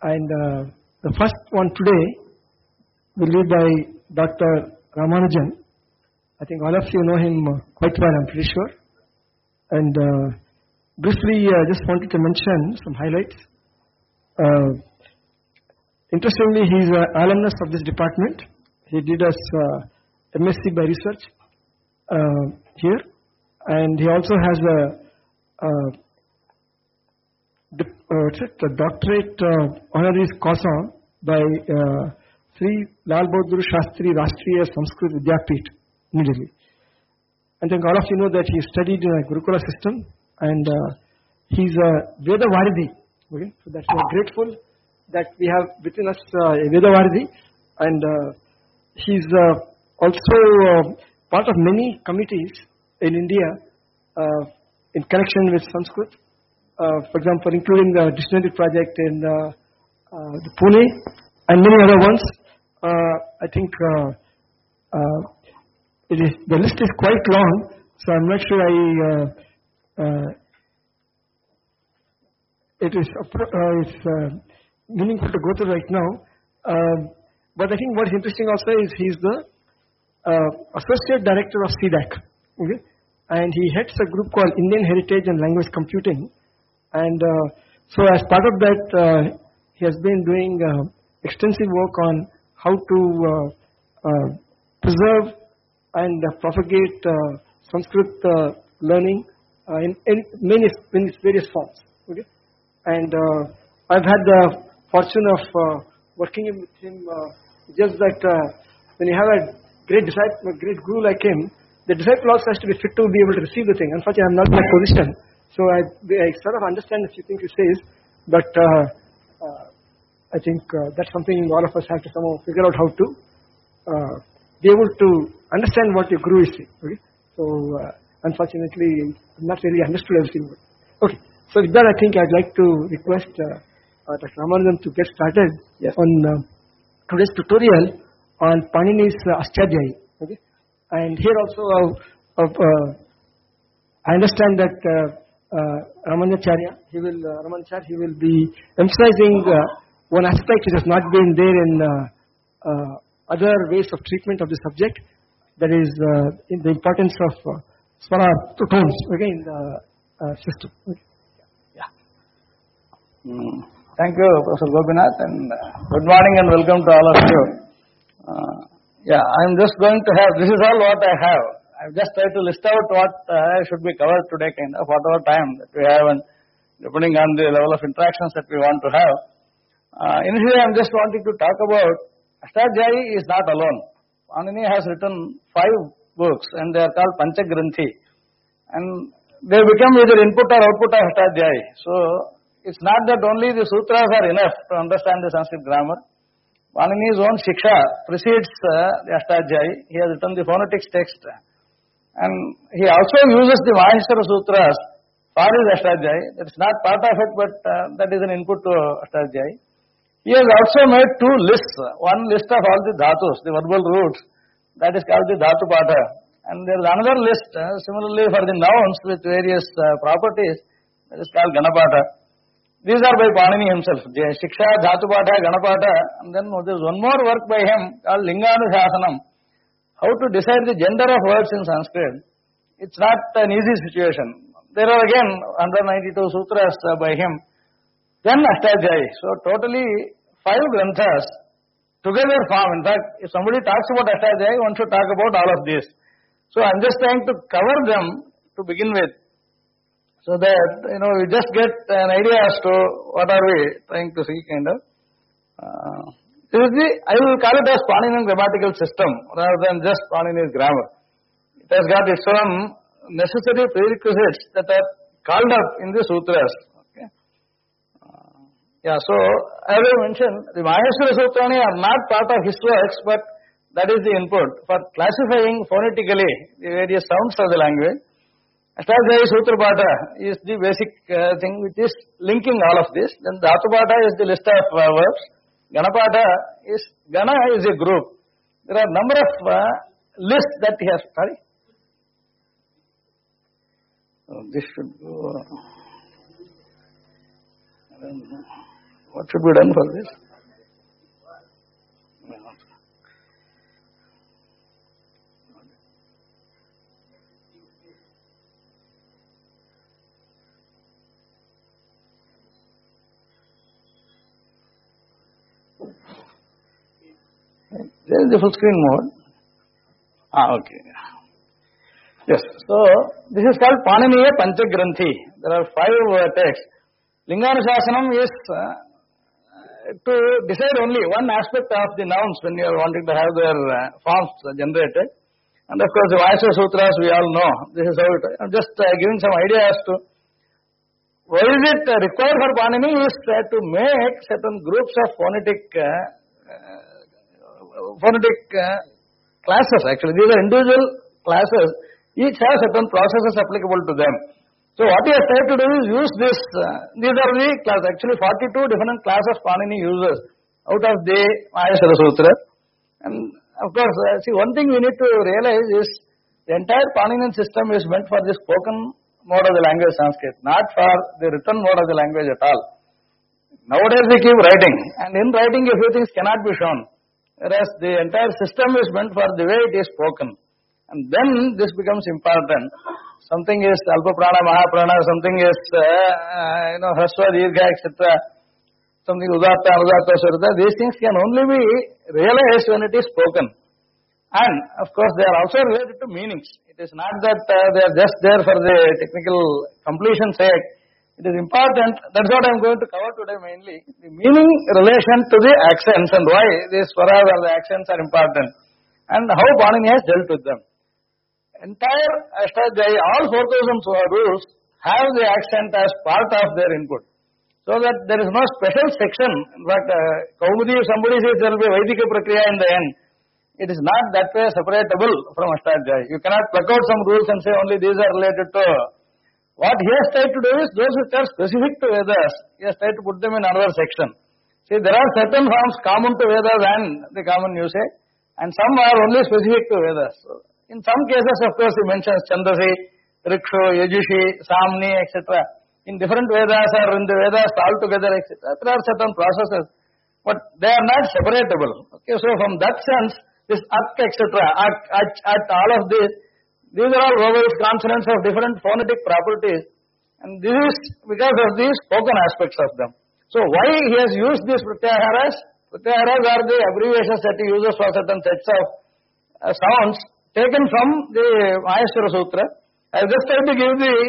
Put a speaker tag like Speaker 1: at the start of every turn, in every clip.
Speaker 1: And the first one today will be by Dr. Ramanujan. I think all of you know him quite well, I'm pretty sure. And briefly, I just wanted to mention some highlights. Interestingly, he is an alumnus of this department. He did us MSc by research here, and he also has a doctorate honoris causa by Sri Lal Bahadur Shastri Rashtriya Sanskrit Vidyapeeth, New Delhi. I think all of you know that he studied in a Gurukula system, and he's a Veda Varidi. Okay? So that we are grateful that we have within us a Veda Varidi, and he's also part of many committees in India in connection with Sanskrit. For example, including the dictionary project in the Pune and many other ones. I think the list is quite long, so I'm not sure it is meaningful to go through right now. But I think what is interesting also is he's the Associate Director of CDAC. Okay? And he heads a group called Indian Heritage and Language Computing. And so as part of that, he has been doing extensive work on how to preserve and propagate Sanskrit learning in its various forms. Okay? And I've had the fortune of working with him. Just that when you have a great disciple, a great guru like him, the disciple also has to be fit to be able to receive the thing. Unfortunately, I'm not in that position. So I sort of understand a few things he says, but I think that's something all of us have to somehow figure out how to be able to understand what your guru is saying. Okay? So unfortunately, I'm not really understood everything. Okay. So with that, I think I'd like to request Dr. Ramanujan to get started on today's tutorial on Panini's Ashtadhyayi. Okay? And here also, I understand that Ramanacharya, he will be emphasizing one aspect which has not been there in other ways of treatment of the subject, that is in the importance of swara tones, okay, in the system. Okay.
Speaker 2: Thank you, Professor Gopinath, and good morning and welcome to all of you. I'm just going to have, this is all what I have. I've just tried to list out what should be covered today, kind of, whatever time that we have, and depending on the level of interactions that we want to have. Initially, I'm just wanting to talk about Ashtadhyayi is not alone. Panini has written 5 books, and they are called Panchagranthi. And they become either input or output of Ashtadhyayi. So, it's not that only the sutras are enough to understand the Sanskrit grammar. Panini's own Shiksha precedes the Ashtadhyayi. He has written the phonetics text. And he also uses the Maheshwara Sutras for his Ashtadhyayi. That is not part of it, but that is an input to Ashtadhyayi. He has also made 2 lists. One list of all the dhatus, the verbal roots, that is called the Dhatu Patha. And there is another list, similarly for the nouns with various properties, that is called Ganapatha. These are by Panini himself, Shiksha, Dhatupatha, Ganapatha, and then there is one more work by him called Linganusasanam. How to decide the gender of words in Sanskrit. It's not an easy situation. There are again 192 sutras by him. Then Ashtadhyayi. So totally 5 granthas together form. In fact, if somebody talks about Ashtadhyayi, one should talk about all of these. So I'm just trying to cover them to begin with, so that, we just get an idea as to what are we trying to see, kind of. I will call it as Paninian grammatical system rather than just Panini's grammar. It has got its own necessary prerequisites that are called up in the sutras. Okay. So as I mentioned, the Maheshwara Sutrani are not part of his works, but that is the input for classifying phonetically the various sounds of the language. Ashtadhyayi Sutrapatha is the basic thing which is linking all of this. Then Dhatupatha is the list of verbs. Ganapatha is, Gana is a group. There are number of lists that he has. Sorry? This should go. What should be done for this? There is the full screen mode. Okay. Yes. So, this is called Paniniya Panchagranthi. There are 5 texts. Linganusasanam is to decide only one aspect of the nouns when you are wanting to have their forms generated. And of course, the Vayasa Sutras we all know. This is how it is. I am just giving some idea as to why is it required for Panini is to make certain groups of phonetic classes. Actually, these are individual classes. Each has certain processes applicable to them. So what he has tried to do is use this. These are the class. Actually, 42 different classes Panini uses out of the Maheshwara Sutra. And of course, see, one thing we need to realize is the entire Paninian system is meant for the spoken mode of the language Sanskrit, not for the written mode of the language at all. Nowadays we keep writing, and in writing a few things cannot be shown, whereas the entire system is meant for the way it is spoken. And then this becomes important. Something is Alpa Prana, Mahaprana, something is, Hrasva, Dirgha, etc. Something Udatta, Anudatta, Swarata. These things can only be realized when it is spoken. And, of course, they are also related to meanings. It is not that they are just there for the technical completion's sake. It is important. That's what I am going to cover today mainly. The meaning relation to the accents and why these swaras or the accents are important. And how Panini has dealt with them. Entire Ashtadhyayi, all 4,000 rules have the accent as part of their input. So that there is no special section. In fact, Kaumudi, if somebody says there will be Vaidika Prakriya in the end, it is not that way separatable from Ashtadhyayi. You cannot pluck out some rules and say only these are related to. What he has tried to do is those which are specific to Vedas, he has tried to put them in another section. See, there are certain forms common to Vedas and the common usage, and some are only specific to Vedas. So, in some cases, of course, he mentions Chandasi, Rikshu, Yajushi, Samni, etc. In different Vedas or in the Vedas altogether, etc. There are certain processes, but they are not separatable. Okay, so from that sense, this Ak, etc., Ak, Ach, At, all of these are all vowels, consonants of different phonetic properties, and this is because of the spoken aspects of them. So why he has used these Pratyaharas? Pratyaharas are the abbreviations that he uses for certain sets of sounds taken from the Maheshwara Sutra. I have just tried to give the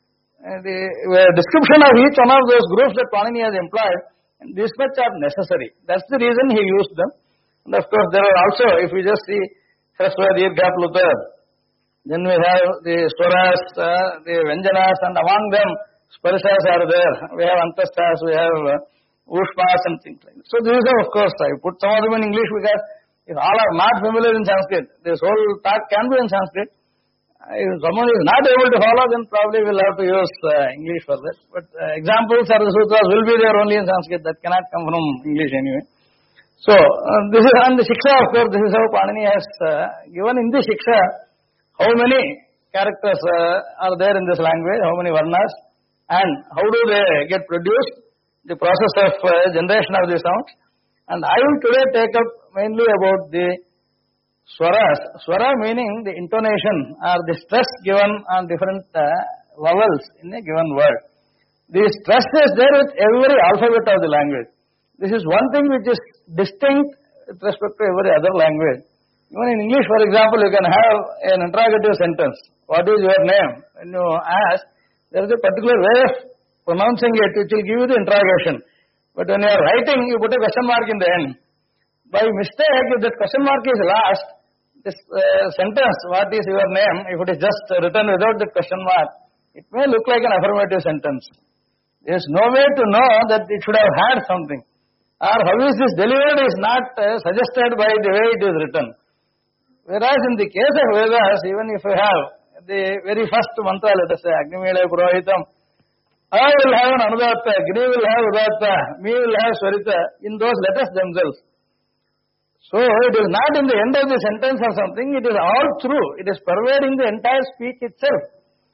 Speaker 2: description of each one of those groups that Panini has employed, and these much are necessary. That's the reason he used them. And of course, there are also, if we just see Hrasva, Dirgha, Pluta, then we have the Swaras, the Vyanjanas, and among them, Sparshas are there. We have Antastas, we have Ushmas and things like that. So these are, of course, I put some of them in English because if all are not familiar in Sanskrit, this whole talk can be in Sanskrit. If someone is not able to follow, then probably we'll have to use English for that. But examples or the sutras will be there only in Sanskrit. That cannot come from English anyway. So, this is on the Shiksha, of course, this is how Panini has given in the Shiksha how many characters are there in this language, how many varnas, and how do they get produced, the process of generation of the sounds. And I will today take up mainly about the swaras. Swara meaning the intonation or the stress given on different vowels in a given word. The stress is there with every alphabet of the language. This is one thing which is distinct with respect to every other language. Even in English, for example, you can have an interrogative sentence. What is your name? When you ask, there is a particular way of pronouncing it which will give you the interrogation. But when you are writing, you put a question mark in the end. By mistake, if that question mark is lost, this sentence, what is your name, if it is just written without that question mark, it may look like an affirmative sentence. There is no way to know that it should have had something. Or how is this delivered is not suggested by the way it is written. Whereas in the case of Vedas, even if you have the very first mantra, let us say, Agnimile Purohitam, I will have an Anudatta, Agni will have Udatta, Me will have Swarita, in those letters themselves. So it is not in the end of the sentence or something, it is all through. It is pervading the entire speech itself.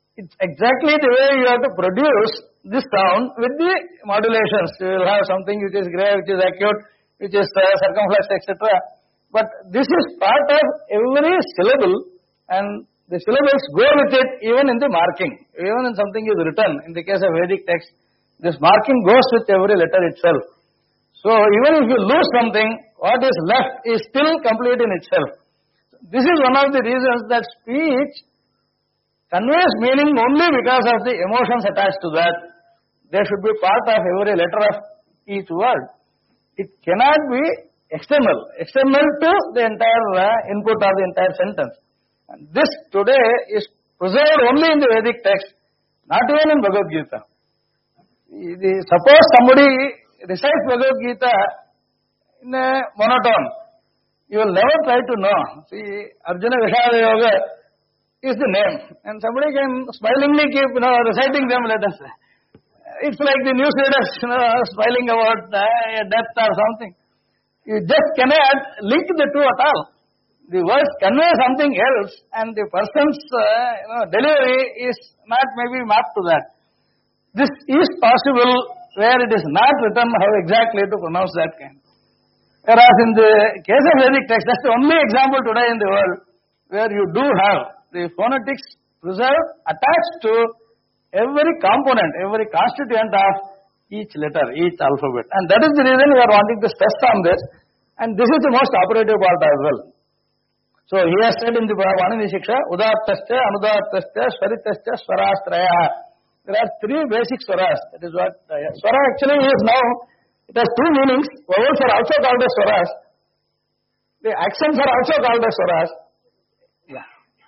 Speaker 2: It's exactly the way you have to produce this sound with the modulations. You will have something which is grave, which is acute, which is circumflex, etc. But this is part of every syllable, and the syllables go with it even in the marking. Even when something is written, in the case of Vedic text, this marking goes with every letter itself. So even if you lose something, what is left is still complete in itself. This is one of the reasons that speech conveys meaning only because of the emotions attached to that. They should be part of every letter of each word. It cannot be external to the entire input of the entire sentence. And this today is preserved only in the Vedic text, not even in Bhagavad Gita. Suppose somebody recites Bhagavad Gita in a monotone, you will never try to know. See, Arjuna Vishada Yoga is the name, and somebody can smilingly keep reciting them, let us say. It's like the newsreaders smiling about death or something. You just cannot link the two at all. The words convey something else, and the person's delivery is not maybe mapped to that. This is possible where it is not written how exactly to pronounce that kind. Whereas in the case of Vedic text, that's the only example today in the world where you do have the phonetics preserved, attached to every component, every constituent of each letter, each alphabet. And that is the reason we are wanting to stress on this. And this is the most operative part as well. So he has said in the Panini Shiksha, Udattascha, Anudattascha, Swaritascha, Swarastraya. There are three basic swaras. That is what swara actually is now. It has two meanings. Vowels are also called as swaras. The accents are also called as swaras. Yeah.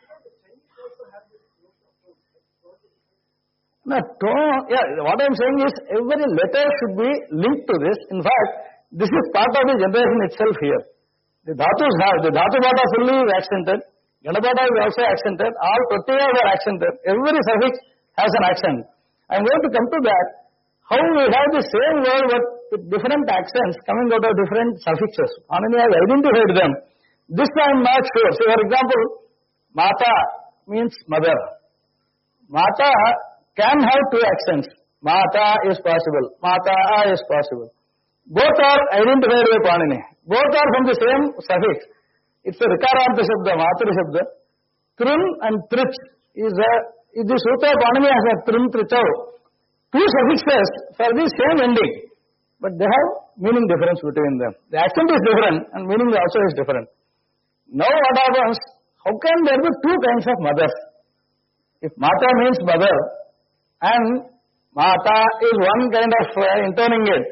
Speaker 2: No, tone, yeah, what I am saying is every letter should be linked to this. In fact, this is part of the generation itself here. The dhatus have, the dhatu bata fully is accented, ganabata is also accented, all pratyayas are accented, every suffix has an accent. I am going to come to that, how we have the same word but with different accents coming out of different suffixes. Anani has identified them. This I am not sure. So for example, mata means mother. Mata can have two accents. Mata is possible. Mata is possible. Both are identified by Panini. Both are from the same suffix. It's a Rikaranta Shabda, Matri Shabda. Trim and Trich is the Sutra Panini has a Trim Trichau. Two suffixes for the same ending, but they have meaning difference between them. The accent is different and meaning also is different. Now what happens? How can there be two kinds of mothers? If Mata means mother and Mata is one kind of intoning it,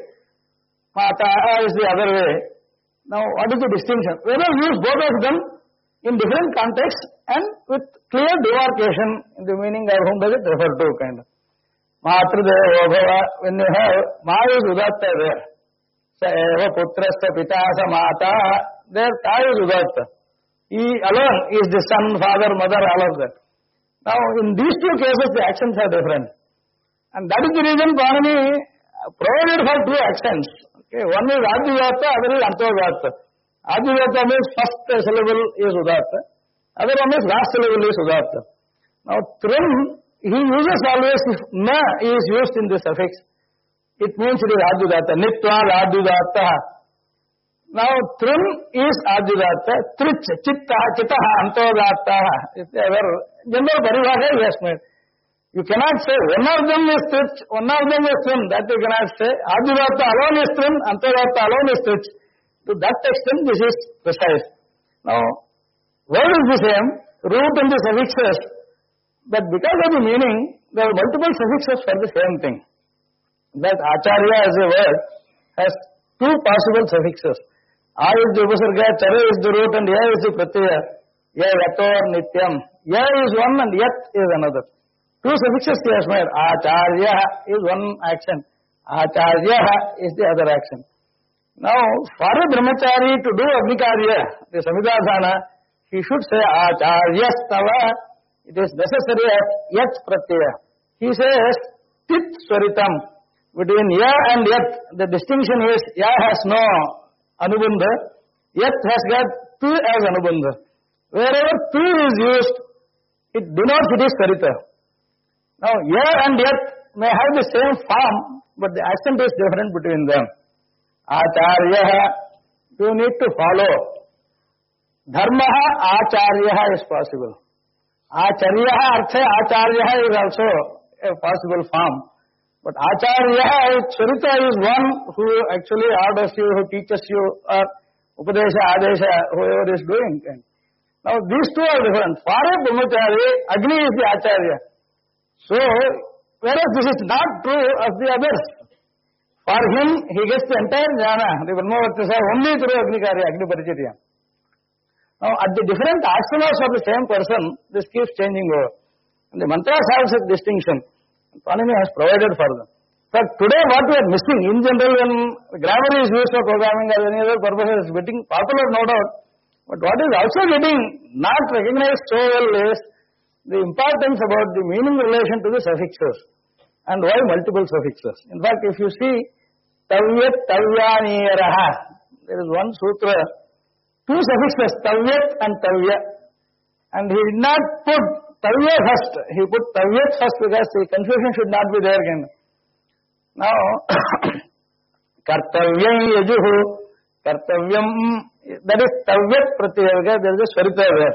Speaker 2: Mata is the other way. Now what is the distinction? We will use both of them in different contexts and with clear demarcation in the meaning of whom does it refer to kind of. Matrideva bhava, when you have Ma is udatta there. Sa eva putrasta pitasa mata, there Ta is udatta. He alone is the son, father, mother, all of that. Now in these two cases the accents are different. And that is the reason Panini provided for two accents. Okay, one is Adivata, other is Antavata. Adivata means first syllable is udatta. Other one is last syllable is udatta. Now Trim, he uses always if na is used in the suffix, it means it is Adhyudatta. Nitva Adhyudatta. Now Trim is Adhyudatta. Trich, Chitta, Chittaha, Antodata. If they ever general paribhasha he has made. You cannot say one of them is Trich, one of them is Trim. That you cannot say. Adhyudatta alone is Trim, Antodata alone is Trich. To that extent this is precise. Now, word is the same, root and the suffixes. But because of the meaning, there are multiple suffixes for the same thing. That Acharya as a word has two possible suffixes. A is the Upasarga, Chara is the root and Ya is the Pratyaya. Ya Yator Nityam. Ya is one and Yat is another. Two suffixes he has made. Acharya is one accent. Acharya is the other accent. Now, for a brahmachari to do Agnikarya, the Samhidadhana, he should say Acharyastava. It is necessary as Yat Pratyaya. He says Tit Swaritam. Between Ya and Yat, the distinction is Ya has no Anubandha, Yat has got Tu as Anubandha. Wherever Tu is used, it denotes it is Sarita. Now, ya and yat may have the same form, but the accent is different between them. Acharya, you need to follow. Dharmaha, acharya is possible. Acharya, artha, acharya is also a possible form. But acharya, charita is one who actually orders you, who teaches you, or upadesha, adesha, whoever is doing. Now, these two are different. For a brahmachari, Agni is the acharya. So, whereas this is not true of the others. For him, he gets the entire jnana, the Brahmavartasa, only through Agnikarya, Agni Parichitya. Now, at the different ashramas of the same person, this keeps changing over. And the mantras have such distinction. Panini has provided for them. But today, what we are missing, in general, when grammar is used for programming or any other purpose, is getting popular, no doubt. But what is also getting not recognized so well is the importance about the meaning relation to the suffixes and why multiple suffixes. In fact, if you see tavyat, tavyaniyaraha, there is one sutra, two suffixes, tavyat and tavya. And he did not put tavya first, he put tavyat first because the confusion should not be there again. Now, kartavyam yajuhu, kartavyam, that is tavyat pratyaya, there is a swarita there.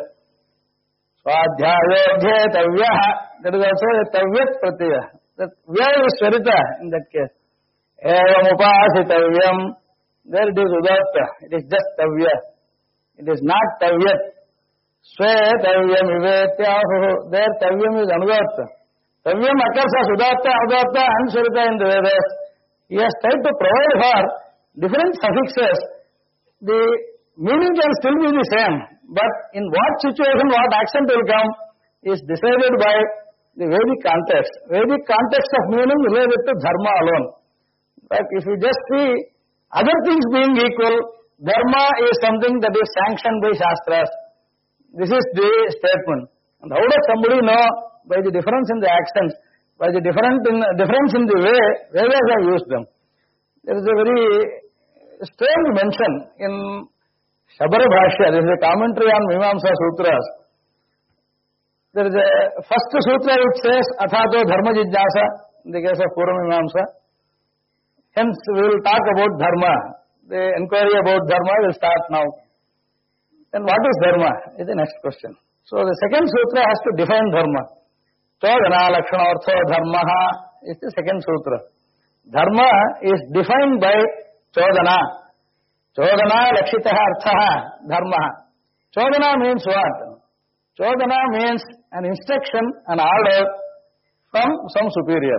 Speaker 2: Swadhyayodhya tavyaha, that is also a tavyat pratyaya. That vya is swarita in that case. Evam upasitavyam, there it is udatta, it is just tavya. It is not tavyat. Swe tavyam ivetyahu, there tavyam is anudatta. Tavyam occurs as udatta, udatta and swarita in the Vedas. He has tried to provide for different suffixes. The meaning can still be the same, but in what situation, what accent will come is decided by the Vedic context. Vedic context of meaning related to dharma alone. But if you just see other things being equal, dharma is something that is sanctioned by Shastras. This is the statement. And how does somebody know? By the difference in the accents, by the difference in the way Vedas have used them. There is a very strange mention in Shabara Bhashya, there is a commentary on Mimamsa Sutras. There is a first sutra which says, Athato Dharma Jijnasa, in the case of Purva Mimamsa. Hence, we will talk about Dharma. The inquiry about Dharma will start now. Then what is Dharma? Is the next question. So, the second sutra has to define Dharma. Chodana Lakshana Artho Dharmaha is the second sutra. Dharma is defined by Chodana. Chodana Lakshitaha Arthaha Dharmaha. Chodana means what? Chodana means an instruction, an order from some superior.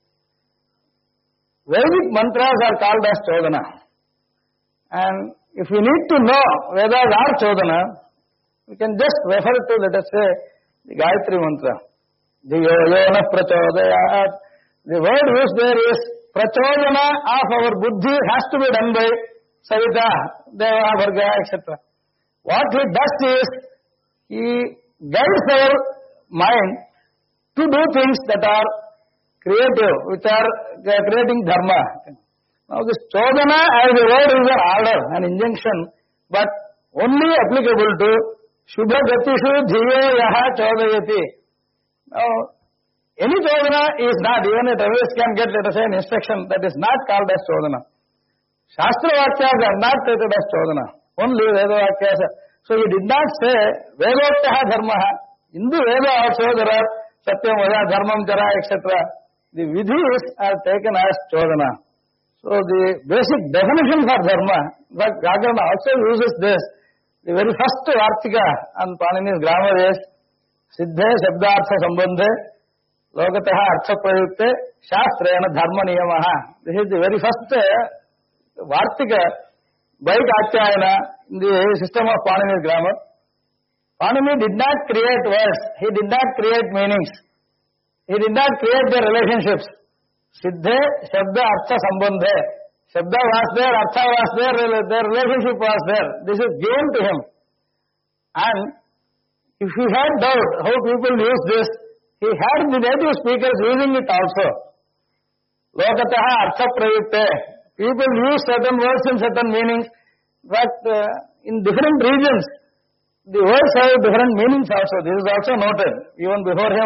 Speaker 2: Vedic mantras are called as Chodana. And if we need to know whether they are Chodana, we can just refer to, let us say, the Gayatri mantra. Dhiyo yona prachodayat. The word used there is prachodana of our buddhi has to be done by Savita, Deva, Bharga, etc. What he does is, he guides our mind to do things that are creative, which are creating dharma. Now this chodana as a word is an order, an injunction, but only applicable to Shubha Gatishu Dhiyo Yaha Chodayati. Now, any chodana is not, even a terrorist can get, let us say, an instruction that is not called as chodana. Shastra Vakyas are not treated as chodana, only Veda Vakyas. So he did not say Vedoktaha Dharmaha. In the Veda also there are Satyam Vaya, Dharmam Jara, etc. The vidhis are taken as chodana. So the basic definition for dharma, but Vyakirana also uses this. The very first Vartika on Panini's grammar is Siddhe Shabdartha Sambandhe Lokataha Artha Prayukte Shastrayana Dharma Niyamaha. This is the very first Vartika by Katyayana in the system of Panini's grammar. Panini did not create words. He did not create meanings. He did not create their relationships. Siddhe, Shabda, Artha, Sambandhe. Shabda was there, Artha was there, their relationship was there. This is given to him. And if he had doubt how people use this, he had the native speakers using it also. Lokataha, Artha, Prayukte. People use certain words in certain meanings, but in different regions, the words have different meanings also. This is also noted. Even before him,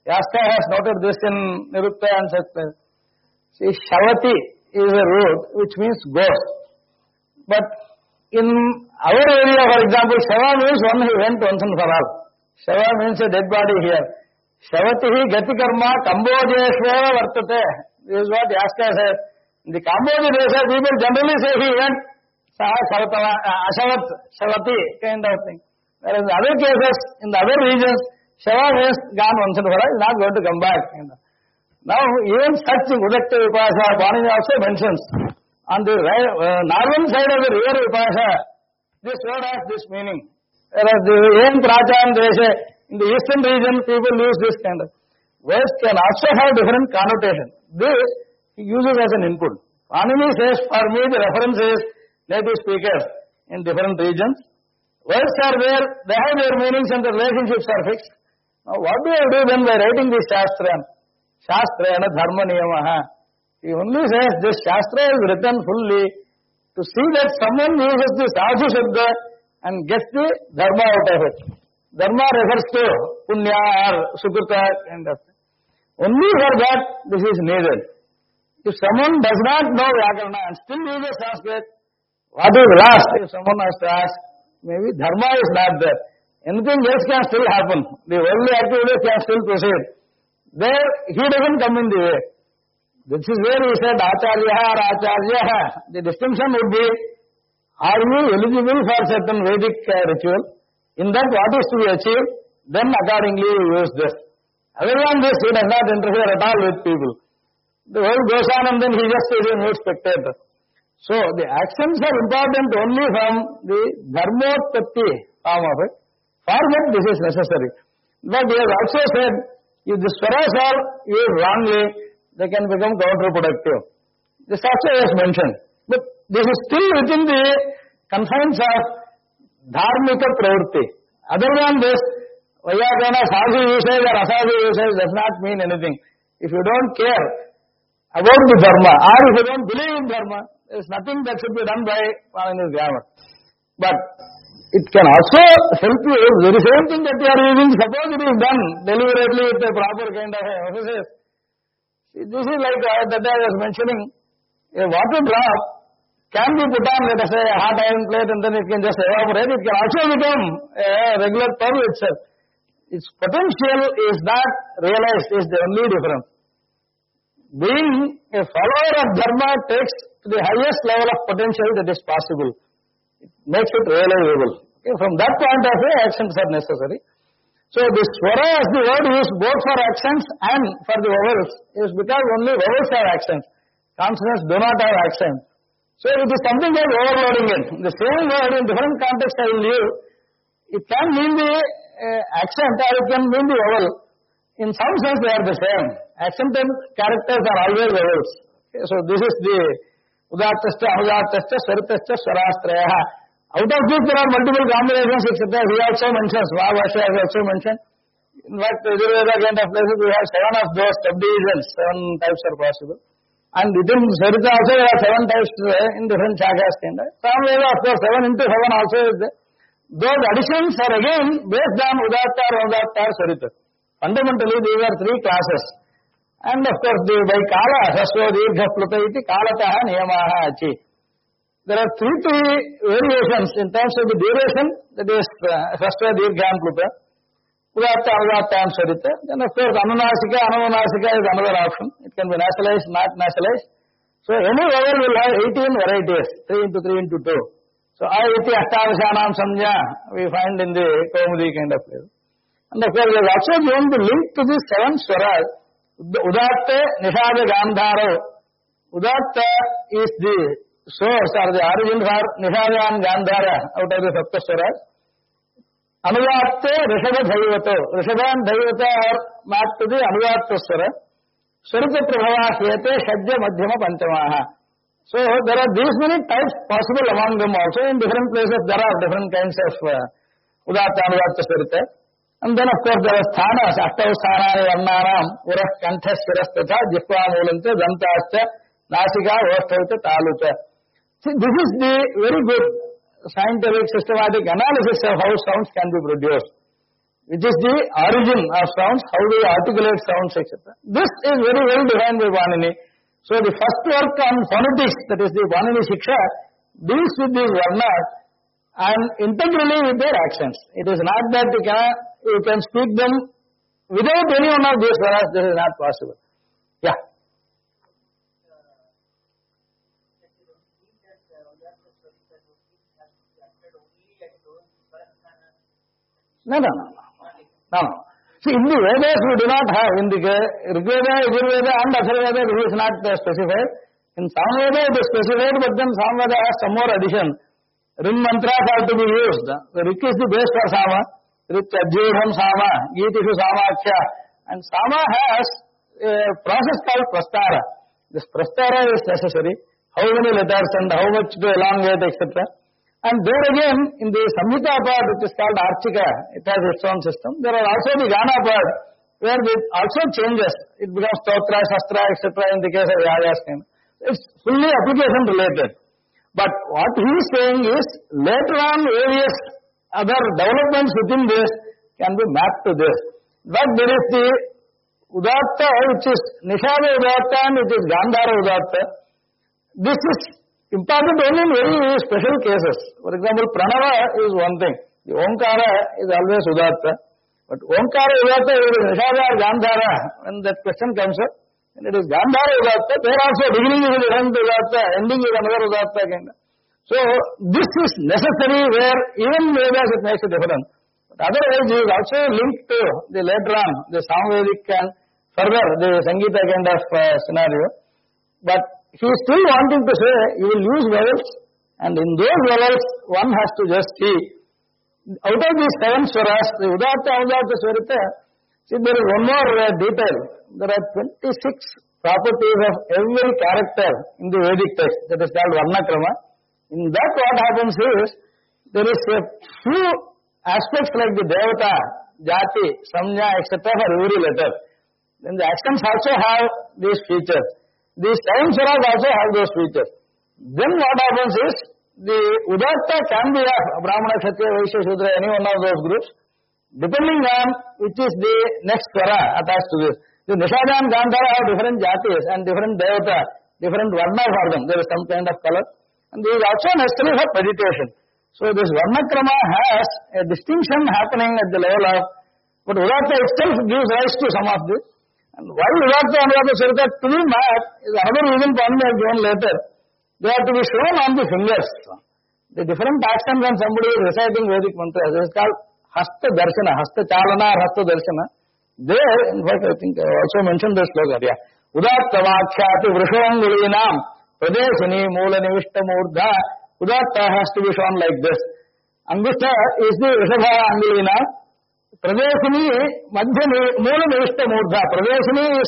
Speaker 2: Yaska has noted this in Nirukta and such. See, Shavati is a root which means ghost. But in our area, for example, Shava means one who went once and for all. Shava means a dead body here. Shavatihi gati karma kambojeshvara vartate. This is what Yaska said. In the Cambodia desha, people generally say he went Ashavat, Shavati kind of thing. Whereas in other cases, in the other regions, Shava means gone once and for all, not going to come back. Now, even such Udakta Vipasa, Panini also mentions, on the northern side of the river Vipasa, this word has this meaning. Whereas the Yen Prachan Desha, in the eastern region, people use this kind of words can also have different connotation. This he uses as an input. Panini says, for me, the reference is native speakers in different regions. Words are there, they have their meanings and the relationships are fixed. Now, what do I do then by writing this Shastra? Shastrayana Dharma Niyamaha. He only says this Shastra is written fully to see that someone uses the Sadhu Shabda and gets the Dharma out of it. Dharma refers to Punya or Sukruta kind of thing. Only for that this is needed. If someone does not know Vyakarana and still uses Sanskrit, what is lost? If someone has to ask, maybe Dharma is not there. Anything else can still happen. The worldly activities can still proceed. There, he doesn't come in the way. This is where he said, Acharya or Acharya. The distinction would be, are you eligible for certain Vedic ritual? In that, what is to be achieved? Then accordingly you use this. Other than this, he does not interfere at all with people. The world goes on and then he just is a mere spectator. So, the actions are important only from the Dharmottapti form of it. For that, this is necessary. But he has also said, if the swaras are used wrongly, they can become counterproductive. This also is mentioned. But this is still within the confines of dharmika pravritti. Other than this, Vyakarana sadhu usage or asadhu usage does not mean anything. If you don't care about the dharma, or if you don't believe in dharma, there is nothing that should be done by Panini's grammar. But it can also help you, the very same thing that you are using, suppose it is done deliberately with a proper kind of emphasis. This is like that I was mentioning, a water drop can be put on, let us say, a hot iron plate and then it can just evaporate. It can also become a regular pearl itself. Its potential is not realized, is the only difference. Being a follower of Dharma takes to the highest level of potential that is possible. It makes it realizable. Okay? From that point of view, actions are necessary. So this swara as the word used both for actions and for the vowels is because only vowels have actions. Consonants do not have accents. So it is something like overloading it. The same word in different contexts I will use, it can mean the accent or it can mean the vowel. In some sense they are the same. Accent and characters are always vowels. Okay, so this is the Udattascha, Anudattascha, Swarittascha, Swarastraya. Out of this there are multiple combinations, etc. He also mentions, Vahavasha has also mentioned. In fact, Yajurveda kind of places we have 7 of those subdivisions, 7 types are possible. And within Sarita also there are 7 types in different chakas kind of. Samveda of course 7 into 7 also is there. Those additions are again based on Udatta or Udatta or Sarita. Fundamentally these are 3 classes. And of course by Kala, Sasva, Dirgha, Pluta iti Kalataha, Niyamaha, Achi. There are 3 variations in terms of the duration, that is Sasva, Dirgha and Pluta. Udatta, Udatta and Sarita. Then of course Anunasika, Anumanasika is another option. It can be nationalized, not nationalized. So any vowel will have 18 varieties, 3 into 3 into 2. So Ayati Ashtavashanam Samjna we find in the Kaumudi kind of place. And of course there is also given the link to the 7 swaras. Udatta, Nishada, Gandhara. Udatta is the source or the origin for Nishada and Gandhara out of the Sapta swaras. Anudatta, Rishabha, Dhaivato. Rishabha and Dhaivata are mapped to the Anudatta swara. Surita Prabhava, Hyate, Shadja, Madhyama, Panchamaha. So there are these many types possible among them also. In different places there are different kinds of Udatta, Anudatta, Surita. And then of course there are sthanas, Ashtav Sthanani, Varnaram, Urah, Kantha, Svirasthatha, Jihva, Mulanta, Dantasta, Nasika, Vastavita, Taluta. See, this is the very good scientific systematic analysis of how sounds can be produced. which is the origin of sounds, how do you articulate sounds, etc. This is very well defined by Panini. So the first work on phonetics, that is the Panini Shiksha, deals with these varnas and integrally with their accents. It is not that you can speak them without any one of these varnas. This is not possible. Yeah. No. See, in the Vedas we do not have, in the Rigveda, Yajurveda and Atharvaveda this is not specified. In Samveda it is specified, but then Samveda has some more addition. Rim mantras have to be used. The Rik is the base for Sama. Rik Ajyudham Sama, Geetishu Samakhya. And Sama has a process called Prastara. This Prastara is necessary. How many letters and how much to elongate, etc. And there again, in the Samhita part, which is called Archika, it has its own system. There are also the Gana part, where it also changes. It becomes Stotra, Shastra, etc. in the case of Yajaskin. It's fully application related. But what he is saying is, later on various other developments within this can be mapped to this. But there is the Udatta, which is Nishada Udatta and which is Gandhara Udatta. This is important only in very special cases. For example, Pranava is one thing. The Omkara is always Udatta. But Omkara Udatta is Nishada or Gandhara. When that question comes up, and it is Gandhara Udatta, there also beginning is a different Udatta, ending is another Udatta kind of. So, this is necessary where even Vedas it makes a difference. But otherwise, it is also linked to the later on, the Samvedic and further the Sangeeta kind of scenario. But he is still wanting to say, you will use vowels, and in those vowels, one has to just see. Out of these 7 swaras, the Udatta, Udatta, Swarita, see there is one more detail. There are 26 properties of every character in the Vedic text, that is called Varnakrama. In that what happens is, there is a few aspects like the Devata, Jati, Samnya, etc. for every letter. Then the accents also have these features. These 7 swaras also have those features. Then what happens is, the Udatta can be of Brahmana, Kshatriya, Vaishya, Shudra, any one of those groups, depending on which is the next swara attached to this. The Nishada and Gandhara have different jatis and different devata, different varna for them. There is some kind of color. And there is also necessary for meditation. So this Varnakrama has a distinction happening at the level of, but Udatta itself gives rise to some of this. And why Udatta and Udatta Sarita to be mapped is another reason Panini has given later. They have to be shown on the fingers. The different actions when somebody is reciting Vedic mantras, it is called Hasta Darshana, Hasta Chalana or Hasta Darshana. There, in fact, I think I also mentioned this slogan, yeah. Udatta Vakhyati Vrishvangulinam Pradeshini Moola Nivishta Murdha. Udatta has to be shown like this. Angushtha is the Rishabha Angulina. Pradeshini Madhyani Moola Nivishta Murdha. Pradeshini is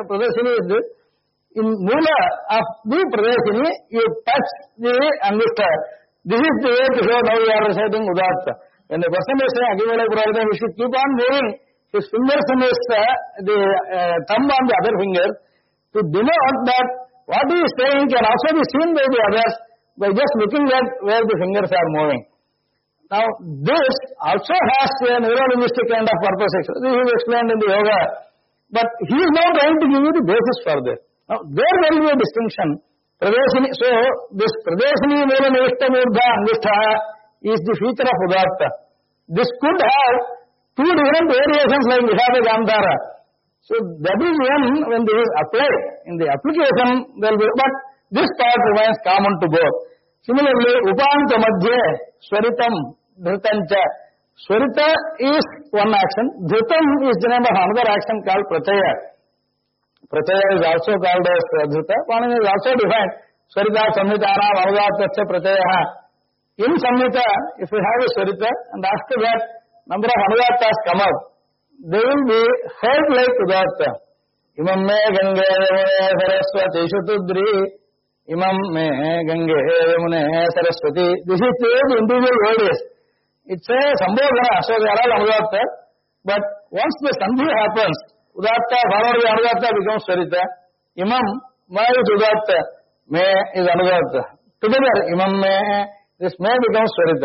Speaker 2: this. In Moola of the Pradeshini, you touch the Angushtha. This is the way to show how you are reciting Udatta. When the person is saying Agimala Purada, he should keep on moving his fingers and his the thumb on the other finger to denote that what he is saying can also be seen by the others by just looking at where the fingers are moving. Now, this also has a neuro-linguistic kind of purpose. This is explained in the yoga. But he is now trying to give you the basis for this. Now, there will be a distinction. Pradeshini, so, this Pradeshini Moola Nivishta Murdha Angushtha is the feature of Udatta. This could have 2 different variations like Nishada Gandhara. So, that is when this is applied. In the application, there will be, but this part remains common to both. Similarly, Upanta Madhye, Swaritam, Dhritancha. Swarita is one action. Dhritam is the name of another action called Pratyaya. Pratyaya is also called as Dhrita. Panini is also defined. Swarita, Samhita, Anam, Avadatta, Pratyaya. In Samhita, if you have a Swarita, and after that, number of Anudattas come out, they will be heard like Udatta. Imam me Gange Yamune Saraswati Shutudri. Imam me Gange Yamune Saraswati. This is the individual word is. It's a Sambodhana, so they are all Anudatta. But once the Sandhi happens, Udatta followed by Anudatta becomes Swarita. Imam, Ma is Udatta. Me is Anudatta. Together, Imam me, this me becomes Swarita.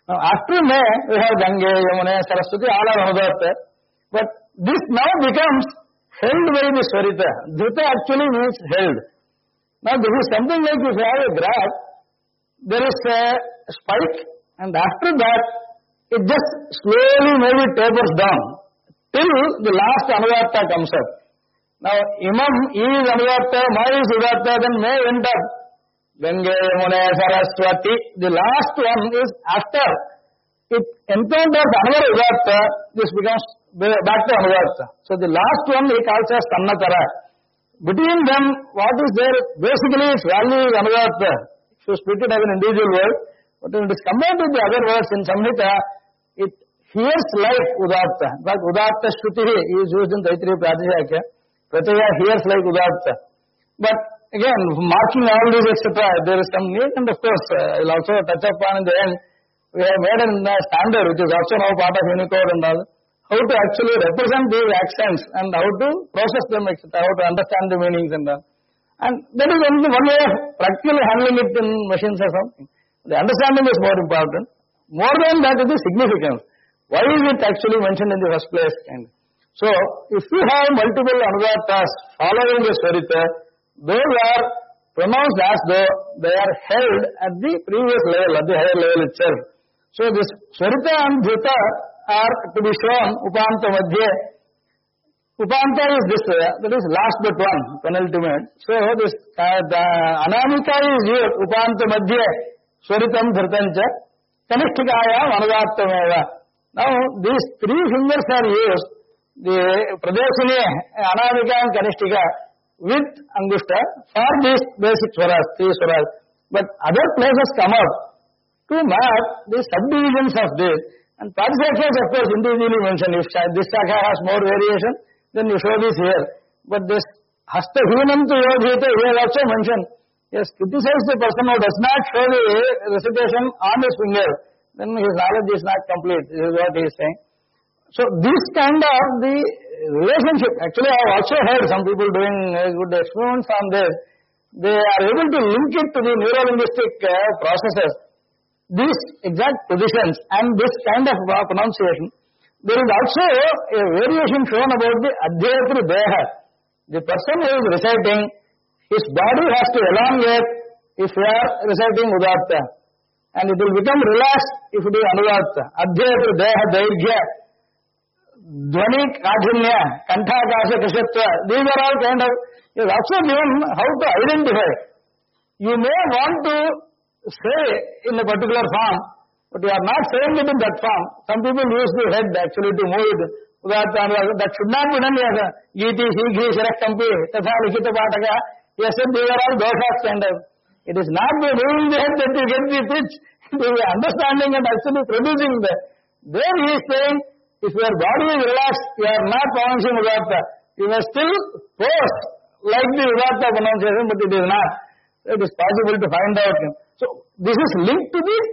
Speaker 2: Now, after May, we have Gange, Yamuna, Saraswati, all are Anudatta. But this now becomes held by the Swarita. Dhrita actually means held. Now, this is something like if you have a graph, there is a spike, and after that, it just slowly maybe tapers down till the last Anudatta comes up. Now, Imam is Anudatta, Ma is Udatta, then May went up. Gange, Yamuna, Saraswati. The last one is after it encounters another Udatta, this becomes back to Anudatta. So the last one he calls as Tannatara. Between them, what is there? Basically, its value is Anudatta. If you split it as an individual word, but when it is combined with the other words in Samhita, it hears like Udatta. But Udatta Shruti is used in Taittiriya Pratishakya. Pratyaya hears like Udatta. But again, marking all these, etc., there is some need, and of course, I will also touch upon in the end. We have made a standard, which is also now part of Unicode and all, how to actually represent these accents and how to process them, etc., how to understand the meanings and all. And that is only one way of practically handling it in machines or something. The understanding is more important. More than that is the significance. Why is it actually mentioned in the first place? And so, if you have multiple Anudattas following the Swarita, those are pronounced as though they are held at the previous level, at the higher level itself. So, this Swarita and Dhrita are to be shown Upanta Madhya. Upanta is this, that is last but one, penultimate. So, this the Anamika is here, Upanta Madhya, Swaritam Dhritancha, Kanishtikayam Anudattameva. Now, these three fingers are used, the Pradeshini, Anamika and Kanishtika, with Angushta for these basic swaras, three swaras. But other places come up to map the subdivisions of this. And Padishakya is of course individually mentioned. If this shakha has more variation, then you show this here. But this Hasta Hinam to Yodhita here also mentioned. Yes, criticize the person who does not show the recitation on his finger, then his knowledge is not complete. This is what he is saying. So this kind of the relationship, actually I have also heard some people doing good experiments on this. They are able to link it to the neuro-linguistic processes. These exact positions and this kind of pronunciation. There is also a variation shown about the Adhyayatri Deha. The person who is reciting, his body has to elongate if you are reciting Udatta. And it will become relaxed if it is Anudatta. Adhyayatri Deha Dairghya, Dhvani Kadhinya, Kantha Kasha Kashatva. These are all kind of, is also given how to identify. You may want to say in a particular form, but you are not saying it in that form. Some people use the head actually to move it. That should not be done as a Giti, Shikhi, Shirakkampi, Tatha, Likhita, Pataka. Yes, these are all doshas kind of. It is not by moving the head that you get the pitch. It is understanding and actually producing that. There he is saying, if your body is relaxed, you are not pronouncing Udatta. You may still post like the Udatta pronunciation, but it is not. It is possible to find out. So, this is linked to the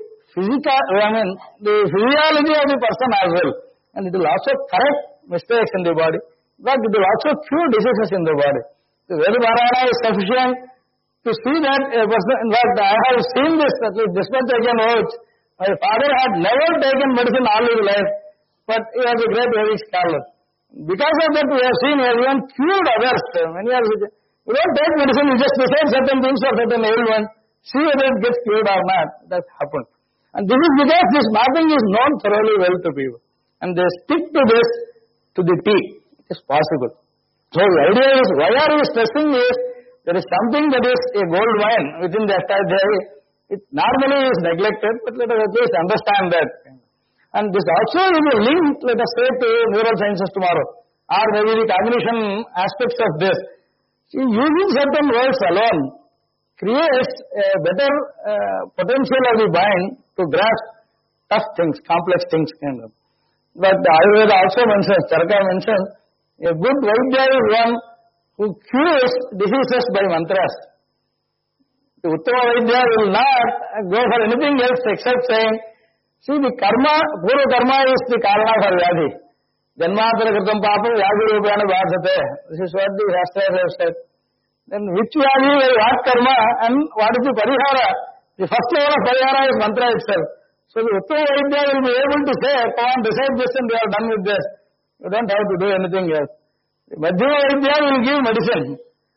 Speaker 2: the physiology of the person as well. And it will also correct mistakes in the body. But it will also cure diseases in the body. The Veda Parayana is sufficient to see that a person, in fact, I have seen this, at least this much I can vouch. My father had never taken medicine all his life, but he was a great Vedic scholar. Because of that, we have seen everyone cured others. Many are, you don't take medicine, you just decide certain things for certain ailment, see whether it gets cured or not. That happened. And this is because this mapping is known thoroughly well to people. And they stick to this to the T. It is possible. So the idea is, why are we stressing is, there is something that is a gold mine within the Ashtadhyayi. It normally is neglected, but let us at least understand that. And this also is a link, let us say, to neural sciences tomorrow. Or maybe the cognition aspects of this. See, using certain words alone creates a better potential of the mind to grasp tough things, complex things kind of. But the Ayurveda also mentions, Charaka mentions, a good Vaidya is one who cures diseases by mantras. The Uttama Vaidya will not go for anything else except saying, see, the karma, pura karma is the karana for vyadhi. Janmantara kritam papam vyadhi rupayana bhasate. This is what the Shastras have said. Then which vyadhi, what karma, and what is the parihara? The first level of parihara is mantra itself. So the Uttama Vaidya will be able to say, come on, decide this and we are done with this. You don't have to do anything else. The Madhyama Vaidya will give medicine.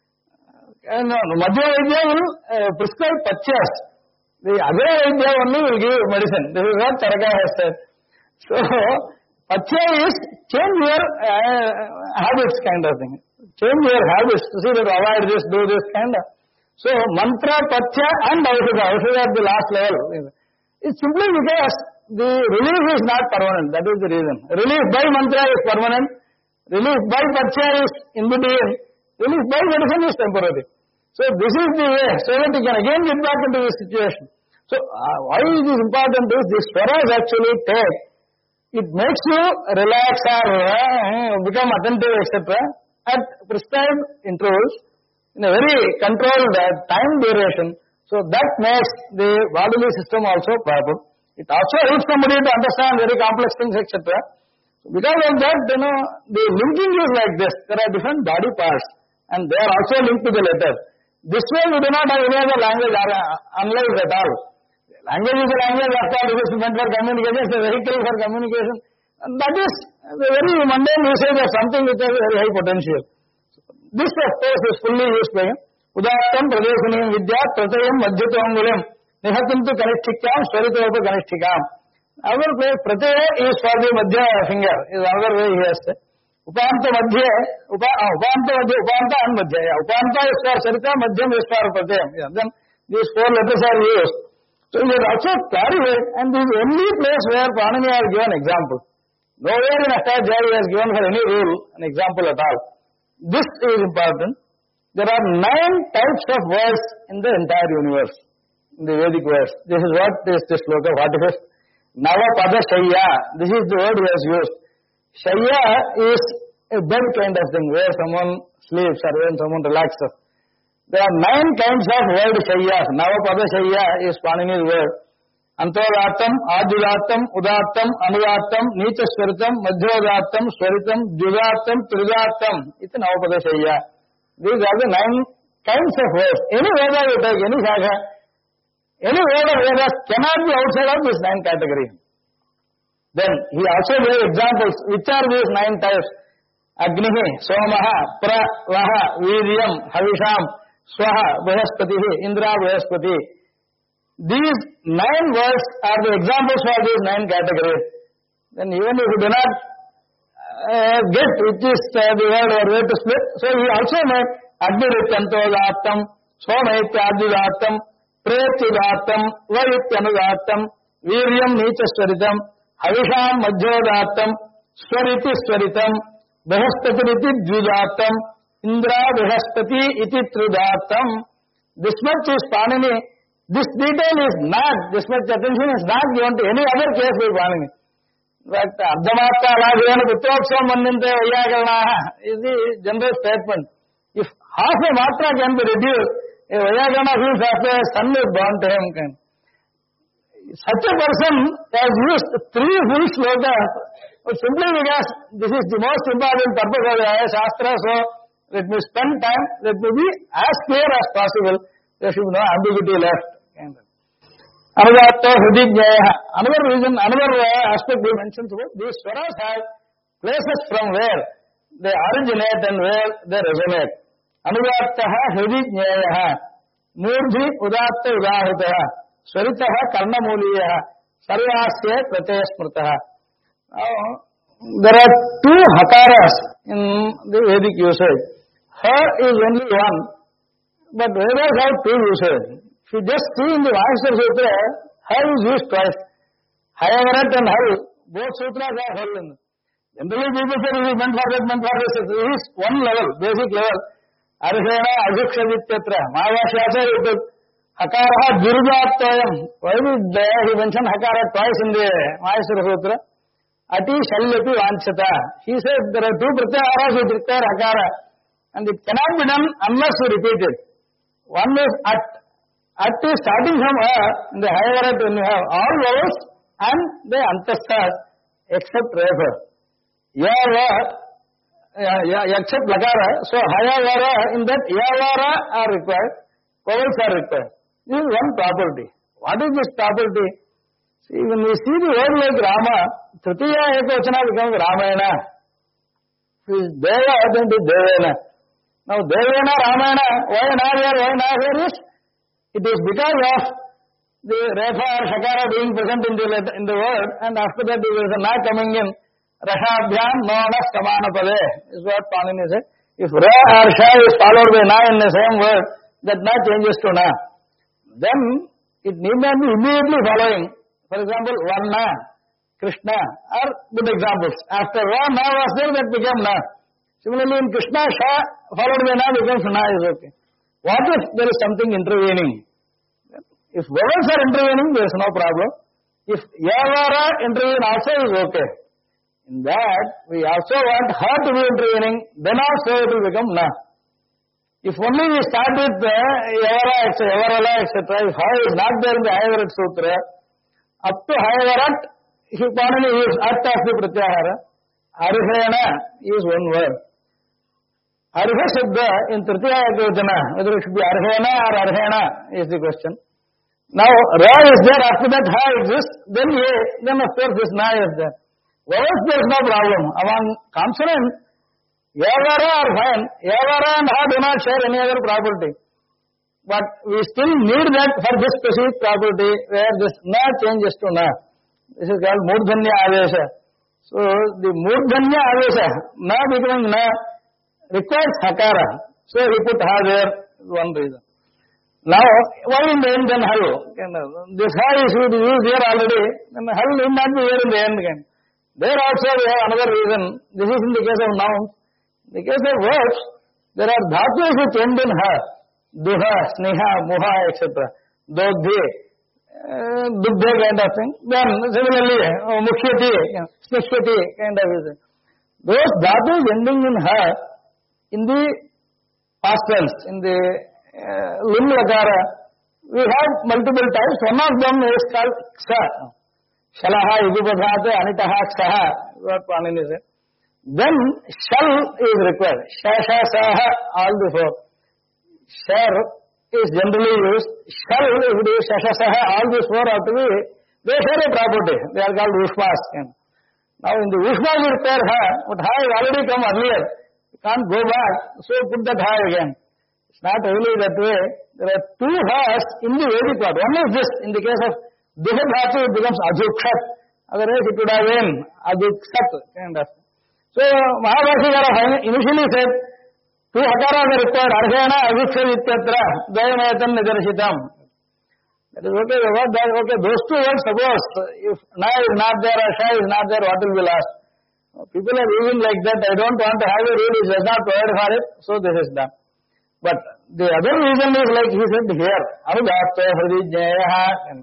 Speaker 2: And Madhyama Vaidya will prescribe pachyas. The Agrara Vaidya only will give medicine. This is what Charaka has said. So, pachya is change your habits kind of thing. Change your habits to see that avoid this, do this kind of. So, mantra, pachya and aushadha. Aushadha at the last level. It's simply because the relief is not permanent. That is the reason. Relief by mantra is permanent. Relief by pachya is in between. Relief by medicine is temporary. So, this is the way so that you can again get back into this situation. So, why it is important is the swaras actually take. It makes you relax or become attentive, etc. at prescribed intervals in a very controlled time duration. So that makes the bodily system also proper. It also helps somebody to understand very complex things, etc. So because of that, the linking is like this. There are different body parts and they are also linked to the letter. This way we do not have any other language unlike at all. Language is a language, after all, it is meant for communication, it's a vehicle for communication. And that is a very mundane usage of something which has very high potential. This, of course, is fully used by him. Udattam pradesaniyam vidya pratayam madhyatvangulam nihatantu kanishtikyam swaritopa kanishtikam. Our place, prataya is for the madhya finger, is another way he has said. Upanta madhya, upanta and madhya. Upanta is for sarita, madhyam is for pratayam. Yeah, then these four letters are used. So it is also clarified, and this is the only place where Panini has given example. Nowhere in Ashtadhyayi has given for any rule an example at all. This is important. There are 9 types of words in the entire universe, in the Vedic words. This is what is this sloka, what it is. Navapada Shayya, this is the word he has used. Shayya is a bed kind of thing, where someone sleeps or when someone relaxes. There are 9 kinds of word Shayyas. Navapada Shayya is Panini's word. Antodattam, Adyudattam, Udattam, Anudattam, Nichaswaritam, Madhyodattam, Swaritam, Judattam, Tridattam. It's a Navapada Shayya. These are the 9 kinds of words. Any Veda you take, any Shaka, any word of Vedas cannot be outside of this 9 category. Then he also gave examples. Which are these 9 types? Agnihi, Somaha, Pra, Vaha, Viryam, Havisham, Swaha, Brihaspatihi, Indra, Brihaspati. These 9 words are the examples for these 9 categories. Then even if you do not get which is the word or way to split, so he also made Agnirityantodattam, Somaityadyudattam, Pretyudattam, Vaityanudattam, Viryam Nichaswaritam, Havisham Madhyodattam, Swariti Swaritam, Brihaspati Judattam, Indra Brihaspati iti Tridattam. This much is Panini. This detail is not, this much attention is not given to any other case by Panini. But Ardhamatta Alagayana Putroksam Mandinte Vayakaranaha is the general statement. If half a matra can be reduced, a Vayakarana feels after a son is born to him. Such a person has used 3 full slokas simply because this is the most important purpose of the Shastra. So let me spend time, let me be as clear as possible. There should be no ambiguity left. Anadatta Hridijnaya. Another reason, another aspect we mentioned about these swaras have places from where they originate and where they resonate. Anadattaha Hridijnaya. Murdhi Udatta Udahutaha. Swaritaha Karnamuliyaha. Sarvasya Prataya Smritaha. There are 2 hakaras in the Vedic usage. Ha is only one, but Vedas have 2 usage. If you just see in the Maheshwar Sutra, Ha is used twice. Hayavarat and Hal, both sutras are Hal. Generally people say it is meant for that, meant for this. It is one level, basic level. Arishena, Ajukshadityatra. Mahavashyasa, it is Hakaraha Durgatayam. Why did he mention Hakara twice in the Maheshwar Sutra? Ati Shalyati Vanchata. He said there are 2 pratyaharas which require Hakara. And it cannot be done unless you repeat it. One is At. At is starting from in the higher At when you have all vowels and the Antasthas except Refa. Except Lakara. So Hayavara, in that Yavara are required, vowels are required. This is one property. What is this property? See, when we see the word like Rama, Tritiya Ekvachana becomes Ramayana. If it is Deva, then it is Devena. Now, Devena, Ramayana, why not here is, it is because of the Refa or Shakara being present in the word, and after that there is a Na coming in. Rashabhyam Nona Samanapade is what Panini said. If Ra or Sha is followed by Na in the same word, that Na changes to Na. Then it need not be immediately following. For example, Varna, Krishna are good examples. After Ra, Na was there, that became Na. Similarly, in Krishna, Sha followed by Na becomes Na is okay. What if there is something intervening? If vowels are intervening, there is no problem. If Yavara intervene also is okay. In that, we also want Ha to be intervening, then also it will become Na. If only we start with Yavara, Yavarala, etc., if Ha is not there in the Hayavarat Sutra, up to Hayavarat, Panini is At of the Pratyahara, Arihayana is one word. Ariha Shabda in Tritiya Ekvachana, whether it should be Arihayana or Arihayana is the question. Now, Ra is there, after that Ha exists, then of course this Na is there. Vowels there is no problem. Among consonants, Yavara are fine. Yavara and Ha do not share any other property. But we still need that for this specific property where this Na changes to Na. This is called Murdhanya Avesha. So, the Murdhanya Avesha, Na becoming Na, requires Hakara. So, he put Ha there, one reason. Now, why in the end then Hal? This Ha is used here already, then Hal need not be here in the end again. There also we have another reason. This is in the case of nouns. In the case of verbs, there are dhatus which end in Ha. Duha, Sneha, Muha, etc. Dodhi, Dubhe kind of thing. Then similarly, Mukhyati, Snishvati kind of thing. Those dhatus ending in Ha, in the past tense, in the Lim Lakara, we have multiple types. One of them is called Ksa. Shalaha, Yudupadhate, Anitaha, Ksaha, what Panini said. Then Shal is required. Shasha, Saha, all the four. Shar is generally used. Shal, if it is Shasha, Saha, all these four have to be, they share a property. They are called Ushmas. Now in the Ushmas we require Ha, but Ha has already come earlier. You can't go back, so put that Ha again. It's not really that way. There are two Ha's in the Vedic part. One is this, in the case of Duha Dhatu, it becomes Ajukshat. Otherwise it would have been Ajuksat. Kind of. So Mahabhashikara initially said, two Hakaras are required, Arhena, Ajukshat, Ityatra, Dayamayatam, Nidarshitam. That is okay, okay, those two words, suppose, if Na is not there or Sha is not there, what will be lost? People are using like that, I don't want to have a rule, which does not provide for it, so this is done. But the other reason is like he said here, Anudatta, Hridijnaya.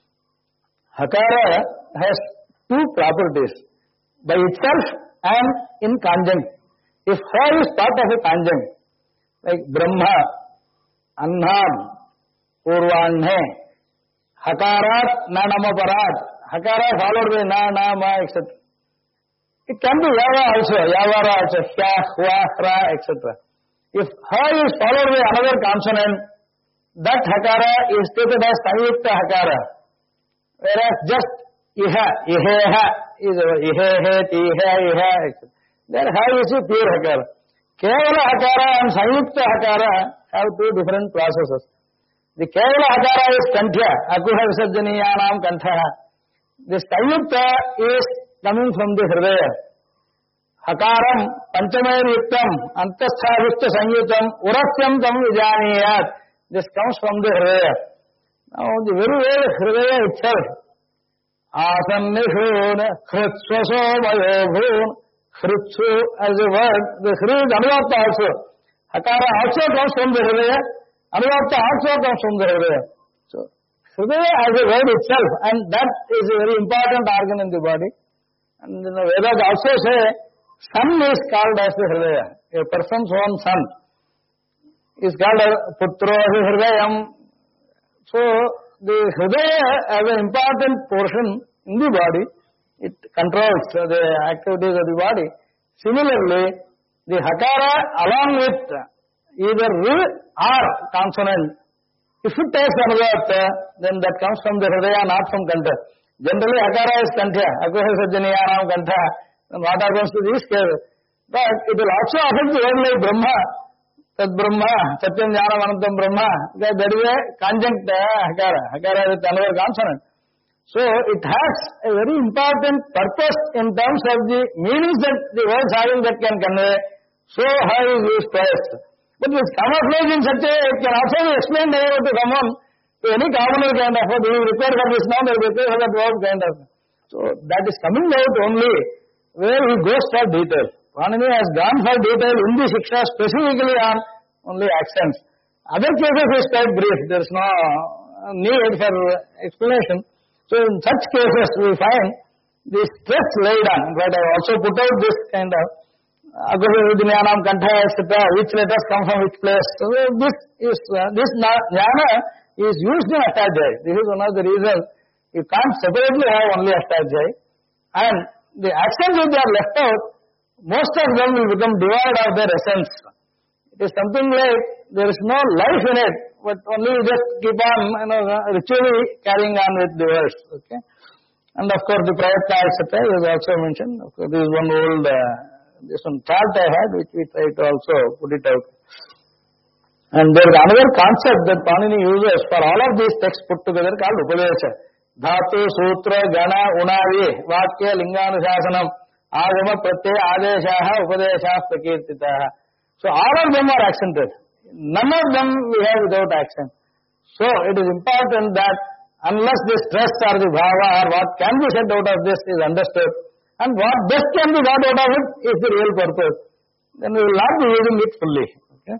Speaker 2: Hakara has two properties, by itself and in conjunct. If Ha is part of a conjunct, like Brahma, Annam, Purvanhe, Hakarat, Nanamaparat, Hakara followed by Na, Ma, etc. It can be Yava also, Yavara also, Hya, Hua, Hra, etc. If Ha is followed by another consonant, that Hakara is stated as Sanyukta Hakara. Whereas just Iha, Iheha is Ihehe, Tiha, Iha, etc. There Ha is a pure Hakara. Kevala Hakara and Sanyukta Hakara have two different processes. The Kevala Hakara is Kanthya, Akuha Visarjaniyanam Kantha. The Sanyukta is coming from the Hridaya. Hakaram, Panchamayar Yuktam, Antasthavishta Sanyutam, Urasyam Tam Vijaniyat. This comes from the Hridaya. Now, the very word Hridaya itself, Asannishun, Khritsvaso Mayobhun, Khritsu as a word, the Hri is Anuvapta also. Hakara also comes from the Hridaya, Anuvapta also comes from the Hridaya. So, Hridaya as a word itself, and that is a very important organ in the body. And the Vedas also say, son is called as the Hridaya. A person's own son is called as Putro Hridayam. So, the Hridaya as an important portion in the body, it controls the activities of the body. Similarly, the Hakara along with either R or consonant, if it takes Anuvapta, then that comes from the Hridaya, not from Kantha. Generally, akara is kantha, akara sajjaniyanam kantha, and what happens to these cases? But it will also affect the word like Brahma, Tat Brahma, Satyam Jnanam Anantam Brahma, because that is a conjunct akara with another consonant. So it has a very important purpose in terms of the meanings that the words having that can convey. So how is used twice. But this camouflage in such a, it can also be explained to someone, to any commoner kind of, do you require for this now, they require for that word kind of. So that is coming out only where he goes for detail. Panini has gone for detail in the Shiksha specifically on only accents. Other cases is quite brief. There is no need for explanation. So in such cases we find the stress laid on. But I also put out this kind of Agavadinyanam Kantha, etc. Which letters come from which place. So this jnana is used in Ashtadhyayi. This is one of the reasons you can't separately have only Ashtadhyayi. And the accents which are left out, most of them will become devoid of their essence. It is something like there is no life in it, but only you just keep on, ritually carrying on with the words. Okay, and of course the prayatna, etc. is also mentioned. Of course, this is one old, this one chart I had, which we try to also put it out. And there is another concept that Panini uses for all of these texts put together called Upadesha. Dhatu, Sutra, Gana, Unavi, Vakya, Linganusasanam, Agama, Pratyaya, Adeshaha, Upadeshaha, Prakirtitaha. So all of them are accented. None of them we have without accent. So it is important that unless the stress or the bhava or what can be said out of this is understood, and what best can be got out of it is the real purpose, then we will not be using it fully. Okay?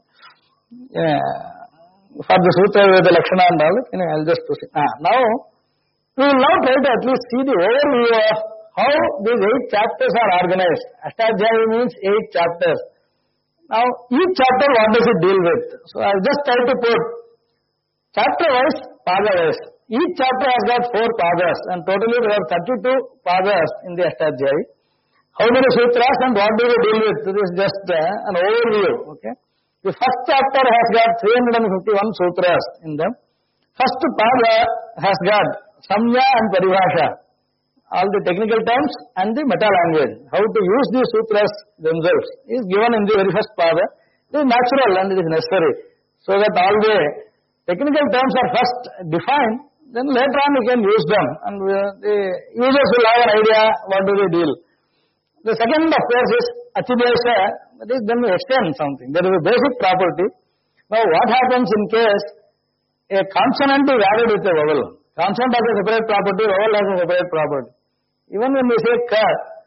Speaker 2: For the Sutra with the Lakshana and all, I'll just proceed. Now, we will now try to at least see the overview of how these 8 chapters are organized. Ashtadhyayi means 8 chapters. Now, each chapter, what does it deal with? So, I will just try to put chapter-wise, pada-wise. Each chapter has got 4 padas, and totally there are 32 padas in the Ashtadhyayi. How many sutras and what do they deal with? This is just an overview. Okay. The first chapter has got 351 sutras in them. First pada has got samya and paribhasha, all the technical terms and the meta language. How to use these sutras themselves is given in the very first pada. It is natural and it is necessary. So that all the technical terms are first defined, then later on we can use them. And the users will have an idea what do they deal. The second, of course, is Atidesha. That is, then we extend something. There is a basic property. Now, what happens in case a consonant is added with a vowel? Consonant has a separate property, vowel has a separate property. Even when we say ka,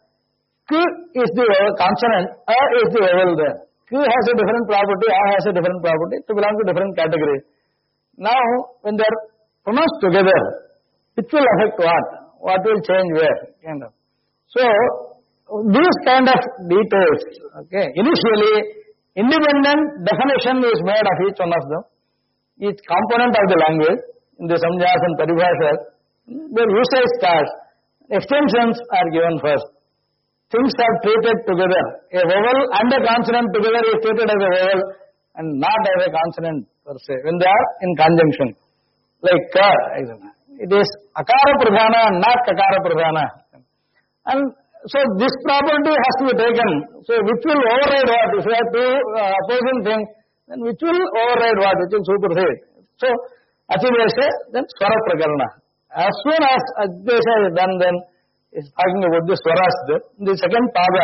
Speaker 2: k is the consonant, a is the vowel there. K has a different property, a has a different property, to belong to different category. Now, when they are pronounced together, it will affect what? What will change where? Kind of. So, these kind of details, okay, initially, independent definition is made of each one of them, each component of the language, in the samjas and paribhashas, their usage starts. Extensions are given first. Things are treated together. A vowel and a consonant together is treated as a vowel and not as a consonant per se, when they are in conjunction. Like ka, it is akara pradhana and not kakara pradhana. And so this property has to be taken. So which will override what? If you have two opposing things, then which will override what? Which will supersede. So Atidesha, then Swara Prakarana. As soon as Atidesha is done, then it's talking about the Swaras there. The second pada.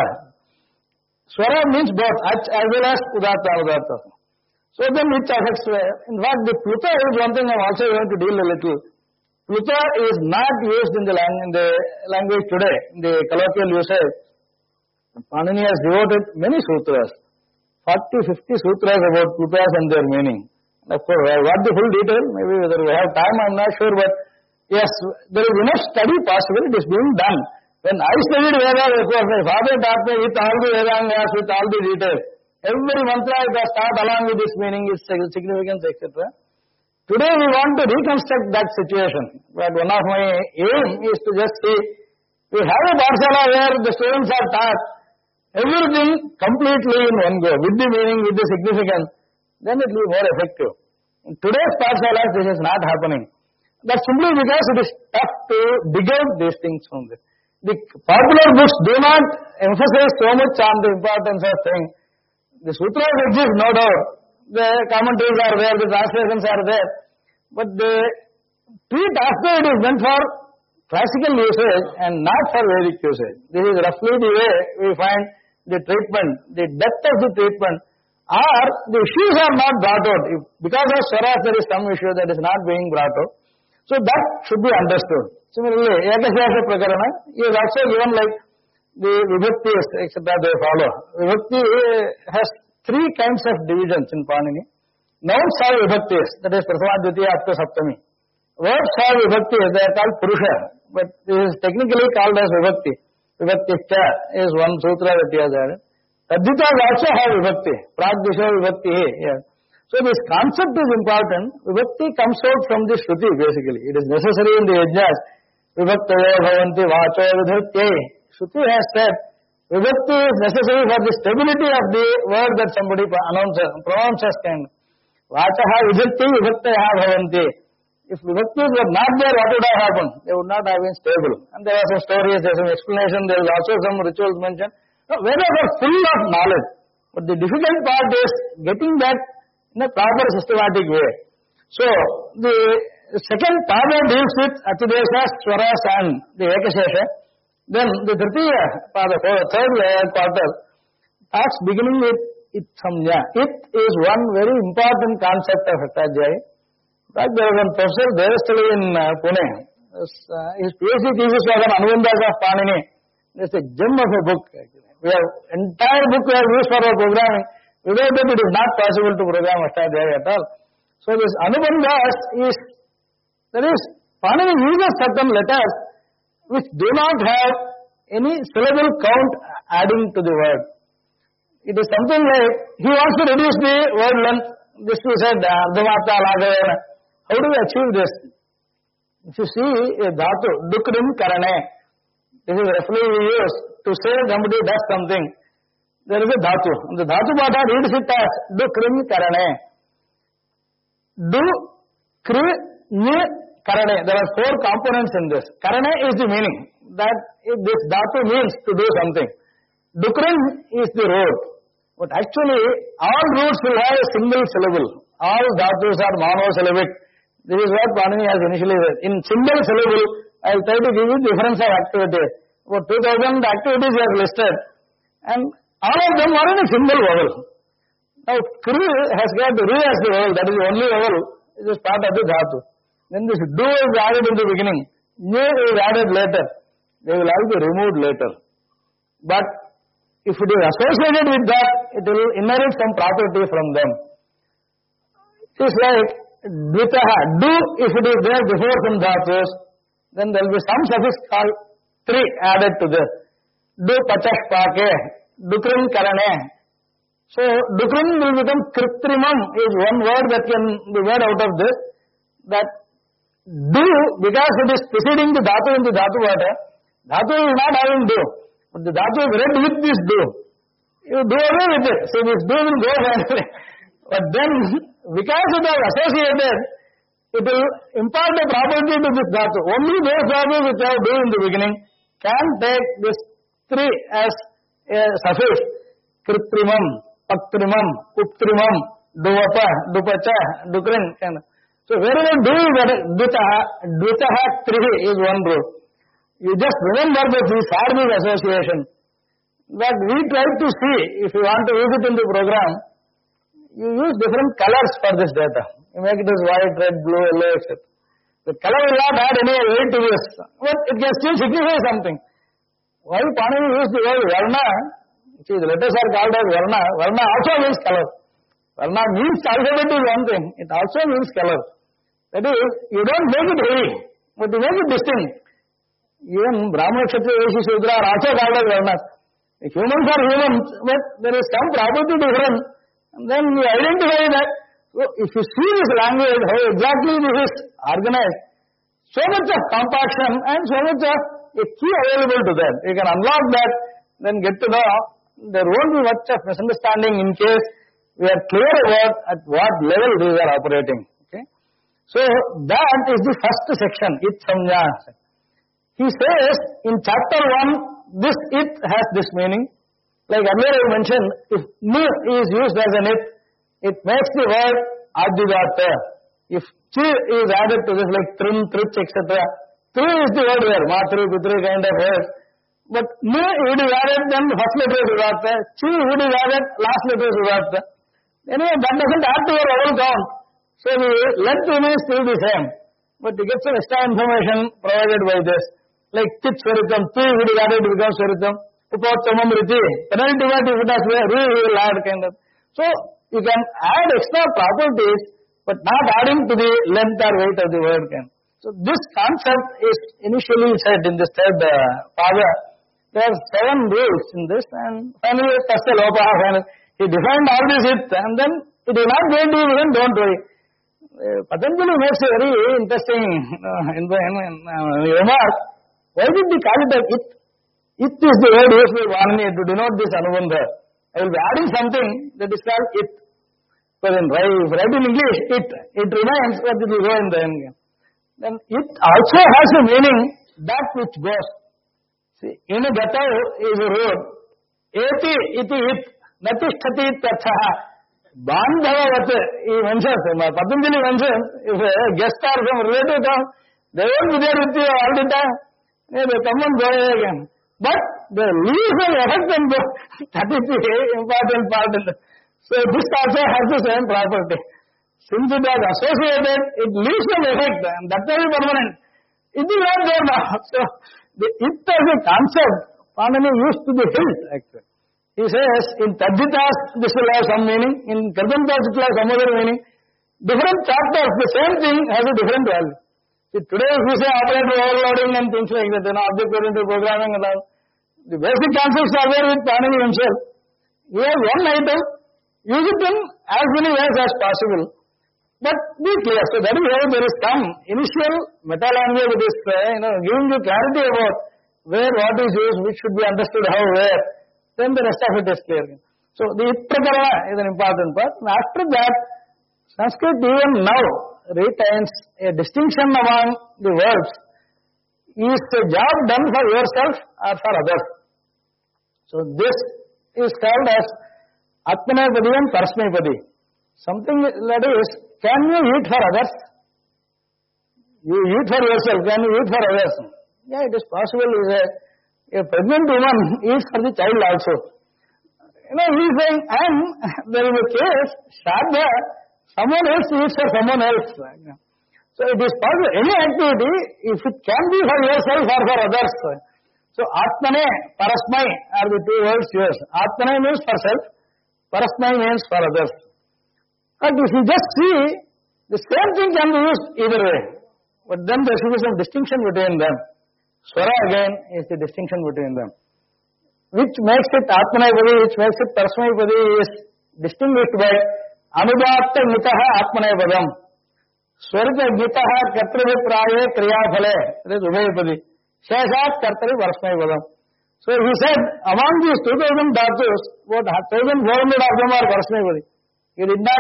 Speaker 2: Swara means both, as well as Udatta, Udatta. So then which affects, in fact the Pluta is one thing I'm also going to deal a little. Pluta is not used in the language today, in the colloquial usage. Panini has devoted many sutras, 40-50 sutras about Plutas and their meaning. Of course, I got the full detail, maybe whether we have time, I'm not sure, but yes, there is enough study possible, it is being done. When I studied Vedas, of course, my father taught me with all the Vedangas, with all the details. Every mantra I can start along with this meaning, its significance, etc. Today we want to reconstruct that situation, but one of my aim is to just see, we have a Pathshala where the students are taught everything completely in one go, with the meaning, with the significance, then it will be more effective. In today's Pathshalas, this is not happening. That's simply because it is tough to dig out these things from this. The popular books do not emphasize so much on the importance of things. The sutras exist, no doubt. The commentaries are there, the translations are there. But they treat after it is meant for classical usage and not for Vedic usage. This is roughly the way we find the treatment, the depth of the treatment, or the issues are not brought out. If because of swaras there is some issue that is not being brought out. So that should be understood. Similarly, Ekashasha Prakarana is also given like the Vibhaktis, etc. they follow. Vibhakti has three kinds of divisions in Panini. Nouns have Vibhaktis, that is Prathama, Dvitiya, up to Saptami. Verbs have Vibhaktis, they are called Purusha, but this is technically called as Vibhakti. Vibhakti is one sutra that he has added. Tadhitas also have Vibhakti, Pragdisha Vibhakti. Yeah. So this concept is important. Vibhakti comes out from the Shruti basically. It is necessary in the yajnas. Vibhaktayo bhavanti vacho vidhatye. Shruti has said Vibhakti is necessary for the stability of the word that somebody pronounces. Vachaha vidhatti vibhaktayaha bhavanti. If Vibhaktis were not there, what would have happened? They would not have been stable. And there are some stories, there is some explanation, there is also some rituals mentioned. Now, Vedas are full of knowledge. But the difficult part is getting that in a proper systematic way. So, the second pada deals with Atideshas, Swaras and the Ekashesha. Then the Tritiya pada, third quarter, talks beginning with It Samnya. It is one very important concept of Bhattacharya. There was one professor, Devastali in Pune. His PhD thesis was on Anubandhas of Panini. It's a gem of a book. We have entire book we have used for our programming. Without that, it is not possible to program Ashtadhyayi at all. So this Anubandhas is, that is, Panini uses certain letters which do not have any syllable count adding to the word. It is something like, he wants to reduce the word length. This we said, Ardhamata, Lagavana. How do we achieve this? If you see a dhatu, dukrim karane, this is roughly used to say somebody does something. There is a dhatu. And the dhatu bhata reads it as dukrim karane. Du, kri, ni, karane. There are four components in this. Karane is the meaning. That this dhatu means to do something. Dukrim is the root. But actually, all roots will have a single syllable. All dhatus are monosyllabic. This is what Panini has initially said. In single syllable, I will try to give you difference of activities. About 2000 activities are listed. And all of them are in a single vowel. Now, Kri has got the Ri as the vowel. That is the only vowel. It is part of the dhatu. Then this Du is added in the beginning. Nye is added later. They will all be removed later. But if it is associated with that, it will inherit some property from them. It is like Dvitaha, Du, if it is there before some dhatus, then there will be some suffix called Tri added to this. Du Pachash Pake, Dukrim Karane. So, Dukrim will become Kritrimam is one word that can be made out of this. That Du, because it is preceding the dhatu in the dhatu vata, dhatu is not having Du. But the dhatu is read with this Du. You do away with it. So this Du will go finally. But then, because it is associated, it will impart a property to this dhatu. Only those dhatus which have Du in the beginning can take this Tri as a suffix. Kritrimam, Paktrimam, Uptrimam, Duvapa, Dupacha, Dukrin. So wherever Du is Dvitaha, Trihi is one root. You just remember that these are these association. But we try to see, if you want to use it in the program, you use different colors for this data. You make it as white, red, blue, yellow, etc. The color will not add any weight to this, but it can still signify something. Why Panini use the word Varna? See, the letters are called as Varna. Varna also means color. Varna means alphabet is one thing. It also means color. That is, you don't make it heavy, but you make it distinct. Even Brahmana, Kshatriya, Vaishya, Shudra are also called as Varnas. The humans are humans, but there is some property difference. And then you identify that. So if you see this language, how exactly this is organized, so much of compaction and so much of a key available to them. You can unlock that, then get to know there won't be much of misunderstanding in case we are clear about at what level these are operating. Okay. So that is the first section, it samjna. He says in chapter 1, this it has this meaning. Like earlier I mentioned, if ni is used as an it makes the word adhigata. If chi is added to this, like trim, trich, etc. Tri is the word here, matri, pitri kind of word. But ni would is added, then the first letter is udata. Chi would is added, last letter is udata. Anyway, that doesn't add to your whole count. So the length is still the same. But you get some extra information provided by this. Like tit svaritam, ti would is added, becomes svaritam. Upattamam riti. Penalty what if it has ri will add kind of. So you can add extra properties, but not adding to the length or weight of the word can. So this concept is initially said in this third paga. There are 7 rules in this, and finally tasya lopaha. He defined all this it, and then it is not going to be even, don't worry. Patanjali makes a very interesting remark. Why did they call it as it? It is the word used by Vanani to denote this anubandha. I will be adding something that is called it. But then if write in English, it remains, but it will go in the end. Then it also has a meaning, that which goes. See, in a gatau is a road. Eti iti it, natisthati tathaha. Bandhavavat, he mentions, Patanjali mentions, if a guest or some relative comes, they won't be there with you all the time. They come and go away again. But the leaves of effect and go, that is the important part. So this also has the same property. Since it is associated, it leaves an effect, and that will be permanent. It is not there now. So the it as a concept, Panani used to the hilt actually. He says, in Tadjitas, this will have some meaning. In Kardantas, it will have some other meaning. Different chapters, the same thing has a different value. See, today if we say operator overloading and things like that, object-oriented programming and all, the basic concepts are there with Panani himself. We have one item, use it in as many ways as possible. But be clear. So that is how there is some initial meta-language that is giving you clarity about where what is used, which should be understood how, where. Then the rest of it is clear. So the Prakarana is an important part. And after that, Sanskrit even now retains a distinction among the words. Is the job done for yourself or for others? So this is called as Atmanepadi and Parasmepadi. Something that is, can you eat for others? You eat for yourself, can you eat for others? Yeah, it is possible. A pregnant woman eats for the child also. He is saying, and there is a case, Shraddha, someone else eats for someone else. So it is possible, any activity, if it can be for yourself or for others. So Atmane, Parasmai are the 2 words used. Atmane means for self, Parasmai means for others. But if you just see, the same thing can be used either way. But then there should be some distinction between them. Swara again is the distinction between them. Which makes it Atmanepadi, which makes it Parasmepadi is distinguished by Anudatta Mitaha Atmanepadam. Swarita Gitaha Kartravipraye Kriyaphale. That is Ubhayapadi. Sheshat Kartari Parasmepadam. So he said, among these 2000 dhatus, about 1400 of them are Parasmepadi. He did not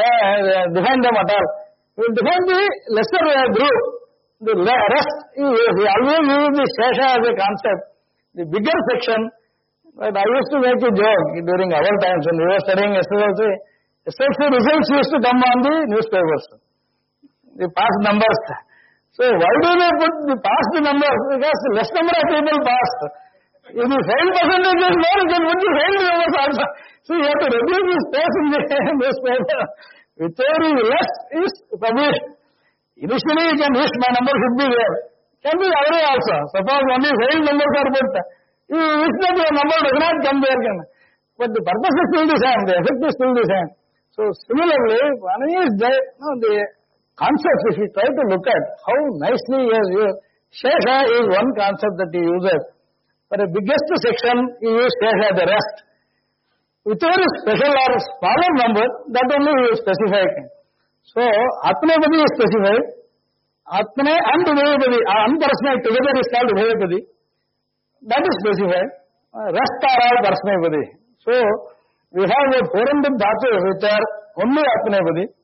Speaker 2: define them at all. He will define the lesser group. The rest, he always uses the Shesha as a concept. The bigger section, but I used to make a joke during our times when we were studying SSLC. SSLC results used to come on the newspapers. The past numbers. So why do they put the past numbers? Because less number of people pass. If the fail percentage is more, you can put the fail numbers also. So you have to reduce the space in the newspaper. Whichever is less is published. Initially you can wish my number should be there. Can be other also. Suppose only failed numbers are put. You wish that your number does not come there. But the purpose is still the same. The effect is still the same. So similarly, one is the concepts, if we try to look at how nicely he has used. Shesha is one concept that he uses. For the biggest section, he uses Shesha, the rest. Whichever is special or smaller number, that only he will specify. So, Atmanepadi is specified. Atmane and Ubhayapadi, unpersonal together is called Ubhayapadi. That is specified. Rest are all Parasmepadi. So, we have about 400 dhatus which are only Atmanepadi.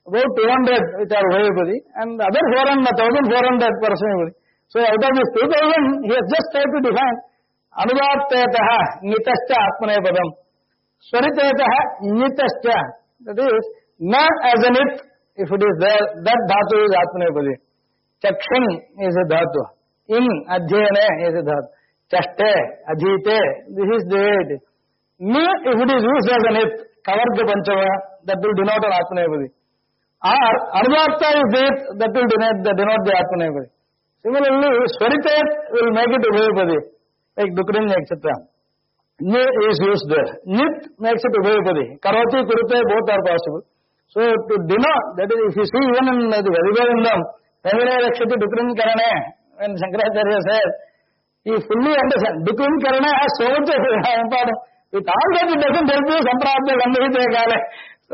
Speaker 2: about 200 which are Ubhayapadi, and the other 1,400 Parasmapadi. So out of this 2,000, he has just tried to define Anuvartayataha Nitascha Atmanepadam. Swaritayataha Nitascha. That is, na as a nit, if it is there, that dhatu is Atmanepadi. Chakshan is a dhatu. In Adhyayane is a dhatu. Chaste, Adhite, this is the way it is. Ni, if it is used as a nit, Kavarga Panchava, that will denote an Atmanepadi. Or Anuvarta is it, that will denote the Atmanepadi. Similarly, Swaritayat will make it Ubhayapadi, like Dukrin, etc. Ni is used there. Nit makes it Ubhayapadi. Karoti, Kurute, both are possible. So to denote, that is, if you see even in the Vedavindam, Navine Rakshati Dukrin Karane, when Shankaracharya says, he fully understands. Dukrin Karane has so much of importance. With all that, it doesn't help you, Samprabhya Gandhite Kale. So,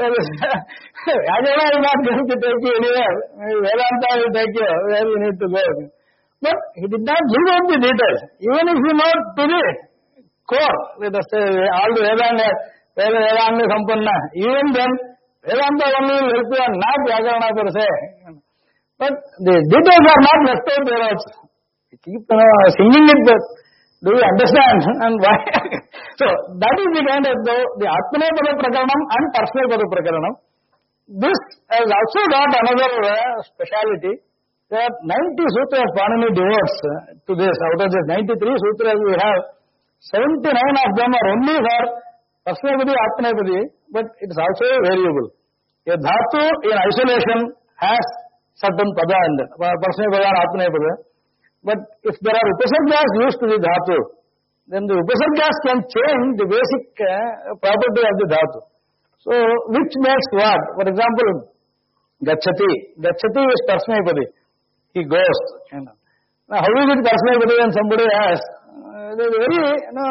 Speaker 2: Ajala is not going to take you anywhere. Vedanta will take you where you need to go. But he did not leave out the details. Even if you know to the core, let us say, all the Vedanta Sampanna, even then, Vedanta only will help you and not Vyakarana per se. But the details are not left out there also. You keep singing it, but do you understand and why? So that is the kind of the Atmanepada Prakaranam and Parasmapada Prakaranam. This has also got another speciality. There are 90 sutras Panini devotes to this. Out of the 93 sutras we have, 79 of them are only for Parasmapadi, Atmanepadi, but it is also variable. A dhatu in isolation has certain pada in that, Parasmapada and Atmanepada. But if there are upasargas used to the dhatu, then the upasargas can change the basic property of the dhatu. So, which makes what? For example, Gachati. Gachati is Parasmapadi. He goes. Now, how is it Parasmapadi when somebody asks? There is a very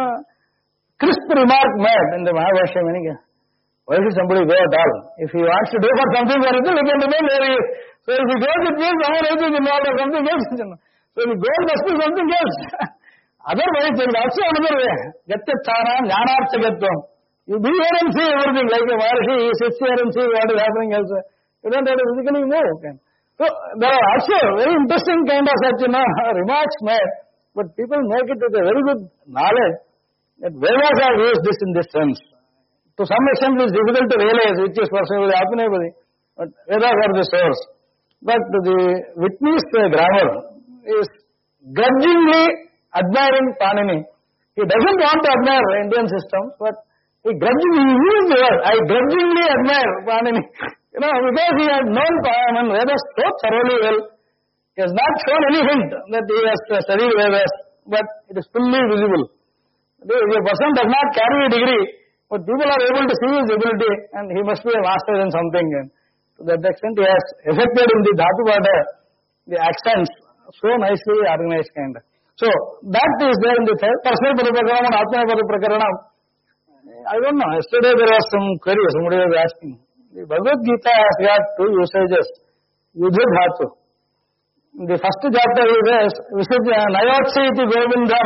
Speaker 2: crisp remark made in the Mahabharata. Why should somebody go at all? If he wants to do for something for it, he can remain where he is. So if he goes, it means someone else is involved or something else. So if he goes, must be something else. Otherwise, there is also another way. Gatyatthana jnanarthagatvam. You be here and see everything. Like a Maharishi, he sits here and see what is happening elsewhere. You don't have to physically move. So there are also very interesting kind of such remarks made. But people make it with a very good knowledge that Vedas have used this in this sense. To some extent it is difficult to realize which is Parasmapadi, Atmanepadi, but Vedas are the source. But the witness grammar is grudgingly admiring Panini. He doesn't want to admire Indian system, but he grudgingly uses the word, I grudgingly admire Panini. Because he has known Vedas so thoroughly well, he has not shown any hint that he has studied Vedas, but it is fully visible. If a person does not carry a degree, but people are able to see his ability, and he must be a master in something. And to that extent, he has affected in the Dhatu Pada, the accents, so nicely organized kind of. So, that is there in the third. Parasmapada Prakaranam and Atmanepada Prakaranam. I don't know, yesterday there was some query, somebody was asking. The Bhagavad Gita has got two usages. Yudha Dhatu. The first chapter is this, Nayotse iti Govindam.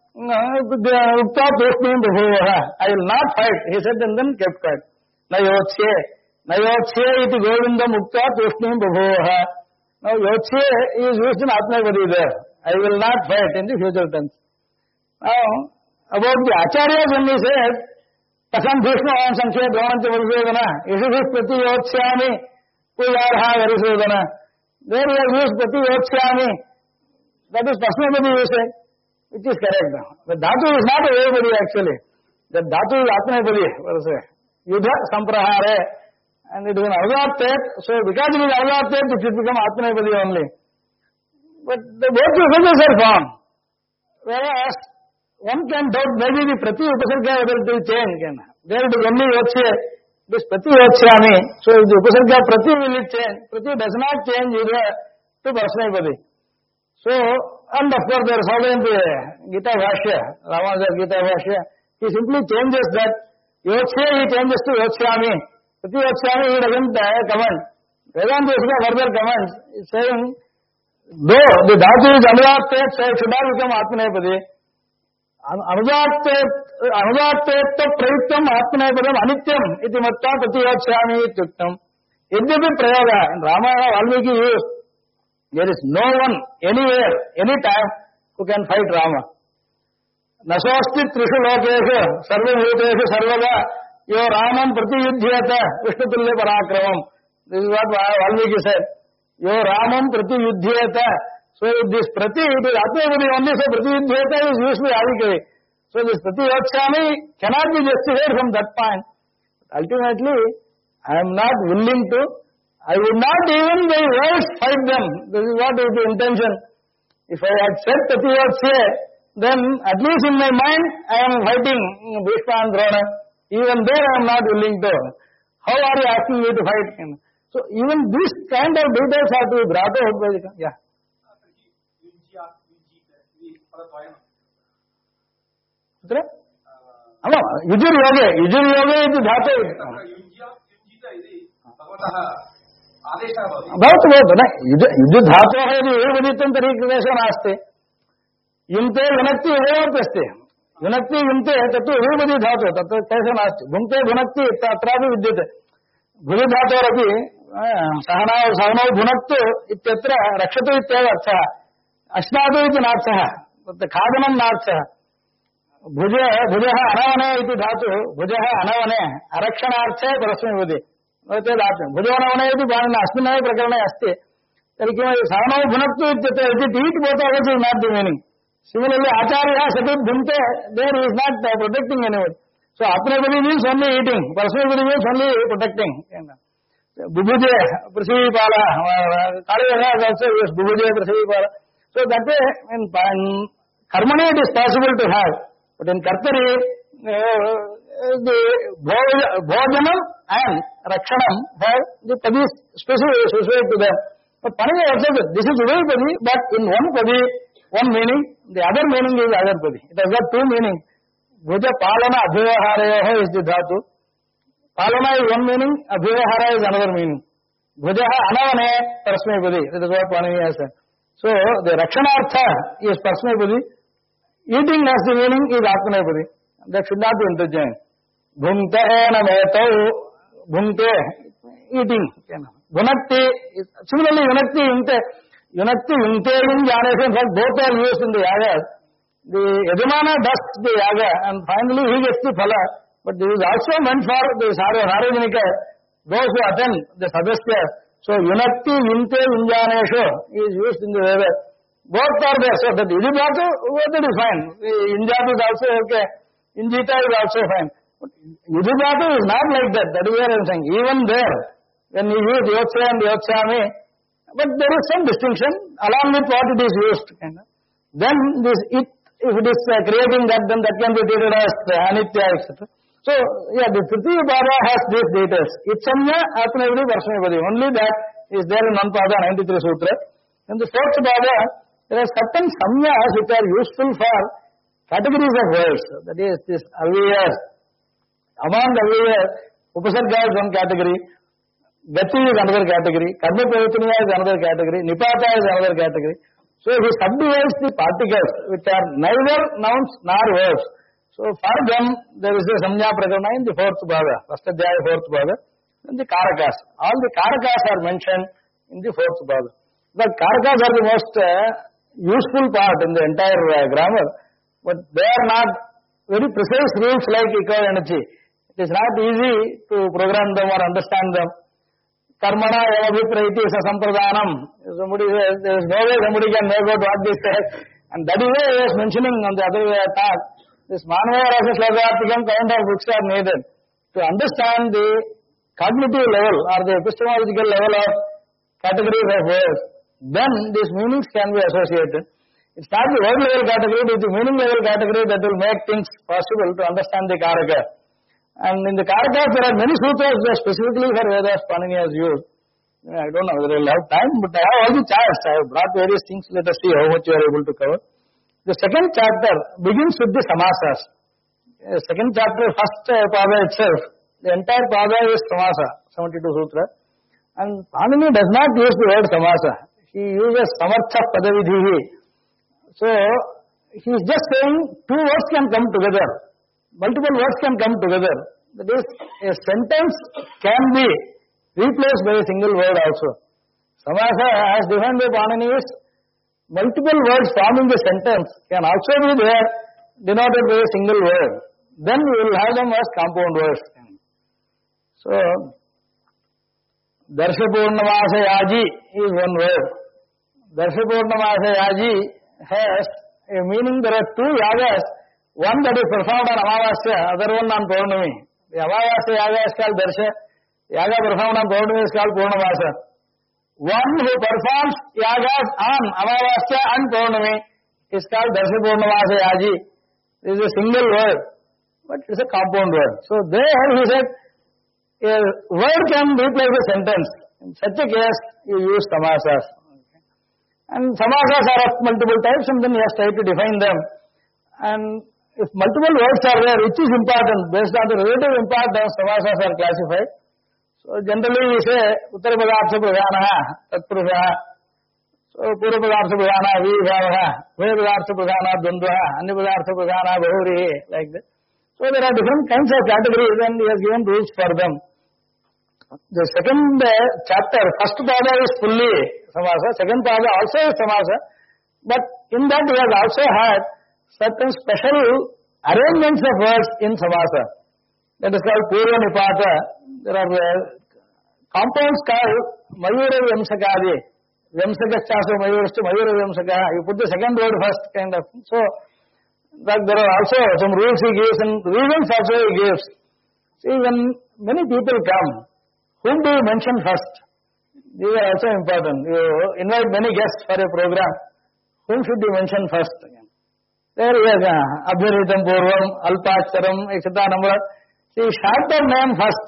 Speaker 2: Ukta Tushmim Bhuvaha. I will not fight. He said and then kept quiet. Nayotse. Nayotse iti Govindam Ukta Tushmim Bhuvaha. Now Yotse is used in Atmanepadi there. I will not fight in the future tense. Now, about the Acharyas when he said, Tasam Bhishma Vam Sankhya Bhavancha Varisudana, Ishishis Prati Yotsyami, Pujarha Varisudana. There he has used Prati Yotsyami. That is Parasmapadi usage, which is correct now. The Dhatu is not a Vedapadi actually. The Dhatu is Atmanepadi, Yudha Samprahare, and it is an Avadhat. So because it is Avadhat, it should become Atmanepadi only. But the both usages are found. Whereas, one can doubt maybe the Prati Upasarga will change. There it is only Yotsya, this Prati Yotsyami. So if the Upasarga Prati will it change? Prati does not change either to Parasmapadi. So, and of course there is also in the Gita Bhashya, Ramanuja's Gita Bhashya, he simply changes that Yotsya he changes to Yotsyami. Prati Yotsyami he doesn't comment. Vedanta is further comments, saying, though the Dhatu is Anuvartet, so it should not become Atmanepadi. Anuvartet prayuttam Atmanepadam anityam iti matta Prati Yotsyami ityuktam. Yadyapi prayoga, in Ramayana, Valmiki used, there is no one, anywhere, anytime, who can fight Rama. Nasosti trishu lokeshu, sarva bhuteshu sarvada, yo Raman pratiyuddhyata, Vishnutulya parakramam. This is what Valmiki said. Yo Raman pratiyuddhyata. So this prati, it is Atmavadi only, so pratiyuddhyata is used by Adikavi. So this pratiyotchami cannot be justified from that point. Ultimately, I am not willing to, I would not even by words fight them. This is what is the intention. If I had said pratiyotchya, then at least in my mind, I am fighting Bhishma and Drona. Even there I am not willing to. How are you asking me to fight him? So even this kind of details have to be brought out by the... Yeah. Yujur yoga is the dhatu. Both. Yujur dhatu hai the evaditam tarikvesha naste. Yumte vinakti evadaste. Vinakti yumte tatu evadi dhatu. Tatu kesha naste. Bhumte vinakti tatravi vidyate. Bhuja dhatu rapi sahanau bhunaktu ityatra rakshatu ityeva artha. Ashnadu iti nartha. Khadanam nartha. Bhuja anavane iti dhatu. Bhuja anavane arakshanaartha parasmivadi. Bhuja anavane iti bhanana asminaya prakarana asti. Tarikima sahanau bhunaktu ityatra. If it eat both of us is not the meaning. Similarly, Acharya Satit Bhunte, there he is not protecting anyone. So, Apnapadi means only eating. Parasmapadi means only protecting. Bubuje, Prasivipala, Kaliyana also is Bubuje, Prasivipala. So, that way, in Karmani it is possible to have. But in Kartari, the Bhojanam and Rakshanam have the Padis specific to them. But Panini also said, this is Udayapadi, but in one Padi, one meaning, the other meaning is other Padi. It has got two meanings. Bhuja Palana Abhyavaharayaha is the dhatu. Palana is one meaning, Abhyavahara is another meaning. Bhuja Anavane Parasmipadi. That is what Panini has said. So, the Rakshanartha is Parasmipadi. Eating as the meaning is Atmanepadi. That should not be interchanged. Bhumte nametau. Bhumte, eating. Bhunakti, similarly Yunakti Yunte. Yunakti Yunte in Janesha, in fact both are used in the yagas. The Yajamana does the yaga and finally he gets the phala. But this is also meant for the Sarvanika, those who attend the Sadhasya. So Yunakti Yunte Injanesha is used in the Veda. Both are there. So that Idibhatu, that is fine. Injat is also okay. Injita is also fine. But Idibhatu is not like that. That is what I am saying. Even there, when you use Yotsa and Yotsami, but there is some distinction along with what it is used. Then this if it is creating that, then that can be treated as Anitya, etc. So, yeah, the Tritiya Pada has these details. Itsamya, Atmanepadi, Parasmipadi. Only that is there in one Pada, 93 Sutra. In the fourth Pada, there are certain samyas which are useful for categories of words. That is, this avyayas. Among avyayas, Upasarga is one category. Gati is another category, Karma Pravitaniya is another category, Nipata is another category. So he subdivides the particles which are neither nouns nor verbs. So for them there is a Samnya Prakarana in the fourth bhaga, first adhyaya fourth bhaga, and the Karakas. All the Karakas are mentioned in the fourth bhaga. But Karakas are the most useful part in the entire grammar, but they are not very precise rules like equal energy. It is not easy to program them or understand them. Karmana Yavabhipraiti Sasampradhanam. Somebody says, there is no way somebody can make out what they said. And that is why I was mentioning on the other way I thought, this Manvaya Rasa Slokartikam kind of books are needed to understand the cognitive level or the epistemological level of categories of words. Then these meanings can be associated. It's not the word level category, it is the meaning level category that will make things possible to understand the Karaka. And in the Karakas, there are many sutras specifically for Vedas Panini has used. I don't know whether I will have time, but I have all the charts. I have brought various things. Let us see how much you are able to cover. The second chapter begins with the samasas. The second chapter, first pada itself, the entire pada is samasa, 72 sutra. And Panini does not use the word samasa. He uses samartha padavidhihi. So, he is just saying two words can come together. Multiple words can come together. That is, a sentence can be replaced by a single word also. Samasa, as defined by Panini, is multiple words forming a sentence can also be there denoted by a single word. Then we will have them as compound words. So, Darsha Purnamasa Yaji is one word. Darsha Purnamasa Yaji has a meaning. There are two yagas. One that is performed on Amavasya, other one on Purnami. The Amavasya yaga is called Darsha. Yaga performed on Purnami is called Purnamasa. One who performs yagas on Amavasya and Purnami is called Darsha Purnamasa Yaji. This is a single word, but it is a compound word. So there he said, a word can replace a sentence. In such a case, you use samasas. And samasas are of multiple types, and then he has tried to define them. And if multiple words are there, which is important, based on the relative importance, samasas are classified. So generally we say, Uttara Padartha Pradhanaha, Tatpurusaha. So Purva Padartha Pradhana, Vibhavaha, Veda Padartha Pradhana, Dvandvaha, Anya Padartha Pradhana, Bahurihi, like that. So there are different kinds of categories, and he has given rules for them. The second chapter, first pada is fully samasa, second pada also is samasa, but in that he has also had certain special arrangements of words in samasa. That is called Purva Nipata. There are compounds called Mayura Vyamsakadi. Vyamsakachaso Mayurastu Mayura Vyamsaka. You put the second word first, kind of. So, that there are also some rules he gives and reasons also he gives. See, when many people come, whom do you mention first? These are also important. You invite many guests for a program. Whom should you mention first? There is Abhyaritam Purvam, Alpacharam, etc. number. See, shorter name first.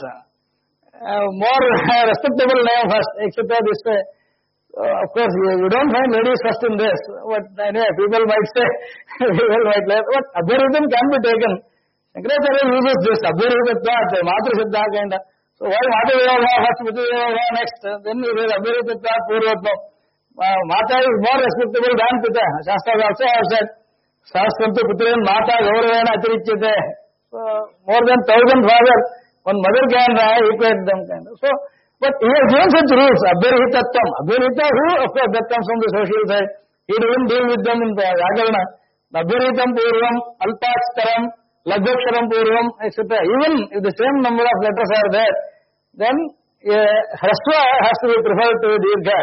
Speaker 2: More respectable name first, etc. this way. Of course, you don't find ladies first in this. But anyway, people might say, people might laugh. But Abhyaritam can be taken. Shankaracharya uses this Abhyaritam, Matra Siddha kind of. So why Mata Vyavaha first, Pita Vyavaha next? Then you say Abhyaritam, Purvatvam. Mata is more respectable than Pita. Shastras also have said, Sahasrantu Putran Mata Gauravena Atirichyate. So more than 1,000 fathers, one mother can equate them kind of. So, but he has given such rules. Abhyarhitatvam. Abhyarhita who? Of course, that comes from the social side. He doesn't deal with them in the Vyakarana. Abhyarhitam Purvam, Alpacharam, Laghaksharam Purvam, etc. Even if the same number of letters are there, then Hrasva has to be preferred to Dirgha.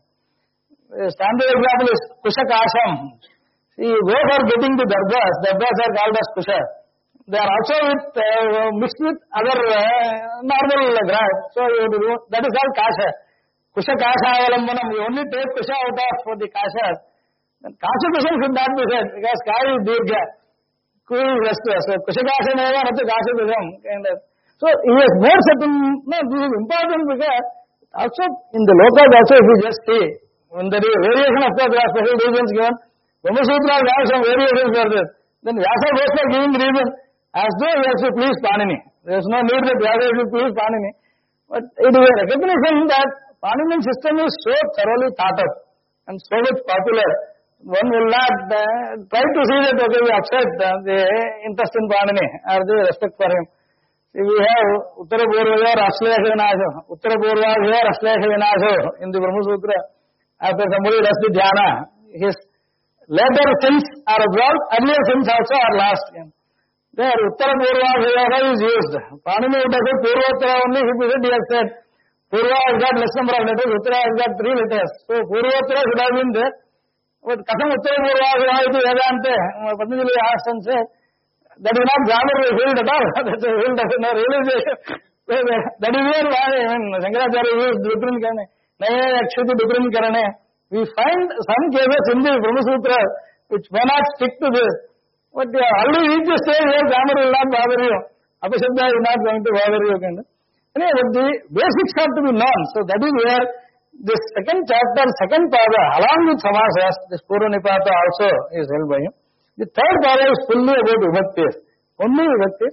Speaker 2: A standard example is Kushakasham. See, you go for getting the Darbhas. Darbhas are called as Kusha. They are also mixed with other normal grass. So that is called Kasha. Kusha Kasha Avalambanam. You only take Kusha out of for the Kashas. Then Kasha Kusha should not be said because Kai is Dirgha. Ku is Rastha. So Kusha Kasha Neva, not the Kasha Kusha. So he has more certain, no, this is important because also in the lokas also if you just see, when there is variation of course there are special reasons given. Brahma Sutras have some variations for this. Then Vyasa goes for giving reason. As though he has to please Panini. There is no need that Vyasa should please Panini. But it is a recognition that Paninian system is so thoroughly thought of and so much popular. One will not try to see that okay, we upset the interest in Panini or the respect for him. See, we have Uttara Purva Ashlesha Vinasho. Uttara Purva Ashlesha Vinasho in the Brahma Sutra. After somebody does the dhyana, his later sins are absorbed, earlier sins also are lost. There, Uttara Purva is used. Panini would have said Purvottara only, he has said Purva has got less number of letters, Uttara has got 3 letters. So Purvottara should have been there. But Katham Uttara Purva iti Vedante, Patanjali asked and said, that is not grammar field at all. That is a field of no realization. That is where Shankaracharya used Dukrin Karane. Naya Akshati Dukrin Karane. We find some cases in the Brahma Sutra which may not stick to this. But already reach the stage where grammar will not bother you. Apashabda is not going to bother you. Anyway, but the basics have to be known. So that is where this second chapter, second pada, along with samasas, this Purva Nipata also is held by him. The third pada is fully about Vibhaktis. Only Vibhaktis.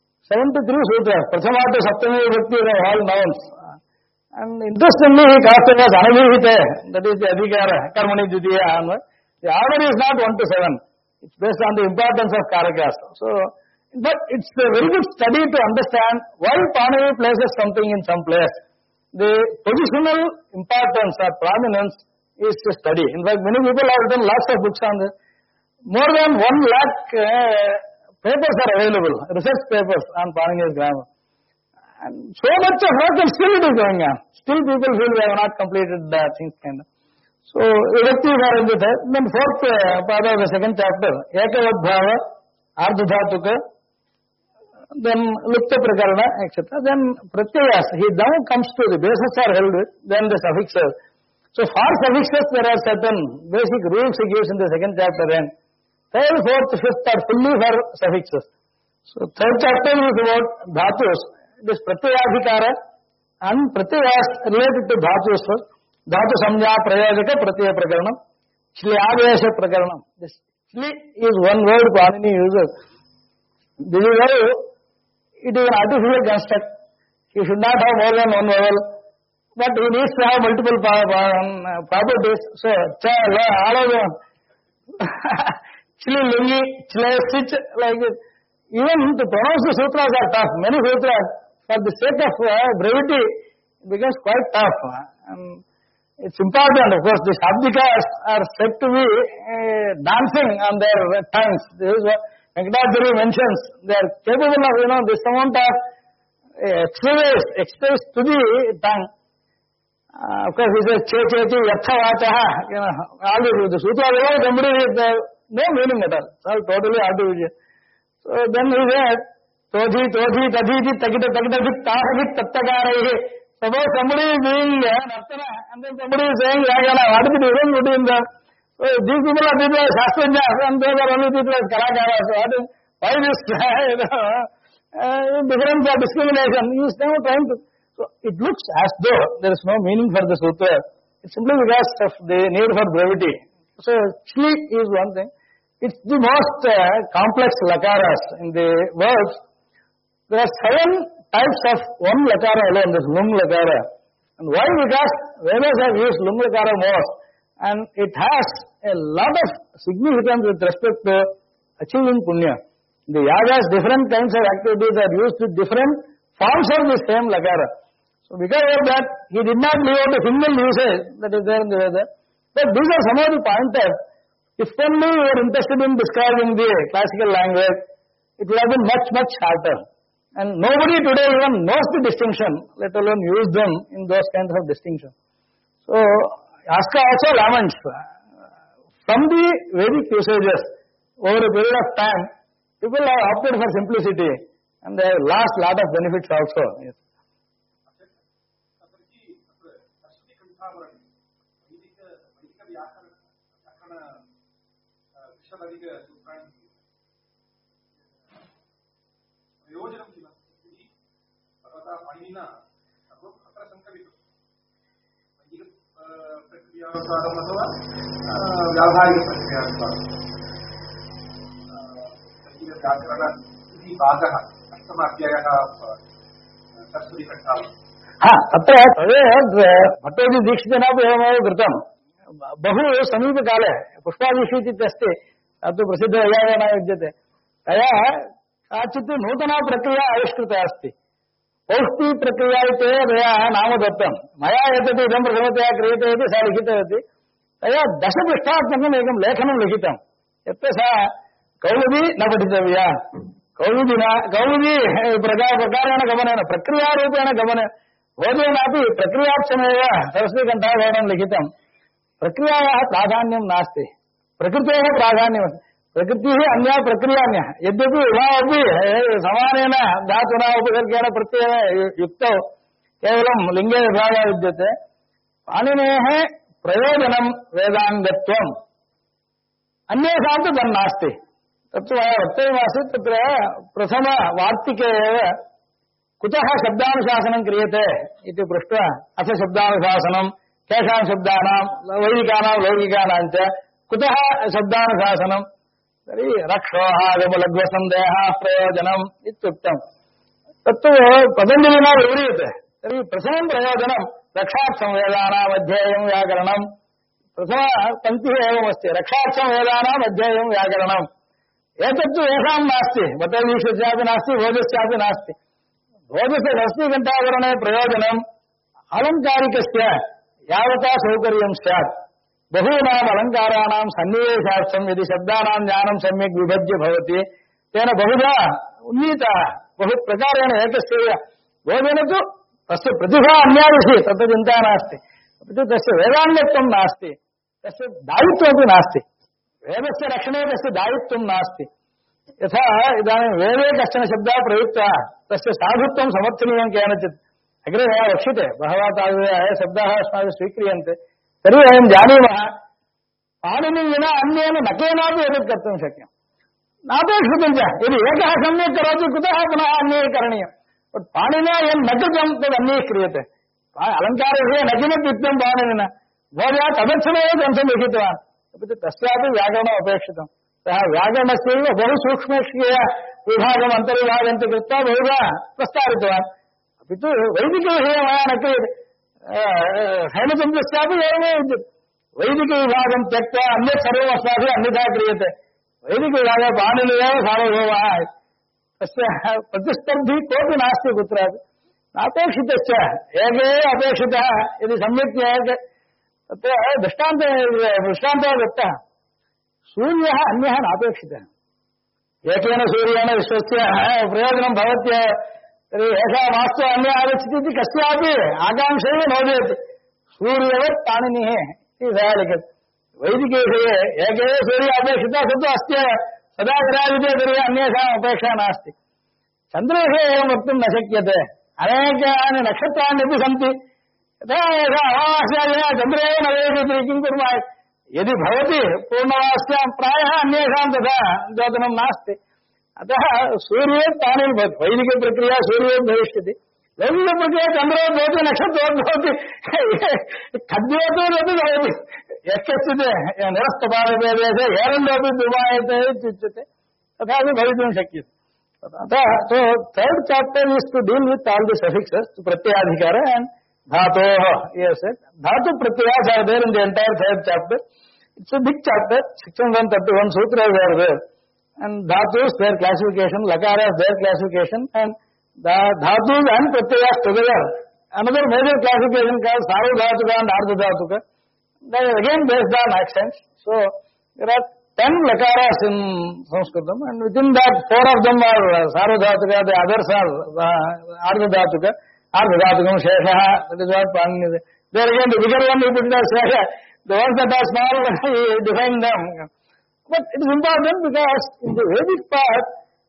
Speaker 2: 73 sutras. Prathamata Saptami Vibhaktis are all nouns. And interestingly, he cast it as Anabhivite. That is the Adhikara, Karmani Dvitiya. The order is not 1 to 7. It's based on the importance of Karakas. So, but it's a very good study to understand why Panini places something in some place. the positional importance or prominence is to study. In fact, many people have written lots of books on this. More than 1 lakh papers are available, research papers on Panini's grammar. And so much of work and still it is going on. Still people feel they have not completed things kind of. So, vibhakti are in the third. Then fourth part of the second chapter, Ekavad Bhava, Ardhadhatuka, then Lupta Prakarana, etc. Then Pratyayas, he now comes to the bases are held with, then the suffixes. So, for suffixes there are certain basic rules he gives in the second chapter, and third, fourth, fifth are fully for suffixes. So, third chapter is about dhatus. This Pratyayadhikara and Pratyayas related to dhatus. Dhatu Samjna Prayojaka Pratyaya Prakaranam, Shli Adesha Prakaranam. This Shli is one word Panini uses. This is how it is an artificial construct. He should not have more than one vowel, but he needs to have multiple properties. So, all of them. Chili Lungi, Chile Stitch, like it. Even to pronounce the sutras are tough. Many sutras, for the sake of brevity, it becomes quite tough. And it's important, of course, the Shabdikas are said to be dancing on their tongues. This is what Venkatacharya mentions. They are capable of, this amount of express to the tongue. Of course, he says, Che, Yatha Vachaha, all the sutra, somebody with no meaning at all. It's all totally artificial. So then he said, Todhi, Tadhiti, Takita, Tahavit, Tattakaraihi. Suppose somebody is doing Nartana and then somebody is saying Yagana, what is the difference between them? So these people are people as Shastrajnas and those are only people as Kalakaras. So why this difference or discrimination? He is now trying to. So it looks as though there is no meaning for the sutra. It's simply because of the need for brevity. So Shli is one thing. It's the most complex lakaras in the words. There are 7 types of one lakara alone, this lung lakara. And why? Because Vedas have used lung lakara most. And it has a lot of significance with respect to achieving punya. The yagas, different kinds of activities are used with different forms of the same lakara. So because of that, he did not leave out a single usage that is there in the Veda. But these are some of the pointers. If only you are interested in describing the classical language, it would have been much, much shorter. And nobody today even knows the distinction, let alone use them in those kinds of distinction. So, Yaska also laments from the Vedic usages over a period of time, people have opted for simplicity and they have lost a lot of benefits also. Yes.
Speaker 3: व्यावहारिक प्रक्रियानुसारं व्याकरण इति भागः अष्टमाध्यायः सरस्वतीकण्ठाः
Speaker 2: तत्र तदेव भट्टोजी दीक्षितेनापि एवमेव कृतं बहु समीपकाले पुष्पादिषु इत्यस्ति तत्तु प्रसिद्धवैयाकरणः विद्यते तया काचित् नूतना प्रक्रिया आविष्कृता अस्ति पौष्टी प्रक्रिया तया नाम दत्तं मया एतत् इदं प्रथमतया क्रियते इति सा लिखितवती तया 10 पृष्ठात्मकम् एकं लेखनं लिखितं यत्र सा कौमुदी न पठितव्या कौमुदी प्रकारेण गमनेन प्रक्रियारूपेण गमनेन बोधेनापि प्रक्रियार्थमेव सरस्वतीकण्ठाभरणं लिखितं प्रक्रियायाः प्राधान्यं नास्ति प्रकृतेः प्राधान्यमस्ति प्रकृतिः अन्या प्रक्रियान्यः यद्यपि उभावपि समानेन धातुना उपसर्गेण प्रत्ययेन युक्तौ केवलं लिङ्गे विभागः विद्यते पाणिनेः प्रयोजनं वेदाङ्गत्वम् अन्येषां तु तन्नास्ति तत्तु वक्तव्यमासीत् तत्र प्रथमवार्तिके एव कुतः शब्दानुशासनं क्रियते इति पृष्ट्वा अथ शब्दानुशासनं केषां शब्दानां वैदिकानां लौकिकानां च कुतः शब्दानुशासनं तर्हि रक्षोहागमलघ्वसन्देहः प्रयोजनम् इत्युक्तम् तत्तु पतञ्जलिना विव्रियते तर्हि प्रथमं प्रयोजनं रक्षार्थं वेदानाम् अध्येयं व्याकरणं प्रथमपङ्क्तिः एवमस्ति रक्षार्थं वेदानाम् अध्येयं व्याकरणम् एतत्तु येषां नास्ति भट्टोजीश्वरस्यापि नास्ति भोजस्यापि नास्ति भोजस्य सरस्वतीकण्ठाभरणे प्रयोजनम् अलङ्कारिकस्य यावता सौकर्यं स्यात् बहूनाम् अलङ्काराणां सन्निवेशार्थं यदि शब्दानां ज्ञानं सम्यक् विभज्य भवति तेन बहुधा उन्नीतः बहु प्रकारेण एकस्यैव बोधेन तु तस्य प्रतिभा अन्यादिशि तत्र चिन्ता नास्ति अपि तु तस्य वेदाङ्गत्वं नास्ति तस्य दायित्वमपि नास्ति वेदस्य रक्षणे तस्य दायित्वं नास्ति यथा इदानीं वेदे कश्चन शब्दः प्रयुक्तः तस्य साधुत्वं समर्थनीयं केनचित् अग्रे मया वक्ष्यते बहवः तादृशाः शब्दाः अस्माभिः स्वीक्रियन्ते तर्हि वयं जानीमः पाणिनिं विना अन्येन न केनापि एतत् कर्तुं शक्यं नापेक्षितं च यदि एकः सम्यक् करोति कुतः पुनः अन्यैः करणीयं पाणिना यन् न कृतं तद् अन्यैः क्रियते अलङ्कारविषये न किमपि उक्तं पाणिनिना भवत्या तदर्थमेव ग्रन्थं लिखितवान् अपि तु तस्यापि व्याकरणम् अपेक्षितं सः व्याकरणस्यैव बहु सूक्ष्मक्रियया विभागम् अन्तर्विभागं च कृत्वा बहुधा प्रस्तावितवान् अपि तु वैदिकविषये मया न क्रियते हेमचन्द्रस्यापि एवमेव विद्यते वैदिकविभागं त्यक्त्वा अन्यत् सर्वम् अस्माभिः अन्यथा क्रियते वैदिकविभागः पाणिनिः एव सार्वभौमः तस्य प्रतिस्पर्धी कोऽपि नास्ति कुत्रापि नापेक्षितश्च एक एव अपेक्षितः यदि सम्यक् तत्र दृष्टान्तः दत्तः सूर्यः अन्यः नापेक्षितः एकेन सूर्येण विश्वस्य प्रयोजनं भवत्येव तर्हि एषः मास्तु अन्यः आगच्छति इति कस्यापि आकाङ्क्षैव नोदेत् सूर्यवत् पाणिनिः इति सः लिखति वैदिकविषये एक एव सूर्य अपेक्षितः स तु अस्त्येव सदा विराजते तर्हि अन्येषाम् अपेक्षा नास्ति चन्द्रविषये एवं वक्तुं न शक्यते अनेकानि नक्षत्राण्यपि सन्ति यथा एषः अमावास्यादिना चन्द्रे न वेदति किं कुर्मः यदि भवति पूर्णमास्यां प्रायः अन्येषां तथा द्योतनं नास्ति अतः सूर्योत् तानेन भवति वैदिकप्रक्रिया सूर्योत् भविष्यति लौकिकप्रक्रिया चन्द्रोत् भवति नक्षत्रोत् भवति खद्योतोरपि भवति यश्चित् निरस्तपादप्रदेशे हेरण्योपि दुर्वायते इत्युच्यते तथापि भवितुं शक्यते अतः so third chapter is to deal with all the suffixes to pratyadhikara and dhatoh. Yes, dhatu pratyayas are there in the entire third chapter. It's a big chapter, 631 sutras are there. And dhatus, their classification, lakaras, their classification, and the dhatus and pratyayas together. Another major classification called sarvadhatuka and ardhadhatuka. They are again based on accents. So there are 10 lakaras in Sanskritam, and within that 4 of them are sarvadhatuka, the others are ardhadhatuka. Ardhadhatukam sheshaha, that is what Panini. There again the bigger one we put as shesha. The ones that are small, we define them. But it is important because in the Vedic part,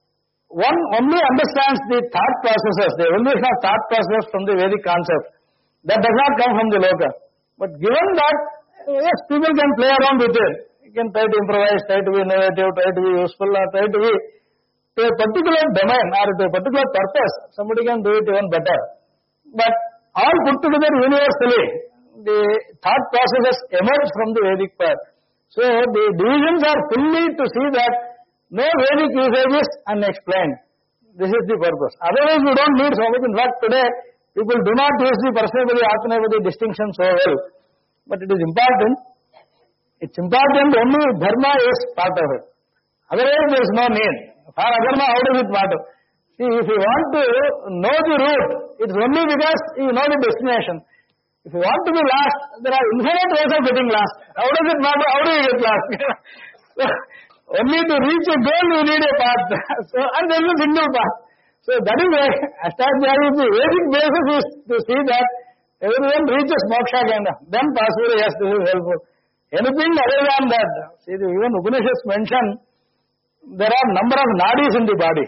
Speaker 2: one only understands the thought processes, the evolution of thought process from the Vedic concept. That does not come from the Loka. But given that, yes, people can play around with it. You can try to improvise, try to be innovative, try to be useful, or try to be to a particular domain or to a particular purpose. Somebody can do it even better. But all put together universally, the thought processes emerge from the Vedic part. So the divisions are fully to see that no Vedic usage is unexplained. This is the purpose. Otherwise we don't need so much. In fact, today people do not use the Parasmapadi Atmanepadi distinction so well. But it is important. It's important only if dharma is part of it. Otherwise there is no need. For adharma, how does it matter? See, if you want to know the route, it's only because you know the destination. If you want to be lost, there are infinite ways of getting lost. How does it matter? How do you get lost? So, only to reach a goal you need a path. So, and there is a single path. So that is why Ashtadhyayi, the Vedic basis is to see that everyone reaches moksha kind of. Then possibly, yes, this is helpful. Anything other than that, see, even Upanishads mention there are number of nadis in the body.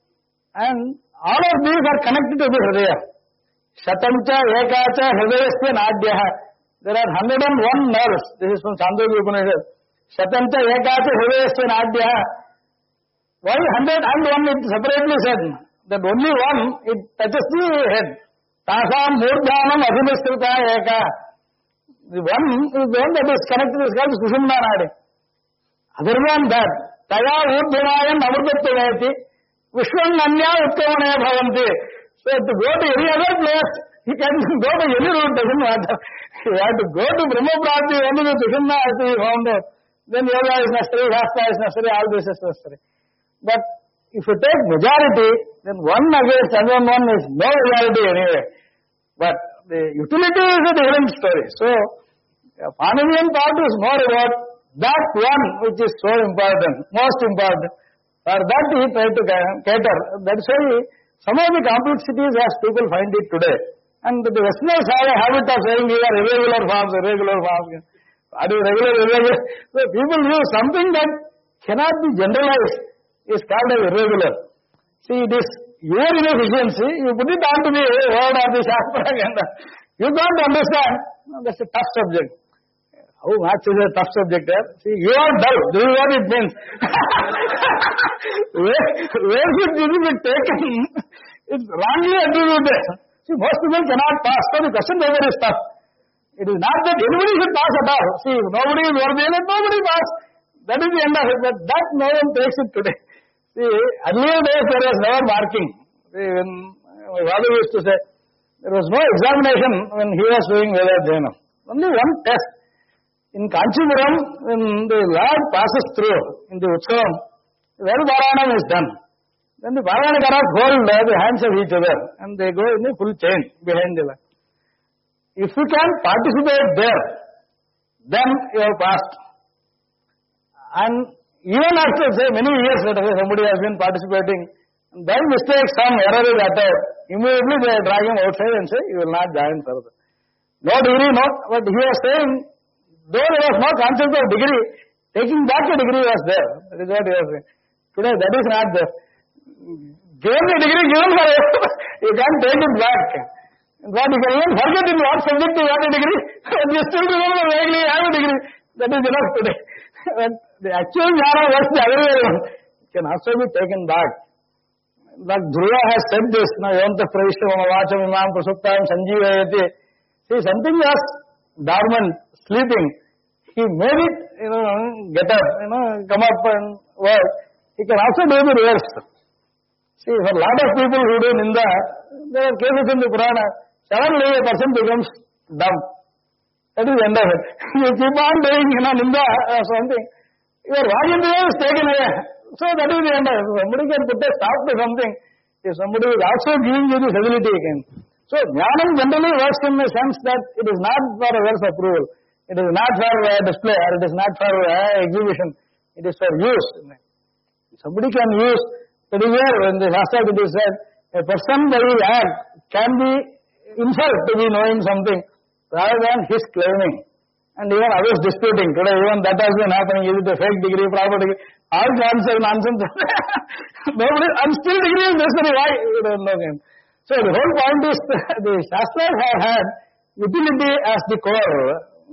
Speaker 2: And all of these are connected to the Hridaya. Shatamcha, Ekacha, Hridayasya, Nadyaha. There are 101 nerves. This is from Chandogya Upanishad. Shatamcha, Ekacha, Hridayasya, Nadyaha. Why 101 is separately said? That only one, it touches the head. Tasam Murdhanam Abhimishrita Eka. The one is the one that is connected is called Sushumna Nadi. Other than that, Taya Urdhanayam Amrutattavayati Vishwan Nanya Uttamane Bhavanti. So to go to any other place, he can go to any route, doesn't matter. You have to go to Brahma Prati, only the Sushumna has to be found there. Then Yoga is necessary, Shastra is necessary, all this is necessary. But if you take majority, then one against another one is no majority anyway. But the utility is a different story. So, Paninian part is more about that one which is so important, most important. For that he tried to cater. That's why some of the complexities as people find it today. And the Westerners have a habit of saying these are irregular forms. Are you regular, irregular? So people use something that cannot be generalized is called as irregular. See, this your inefficiency, you put it onto the word of the Shastra and you can't understand. That's a tough subject. How maths is a tough subject there? See, you are dull. This is what it means. where should this be taken? It's wrongly attributed. See, most people cannot pass, so the question paper is tough. It is not that anybody should pass at all. See, if nobody is worthy, let nobody pass. That is the end of it. But that no one takes it today. See, earlier days there was never marking. See, when my father used to say, there was no examination when he was doing Vedadhyayana. Only one test. In Kanchipuram, when the Lord passes through in the Utsavam, when Paranam is done, then the Paranakaras hold the hands of each other and they go in a full chain behind the Lord. If you can participate there, then you have passed. And even after, say, many years later, somebody has been participating, and then mistake, some error is uttered, immediately they drag him outside and say, you will not join further. No degree, no, but he was saying, though there was no concept of degree, taking back a degree was there. That is what he was saying. Today, that is not there. Given the degree, given for it, you can't take it back. In fact, you can even forget in what subject you got a degree, and you still remember vaguely you have a degree. That is enough today. But the actual jnana was the other way around. It can also be taken back. Like Dhruva has said this, Yonta Praishtamam Avacham Imam Prasuptam Sanjeevayati. See, something was dormant, sleeping. He made it, get up, come up and work. He can also do the reverse. See, for a lot of people who do Ninda, there are cases in the Purana, suddenly a person becomes dumb. That is the end of it. You keep on doing Ninda or something, your Vajendriya is taken away. So that is the end of it. Somebody can put a stop to something. If somebody is also giving you this ability again. So Jnanam generally works in the sense that it is not for a verse approval. It is not for display or it is not for exhibition. It is for use. Somebody can use, that is where when the Shastra it is said, a person by his act can be inferred to be knowing something rather than his claiming. And even others disputing. Today even that has been happening. Is it a fake degree, proper degree? All kinds of nonsense. Nobody, and still degree is necessary. Why? You don't know him. So the whole point is the Shastras have had utility as the core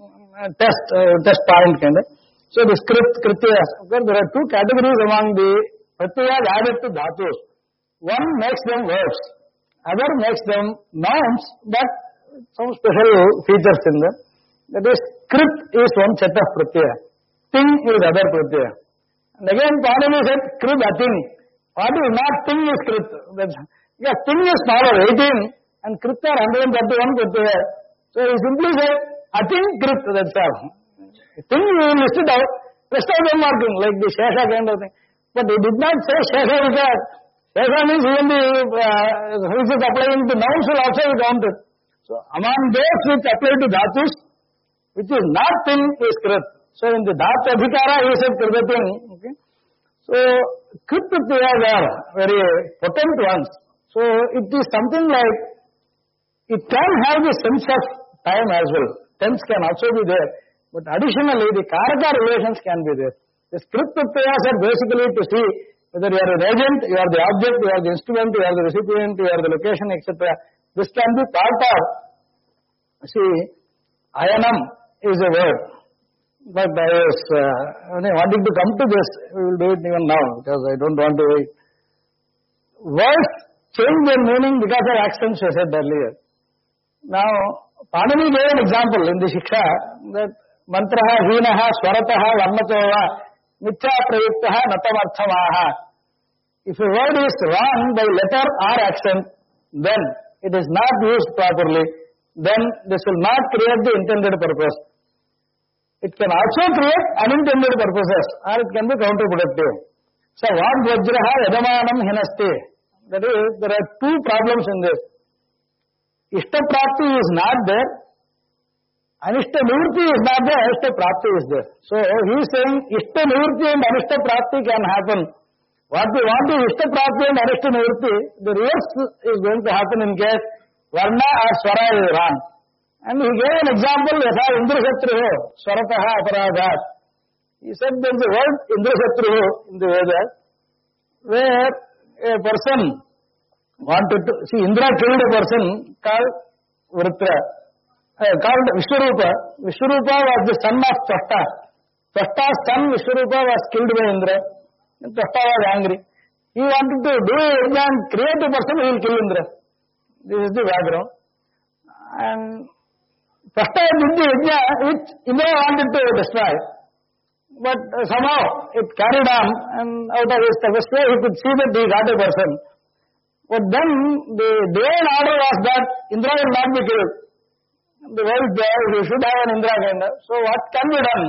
Speaker 2: test point kind of. So the script, krityas, okay, there are two categories among the pratyayas added to dhatus. One makes them verbs, other makes them nouns, but some special features in them. That is, script is one set of pratyaya, thing is other pratyaya. And again, Panini said, krib atin. What is not thing is script. Yeah, thing is smaller, 18, and krit are 131 pratyaya. So he simply said, atin krit, that's all. Thing you will list it out, rest of them marking, like the Shesha kind of thing. But he did not say Shesha because Shesha means even the, which is applying to nouns will also be counted. So among those which apply to dhatus, which is not thing is krit. So in the dhatu adhikara he said kridatin. Okay. So krit pratyayas are very potent ones. So it is something like, it can have the sense of time as well. Tense can also be there. But additionally, the karaka relations can be there. The script pratyayas are basically to see whether you are an agent, you are the object, you are the instrument, you are the recipient, you are the location, etc. This can be part of, see, ayanam is a word. But I was wanting to come to this, we will do it even now, because I don't want to wait. Words change their meaning because of actions I said earlier. Now, Panini gave an example in the Shiksha that mantraha, hinaha, swarataha, varnatova, mitya prayuktaha, natamarthamaha. If a word is wrong by letter or action, then it is not used properly, then this will not create the intended purpose. It can also create unintended purposes, or it can be counterproductive. So, what vajraha yadamanam hinaste? That is, there are two problems in this. Ishta Prapti is not there, Anishta Nivritti is not there, Anishta Prapti is there. So he is saying Ishta Nivritti and Anishta Prapti can happen. What we want is Ishta Prapti and Anishta Nivritti. The reverse is going to happen in case Varna or Swara is wrong. And he gave an example, Yatha Indra Shatruho, Swarataha Aparadhat. He said there is a word Indra Shatruho in the Vedas, where a person wanted to, see, Indra killed a person called Vritra, called Vishwarupa. Vishwarupa was the son of Tvashta. Tvashta's son Vishwarupa was killed by Indra. And Tvashta was angry. He wanted to do a yajna and create a person who will kill Indra. This is the background. And Tvashta did the yajna which Indra wanted to destroy. But somehow it carried on, and out of his tapasya he could see that he got a person. But then the divine order was that Indra will not be killed. The world there, we should have an Indra kind of. So what can be done?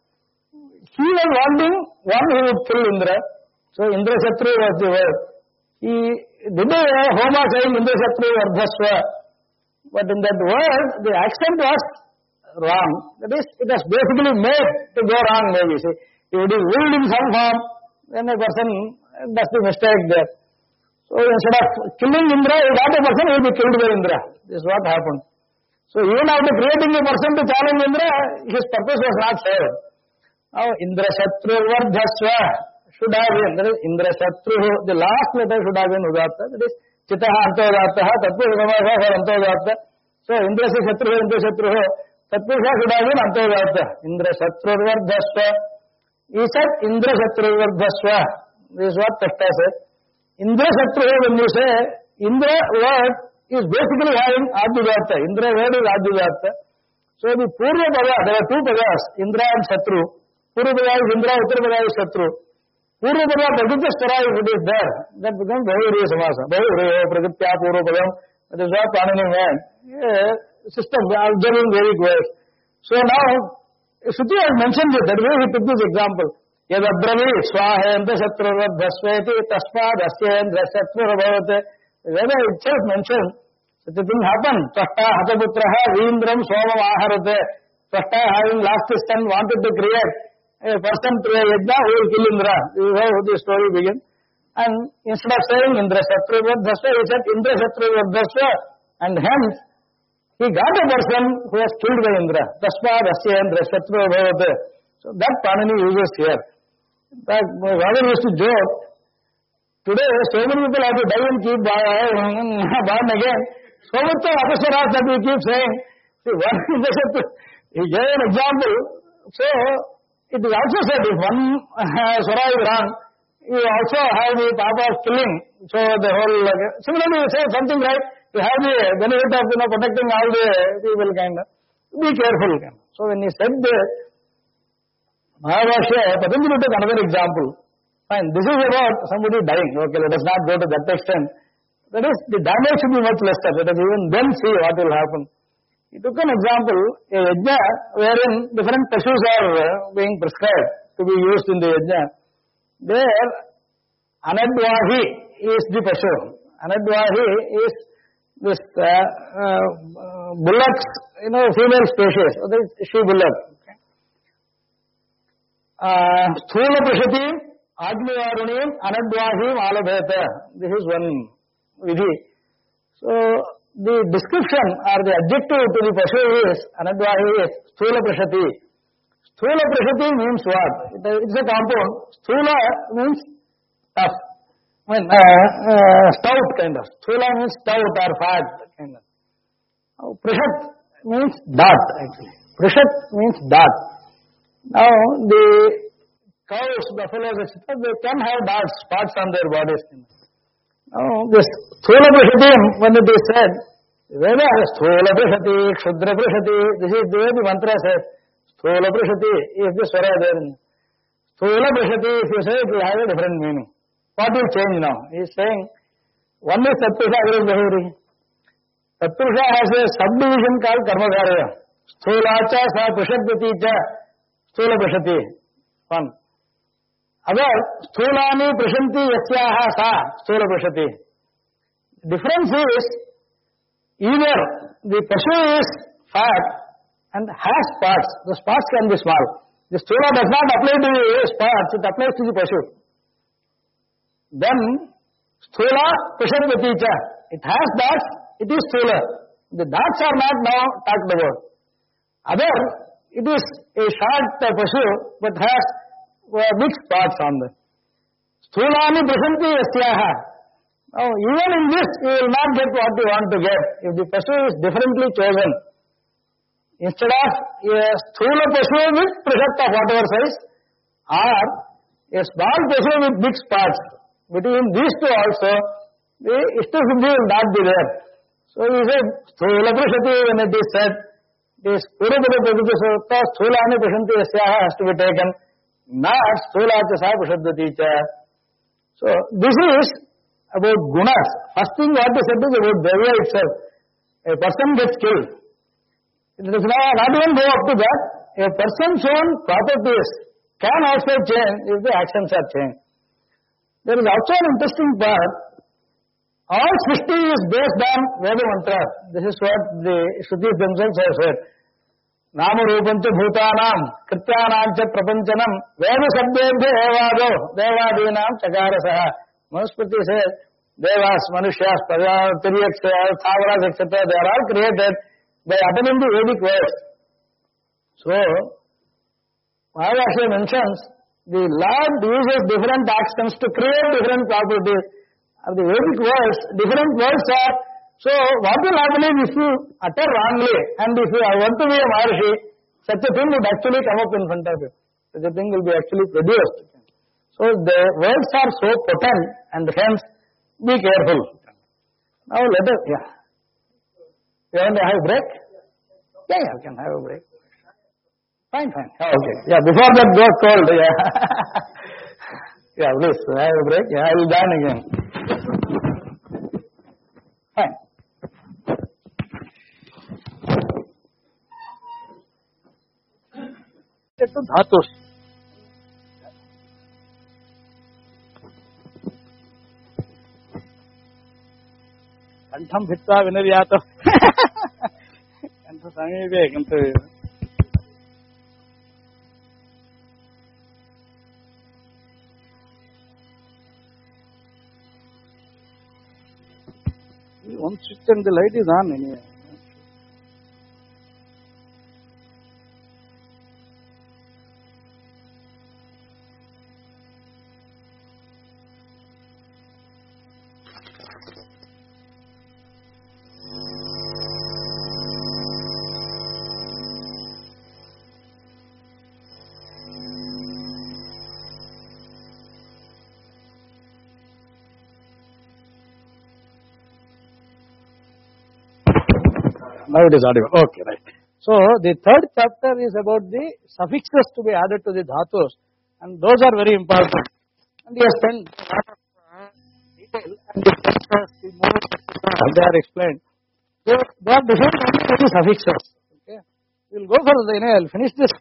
Speaker 2: He was wanting one who would kill Indra. So Indra Shatru was the word. He did a homa saying Indra Shatru Vardhasva. But in that word, the accent was wrong. That is, it was basically made to go wrong maybe. See, if it is willed in some form, then a person does the mistake there. So instead of killing Indra, he got a person who will be killed by Indra. This is what happened. So even after creating a person to challenge Indra, his purpose was not served. Now Indra Shatru Vardhasva should have been, that is Indra Shatru, the last letter should have been Udatta, that is Chitaha Antodataha, Tatpurushamasa for Antodata. So Indra Shatru, Indra Shatru, Tatpurusha should have been Antodata. Indra Shatru Vardhasva. He said Indra Shatru Vardhasva. This is what Tashta said. Indra Shatru, when you say, Indra word is basically having Adhyudatta. Indra word is Adhyudatta. So the Purva Pada, there are two Padas, Indra and Shatru. Purva Pada is Indra, Uttara Pada is Shatru. Purva Pada, Prakritya Stara, if it is there, that becomes Bahuriya Samasa. Bahuriya, Prakritya, Purva Padam, that is what Panini meant. System, observing very well. So now, Shruti has mentioned it, that way he took this example. Yadabravi, Swahayanta Shatrura Dhasveti, Tasmad, Asyendra Shatrura Bhavate. Veda itself mentioned, such a thing happened. Tvashta Hataputraha, Veendram Somam Aharate. Tvashta having lost his son, wanted to create a person to a yajna who will kill Indra. This is how the story begins. And instead of saying Indra Shatrura Dhasva, he said Indra Shatrura Dhasva. And hence, he got a person who was killed by Indra. Tasmad Asyendra Shatrura Bhavate. So that Panini uses here. In fact, my father used to joke, today so many people have to die and keep born again. So much of apasharas that we keep saying. See, one he gave an example. So, it is also said if one Swara is wrong, you also have the papa of killing. So the whole, similarly you say something right, you have the benefit of protecting all the people kind of. Be careful kind of. So when he said the Mahavashya, Patanjali took another example. Fine, this is about somebody dying. Okay, let us not go to that extent. That is, the damage should be much lesser. Let us even then see what will happen. He took an example, a yajna wherein different pashus are being prescribed to be used in the yajna. There, Anadvahi is the pashu. Anadvahi is this bullocks, female species. So that is she bullock. Okay. Sthula Prashati, Agnivarunim, Anadvahim, Alabheta. This is one vidhi. So, the description or the adjective to the pashu is, Anadvahi is Sthula Prashati. Sthula Prashati means what? It's a compound. Sthula means tough. Stout kind of. Sthula means stout or fat kind of. Prashat means dot actually. Prashat means dot. Now, the cows, buffaloes, etc., they can have dots, spots on their bodies. Now, this Sthula Prashati, when it is said, Veda has Sthula Prashati, Kshudra Prashati, this is the way the mantra says. Sthula Prashati is the swara there. Sthula Prashati, if you say, it will have a different meaning. What will change now? He is saying, one is Tatpurusha, other is Bahuri. Tatpurusha has a subdivision called Karmakarya. Sthulacha sa Prashadyati cha Sthula Prashati. One. Other, Sthulani Prashanti yasyaha sa Sthula Prashati. Difference is, either the Pashu is fat and has spots. The spots can be small. The Sthula does not apply to the spots, it applies to the Pashu. Then, Sthula Pashatvati cha. It has dots, it is Sthula. The dots are not now talked about. Other, it is a short Pashu, but has big spots on them. Sthulani Prashanti Yasyaha. Now, even in this, you will not get what you want to get if the Pashu is differently chosen. Instead of a Sthula Pashu with Prashatta of whatever size, or a small Pashu with big spots. Between these two also, the Ishtasiddhi will not be there. So he said, Sthula Prashati, when it is said, this Purabhata Prabhuta Sutta, Sthulani Prashanti Yasyaha has to be taken, not Sthula Chasa Prashaddhati cha. So this is about gunas. First thing what is said is about Dravya itself. A person gets killed. It does not even go up to that. A person's own properties can also change if the actions are changed. There is also an interesting part. All Srishti is based on Veda Mantra. This is what the Shrutis themselves have said. Nama Rupancha Bhutanam, Krityanam cha Prapanchanam, Veda Sabdebhya Evado, Devadinam Chakarasaha. Manusmriti says, Devas, Manushas, Tiryaksha, Thavaras, etc. They are all created by attaining the Vedic words. So, Mahavashi mentions, the Lord uses different actions to create different properties. Of the Vedic words, different words are, so what will happen is if you utter wrongly and if you want to be a Maharshi, such a thing would actually come up in front of you. Such a thing will be actually produced. So the words are so potent and hence be careful. Now let us, You want to have a break? Yeah, we can have a break. Fine. Okay. Yeah, before that goes cold. Yeah, please have a break. I will join again. Fine. To dhatus. Kantham Bhitta Vinaryato. Kantha Samibe, Kantha. One switch and the light is on anyway. Now it is audible. Okay, right. So the third chapter is about the suffixes to be added to the dhatus, and those are very important. And he has spent a lot of detail, and the chapters, the modes, they are explained. So they are different only for the suffixes. Okay, we will go for the. I will finish this.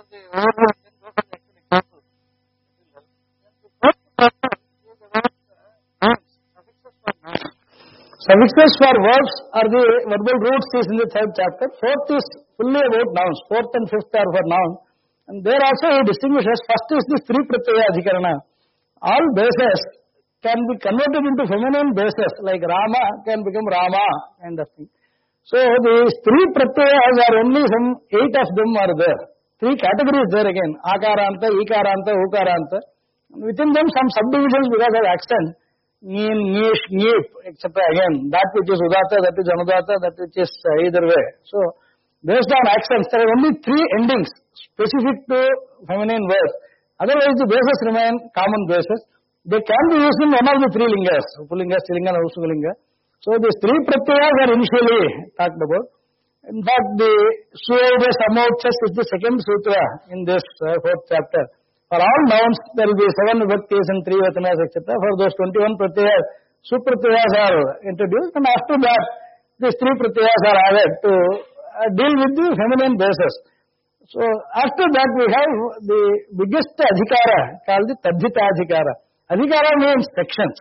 Speaker 2: Suffixes for verbs are the verbal roots is in the third chapter. Fourth is fully about nouns. Fourth and fifth are for noun. And there also he distinguishes. First is the Stri Pratyaya Adhikarana. All bases can be converted into feminine bases, like Rama can become Rama kind of thing. So the Stri Pratyayas are only some 8 of them are there. 3 categories there again. Akaranta, Ikaranta, Ukaranta. And within them some subdivisions because of accent. Neen, Nish, Nip, etc. Again, that which is Udata, that is Anudata, that which is either way. So, based on accents, there are only 3 endings specific to feminine words. Otherwise, the bases remain common bases. They can be used in one of the 3 lingas, Pulinga, Strilinga, and Usulinga. So, these 3 pratyayas are initially talked about. In fact, the Suyavya Samauchas is the second sutra in this 4th chapter. For all nouns, there will be 7 vibhaktis and 3 vatanas, etc. For those 21 pratyayas, supratyayas are introduced, and after that, these 3 pratyayas are added to deal with the feminine basis. So, after that, we have the biggest adhikara called the Tadhita Adhikara. Adhikara means sections.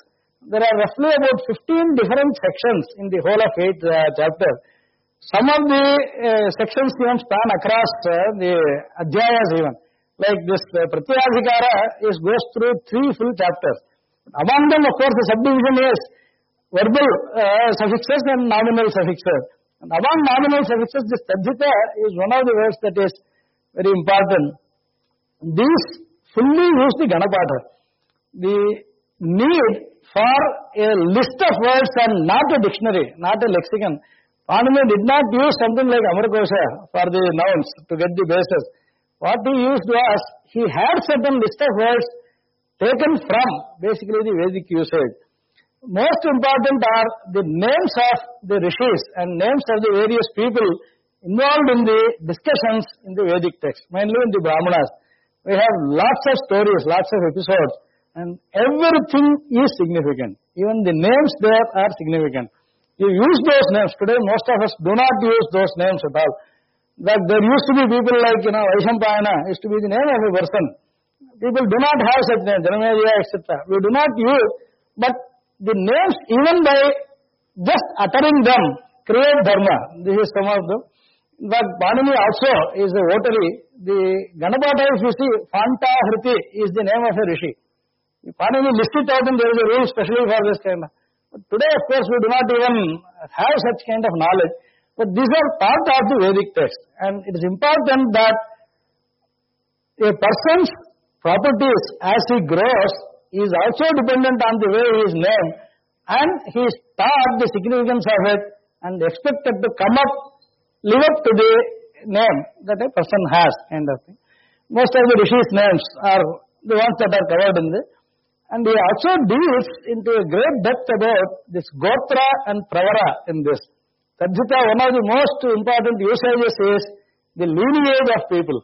Speaker 2: There are roughly about 15 different sections in the whole of 8th chapter. Some of the sections even span across the adhyayas even. Like this Pratyadhikara goes through 3 full chapters. Among them, of course, the subdivision is verbal suffixes and nominal suffixes. And among nominal suffixes, this Tadhita is one of the words that is very important. These fully use the Ganapatha. The need for a list of words and not a dictionary, not a lexicon. Panini did not use something like Amarkosha for the nouns to get the basis. What he used was, he had certain list of words taken from basically the Vedic usage. Most important are the names of the rishis and names of the various people involved in the discussions in the Vedic text, mainly in the Brahmanas. We have lots of stories, lots of episodes, and everything is significant. Even the names there are significant. You use those names. Today, most of us do not use those names at all. That there used to be people like, Vaishampayana used to be the name of a person. People do not have such names, Janamedya, etc. We do not use, but the names, even by just uttering them, create dharma. This is some of them. But Panini also is a votary. The Ganapatha, if you see, Phanta Hriti is the name of a rishi. Panini lists it out and there is a rule specially for this kind of. But today, of course, we do not even have such kind of knowledge. But these are part of the Vedic text. And it is important that a person's properties as he grows is also dependent on the way he is named. And he is taught the significance of it and expected to live up to the name that a person has, kind of thing. Most of the rishis' names are the ones that are covered in this. And he also deals into a great depth about this Gotra and Pravara in this. Tadhita, one of the most important usages is the lineage of people.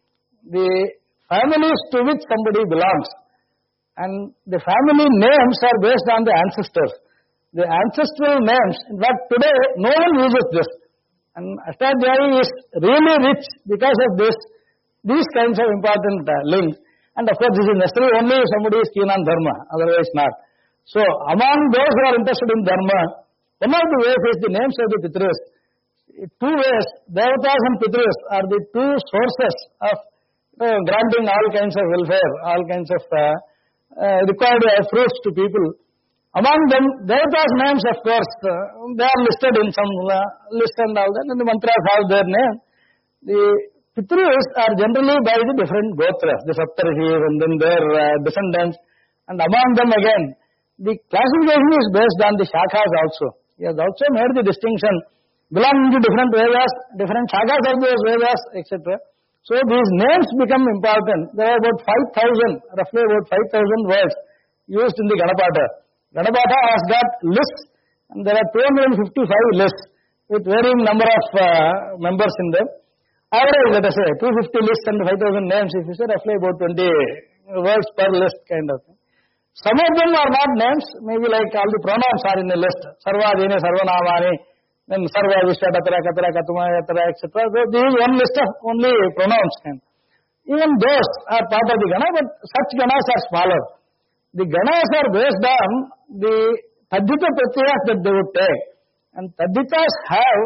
Speaker 2: The families to which somebody belongs. And the family names are based on the ancestors. The ancestral names, in fact today no one uses this. And Ashtadhyayi is really rich because of these kinds of important links. And of course, this is necessary only if somebody is keen on dharma, otherwise not. So, among those who are interested in dharma, one of the ways is the names of the Pitrus. 2 ways, Devatas and Pitrus are the 2 sources of granting all kinds of welfare, all kinds of required fruits to people. Among them, Devatas' names, of course, they are listed in some list and all that, and the mantras have their name. The Pitrus are generally by the different gotras, the Saptarishis and then their descendants. And among them again, the classification is based on the shakhas also. He has also made the distinction belonging to different Vedas, different shakhas of those Vedas, etc. So these names become important. There are about 5,000, roughly about 5,000 words used in the Ganapatha. Ganapatha has got lists, and there are 255 lists with varying number of members in them. Average, let us say, 250 lists and 5,000 names, if you say, roughly about 20 words per list kind of thing. Some of them are not names, maybe like all the pronouns are in the list. Sarvadini, Sarvanamani, then Sarva, Vishya, Tatra, Katra, Katuma, Yatra, etc. So this is one list of only pronouns. Even those are part of the Gana, but such Ganas are smaller. The Ganas are based on the Tadhita Pratyayas that they would take. And Tadhitas have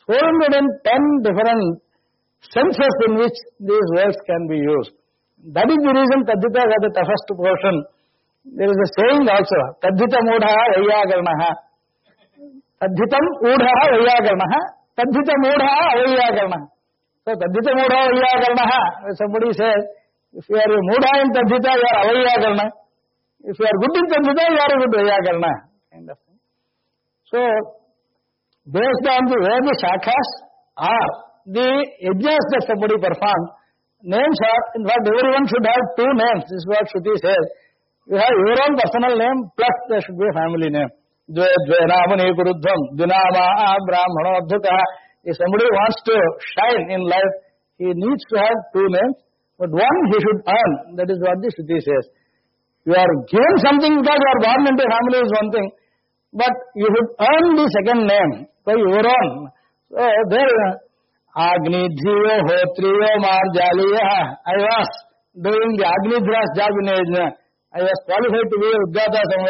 Speaker 2: 410 different senses in which these words can be used. That is the reason Tadhita are the toughest portion. There is a saying also, Tadhita Mudha Vayyagarnaha. Tadhitam Udha Vayyagarnaha. Tadhita Mudha Vayyagarnaha. So Tadhita Mudha Vayyagarnaha, somebody says, if you are a Mudha in Tadhita, you are Avayyagarna. If you are good in Tadhita, you are a good Vayyagarna. Kind of thing. So, based on the way the shakhas are, the yajnas that somebody performs, names are, in fact, everyone should have 2 names. This is what Shruti says. You have your own personal name, plus there should be a family name. Dvainamani Kurudham, Dunama, Brahmanodhuka. If somebody wants to shine in life, he needs to have 2 names, but one he should earn. That is what the Shruti says. You are given something because you are born into a family is one thing, but you should earn the second name by your own. So there, Agni Dhiyo Hotriyo Marjaliya. I was doing the Agni Dhras job in Yajna. I was qualified to be a Udgata somewhere.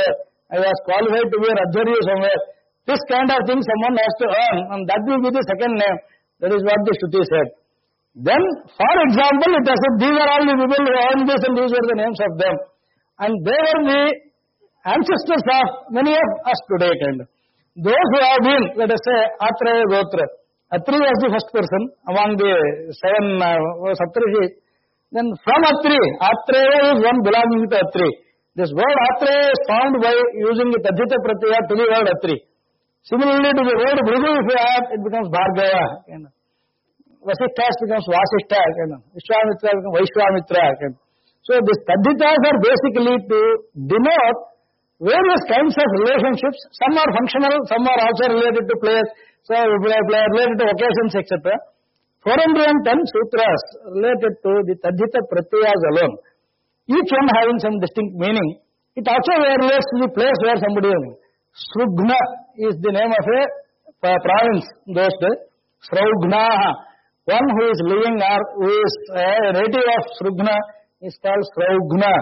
Speaker 2: I was qualified to be an Adharya somewhere. This kind of thing someone has to earn, and that will be the second name. That is what the Shruti said. Then, for example, it has said, these are all the people who earned this and these were the names of them. And they were the ancestors of many of us today, kind of. Those who have been, let us say, Atreya Gotra. Atri was the first person among the 7 Saptarishis. Then from Atri, Atreya is one belonging to Atri. This word Atreya is found by using the Tadhita Pratyaya to the word Atri. Similarly to the word Bhrigu, if you add, it becomes Bhargava. Kind of. Vasishtha becomes Vasishtha. Kind of. Vishwamitra becomes Vaishwamitra. Kind of. So these Tadhitas are basically to denote various kinds of relationships. Some are functional, some are also related to place, some are related to occasions, etc. 410 sutras related to the Tadhita Pratyayas alone. Each one having some distinct meaning. It also relates to the place where somebody is. Srughna is the name of a province in those days. Sraughnaha. One who is living or who is a native of Srughna is called Sraughna.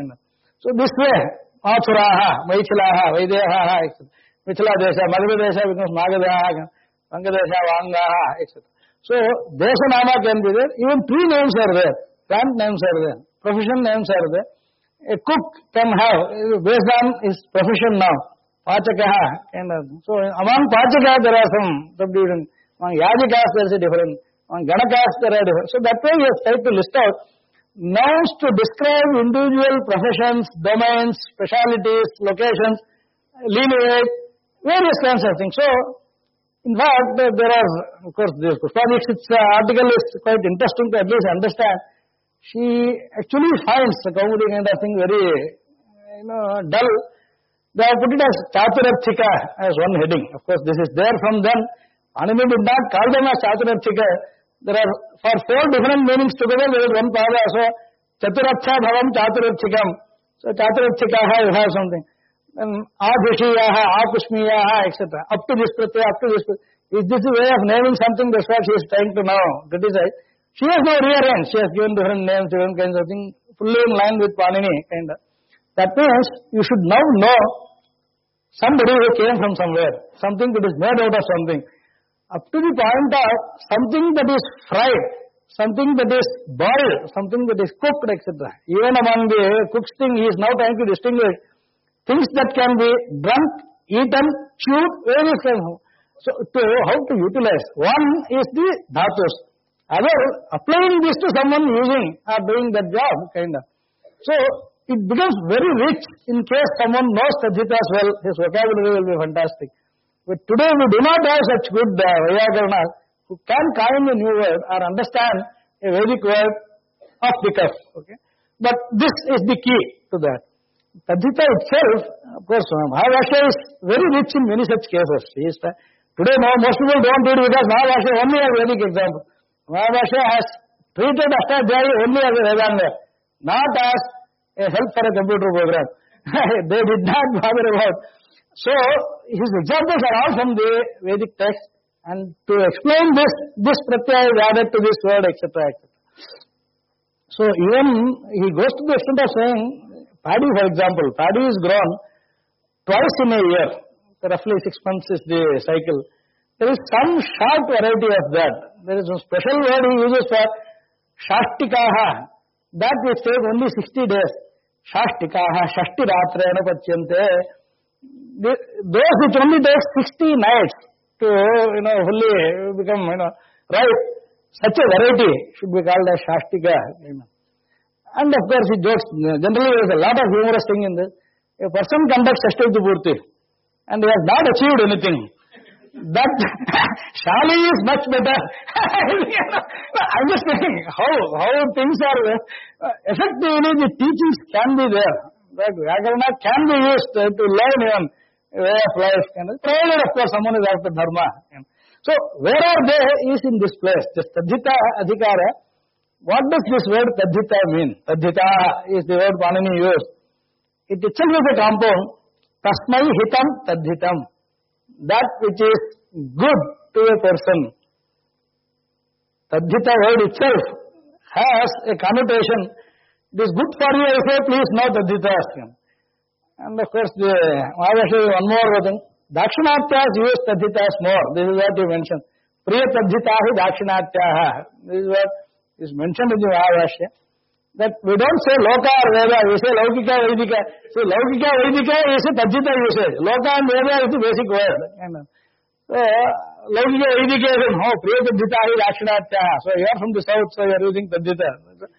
Speaker 2: So this way, Mathuraha, Maichilaha, Vaideha, etc. Mithila Desha, Magadha Desha becomes Magadha, Vangadesha, Vangaha, etc. So, Desha Nama can be there. Even tree names are there. Plant names are there. Profession names are there. A cook can have, based on his profession now, Pachakaha. So, among Pachakaha there are some subdivisions. Among Yajikas there is a difference. Among Ganakas there are different. So, that way he has tried to list out nouns to describe individual professions, domains, specialities, locations, lineage, various kinds of things. So, in fact, there are, of course, this Pushpadikshit's article is quite interesting to at least understand. She actually finds the Kaumudi kind of thing very, dull. They have put it as Chaturarthika as one heading. Of course, this is there from then. Anime did not call them as Chaturarthika. There are, for 4 different meanings together, there is one pada. So, Chaturartha Bhavam Chaturarthikam. So, Chaturarthikaha, you have something. Then, Adhishiyaha, Apushmiyaha, etc. Up to this pratyaya, up to this pratyaya. If this is a way of naming something, that's what she is trying to now criticize. She has now rearranged. She has given different names, different kinds of things, fully in line with Panini, kind of. That means, you should now know somebody who came from somewhere. Something that is made out of something. Up to the point of something that is fried, something that is boiled, something that is cooked, etc. Even among the cook's thing, he is now trying to distinguish things that can be drunk, eaten, chewed, various kinds of. So, how to utilize? One is the dhatus. Other, applying this to someone using or doing that job, kind of. So, it becomes very rich in case someone knows Tadhitas well, his vocabulary will be fantastic. But today we do not have such good Vyakarnas who can coin a new word or understand a Vedic word off the cuff. Okay? But this is the key to that. Tadhita itself, of course, Mahavashya is very rich in many such cases. Today most people don't read because Mahavashya only has Vedic example. Mahavashya has treated Ashtadhyayi only as a Vedanta, not as a help for a computer program. They did not bother about. So, his examples are all from the Vedic text, and to explain this pratyaya is added to this word, etc., etc. So, even he goes to the extent of saying, paddy, for example, paddy is grown twice in a year. Roughly 6 months is the cycle. There is some short variety of that. There is a special word he uses for Shashtikaha. That which takes only 60 days. Shashtikaha, Shashti Ratrena Pachyante. Those which only take 60 nights to, fully become, ripe. Such a variety should be called as Shastika. And of course, he jokes. Generally, there is a lot of humorous thing in this. A person conducts Shashti Purti and he has not achieved anything. That Shali is much better. I'm just saying how things are effectively the teachings can be there. That Vyakarana can be used to learn even a way of life. Provided, of course, someone is after dharma. So, where are they is in this place. This Tadhita Adhikara. What does this word Tadhita mean? Tadhita is the word Panini used. It itself is a compound. Tasmai hitam tadhitam. That which is good to a person. Tadhita word itself has a connotation. It is good for you, I say, please know Tadhita. And of course, the Mahavashi, one more thing. Dakshinatya's use tadhitas more. This is what he mentioned. Priya tadhitahi dakshinatyaha. This is what is mentioned in the Mahavashi. That we don't say Loka or Veda, we say Laukika, Vedika. So Laukika, Vedika is a tadhita usage. Loka and Veda is the basic word. So Laukika, Vedika is Priya tadhitahi dakshinatyaha. So you are from the south, so you are using tadhita.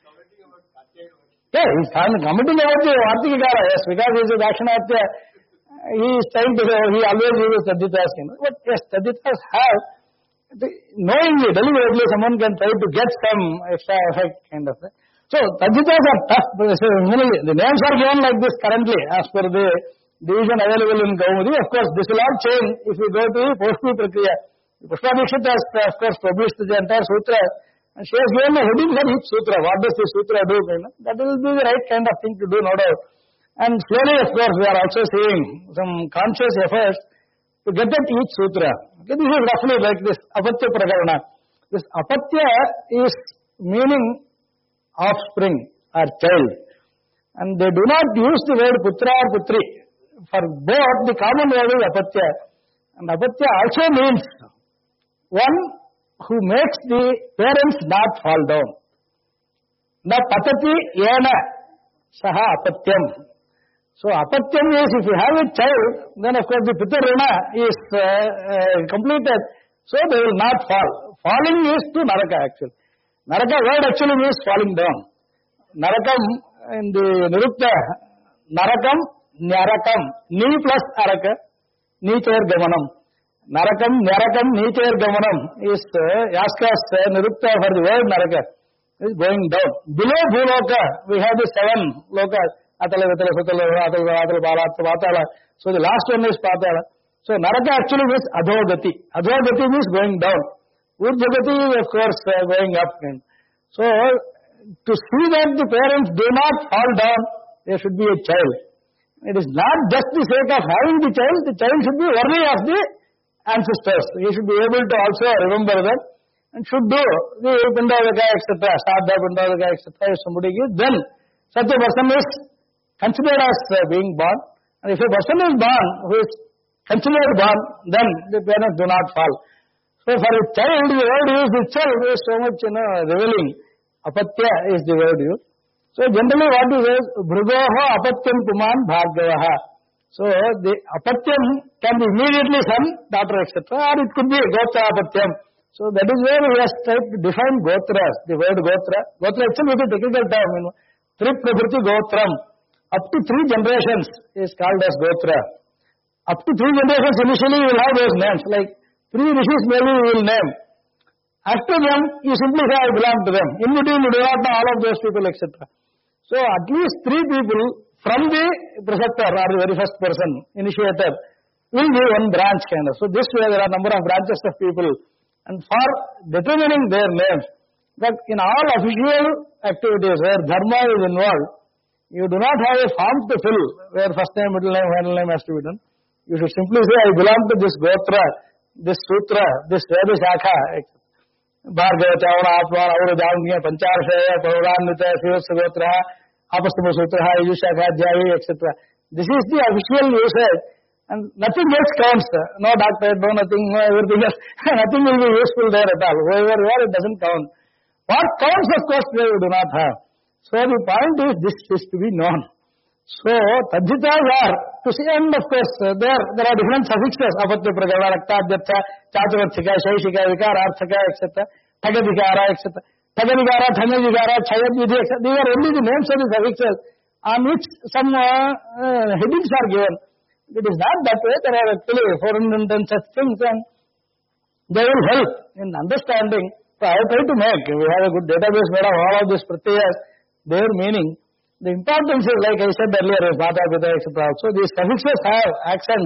Speaker 2: Yeah, he's commenting about the Vartikikara, yes, because he is a Dakshinatya. He is trying to say, he always uses Tadhitas. But yes, Tadhitas have, knowingly, deliberately, someone can try to get some extra effect kind of thing. So, Tadhitas are tough. So, the names are given like this currently, as per the division available in Kaumudi. Of course, this will all change if we go to Poshtu Prakriya. Pushpa Dikshit has, of course, published the entire sutra. And she has given a heading for each sutra. What does the sutra do? That will be the right kind of thing to do, no doubt. And slowly, of course, we are also seeing some conscious efforts to get at each sutra. Okay, this is roughly like this Apatya Prakarana. This Apatya is meaning offspring or child. And they do not use the word Putra or Putri. For both, the common word is Apatya. And Apatya also means one who makes the parents not fall down. Na patati yena saha apatyam. So apatyam is, if you have a child, then of course the pitarana is completed. So they will not fall. Falling is to Naraka actually. Naraka word actually means falling down. Narakam in the Nirukta, Narakam, Nyarakam, Ni plus Araka, Nichar Gamanam. Narakam, Narakam, Nichar Gamanam is Yaska's Nirukta for the word Naraka. Is going down. Below Bhuloka, we have the 7 lokas. Atala, Vitala, Sutala, Atala, Atala, Balatha, Patala. So the last one is Patala. So Naraka actually means Adhogati. Adhogati means going down. Urjagati is of course going up. So to see that the parents do not fall down, there should be a child. It is not just the sake of having the child should be worthy of the ancestors. He should be able to also remember that and should do the Pindavaka, etc., Sadha Pindavaka, etc. If somebody gives, then such a person is considered as being born. And if a person is born who is considered born, then the parents do not fall. So for a child, the word used itself is so much revealing. Apatya is the word used. So generally what is this? Bhrugoho apatyam puman bhargavaha. So the apatyam can be immediately son, daughter, etc. Or it could be gotra apatyam. So that is where we have tried to define gotras. The word gotra. Gotra itself is a technical term. Triprakriti gotram. Up to 3 generations is called as gotra. Up to 3 generations initially you will have those names. Like 3 rishis maybe you will name. After them, you simply say, I belong to them. In between, you do not know all of those people, etc. So, at least 3 people from the preceptor or the very first person, initiator, will be one branch kind of. So, this way there are a number of branches of people. And for determining their names, that in all official activities where dharma is involved, you do not have a form to fill where first name, middle name, final name has to be done. You should simply say, I belong to this gotra, this sutra, this Veda Shakha, etc. Bhargava, Chavana, Atman, Aura, Javanya, Pancharshaya, Pauranita, Sivasagatra, Apastama Sutra, Yushakha, Jayi, etc. This is the official usage, and nothing else counts. No doctor, no nothing, no everything else. Nothing will be useful there at all. Whoever you are, it doesn't count. What counts, of course, we do not have. So the point is, this is to be known. So, tadhitas are, to see, and of course, there are different suffixes, apatya prakarana, raktadyatha, chaturvathika, shaishika, vikararthaka, etc., tagadikara, etc. Tagadikara, thangadikara, chayadvidhi, etc. These are only the names of the suffixes on which some headings are given. It is not that way, there are actually 410 such things, and they will help in understanding. So, I try to make, we have a good database made of all of these pratyas, their meaning. The importance is, like I said earlier, is Mata, Pita, etc. So these suffixes have accents.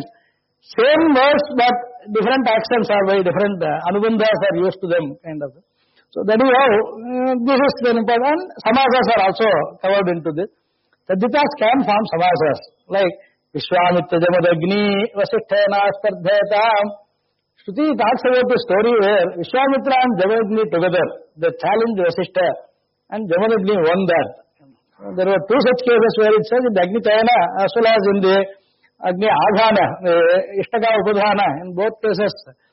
Speaker 2: Same words, but different accents are very different. Anubandhas are used to them, kind of. So that is how, this is very important. Samasas are also covered into this. Tadhitas can form samasas. Like, Vishwamitra Jamadagni Vasisthena Spardhetam. Shruti talks about the story where Vishwamitra and Jamadagni together, they challenged Vasishtha, and Jamadagni won that. There were two such cases where it says in the Agni Chayana as well as in the Agni Adhana, Ishtaka Upadhana, in both cases.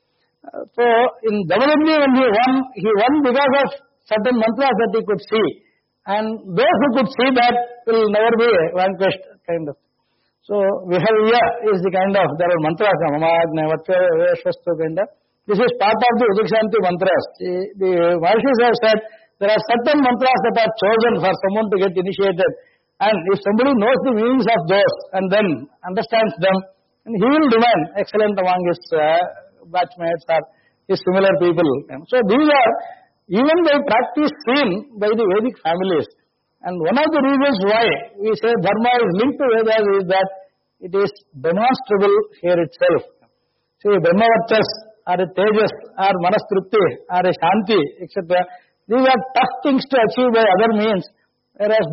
Speaker 2: So in Damanagni when he won because of certain mantras that he could see. And those who could see that will never be vanquished, kind of. So Vihavya is the kind of, there are mantras, Mamagna, Vachvashvastu kind of. This is part of the Udikshanti mantras. The Mahārishis have said there are certain mantras that are chosen for someone to get initiated. And if somebody knows the meanings of those and then understands them, and he will remain excellent among his batchmates or his similar people. So these are even by practice seen by the Vedic families. And one of the reasons why we say Dharma is linked to Vedas is that it is demonstrable here itself. See, Brahmavarchas or a Tejas or Manastrupti or a Shanti, etc. These are tough things to achieve by other means. Whereas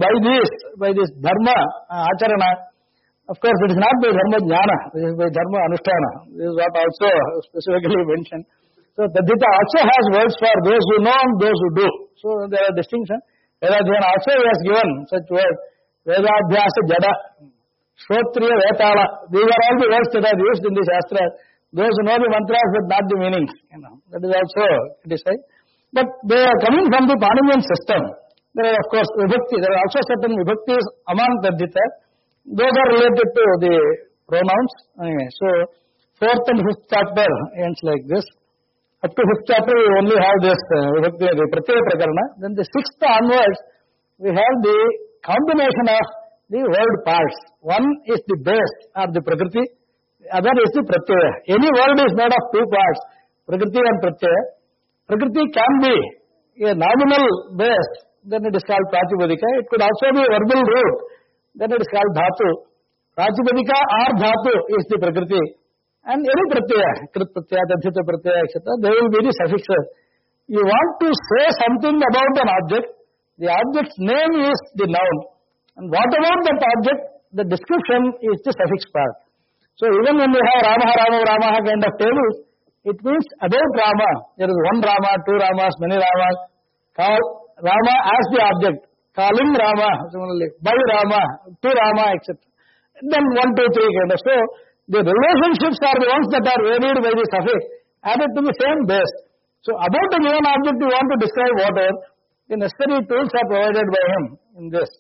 Speaker 2: by this Dharma, Acharana, of course it is not by Dharma Jnana, this is by Dharma Anushtana. This is what also specifically mentioned. So Tadhita also has words for those who know and those who do. So there are distinctions. Vedadhyana also has given such words. Vedadhyasa Jada, Shrotriya Vetala. These are all the words that are used in the Shastra. Those who know the mantras but not the meanings. That is also criticized. But they are coming from the Paninian system. There are of course vibhakti. There are also certain vibhaktis among Tadhita. Those are related to the pronouns. Anyway, so 4th and 5th chapter ends like this. Up to 5th chapter we only have this vibhakti, the pratyaya prakarana. Then the 6th onwards we have the combination of the word parts. One is the base or the prakriti, the other is the pratyaya. Any word is made of two parts, prakriti and pratyaya. Prakriti can be a nominal base, then it is called pratipadika. It could also be a verbal root, then it is called dhatu. Pratipadika or dhatu is the prakriti. And any pratyaya, krit pratyaya, tadhita pratyaya, etc., they will be the suffixes. You want to say something about an object, the object's name is the noun. And what about that object? The description is the suffix part. So even when we have Rama, Rama, Rama kind of tables, it means about Rama. There is one Rama, two Ramas, many Ramas. Call Rama as the object. Calling Rama, similarly, by Rama, to Rama, etc. Then 1, 2, 3 kind of. So the relationships are the ones that are varied by the suffix, added to the same base. So about a given object you want to describe whatever, the necessary tools are provided by him in this.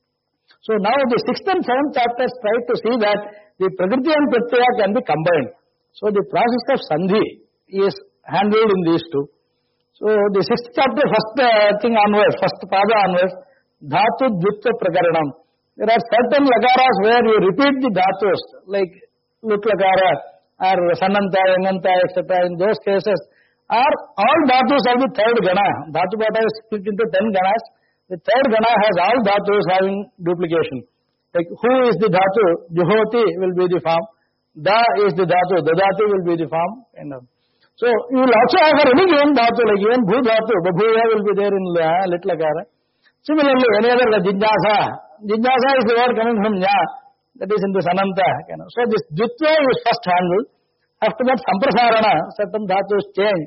Speaker 2: So now the 6th and 7th chapters try to see that the Prakriti and Pratyaya can be combined. So the process of Sandhi is handled in these two. So the 6th chapter, first thing onwards, first pada onwards, Dhatu Dvitva Prakaranam. There are certain lakaras where you repeat the dhatus, like Lut lakara or Sananta, Yanganta, etc. In those cases, are all dhatus are the third gana. Dhatu Bata is split into 10 ganas. The third gana has all dhatus having duplication. Like who is the dhatu? Juhoti will be the form. Da is the dhatu. Dadati will be the form. So you will also have any given dhatu, like even Bhu dhatu. Babhuya will be there in Lit lakara. Similarly, any other Jignasa. Jignasa is the word coming from Nya. That is in the Sananta. So this Dvitva is first handled. After that, Samprasarana, certain dhatus change.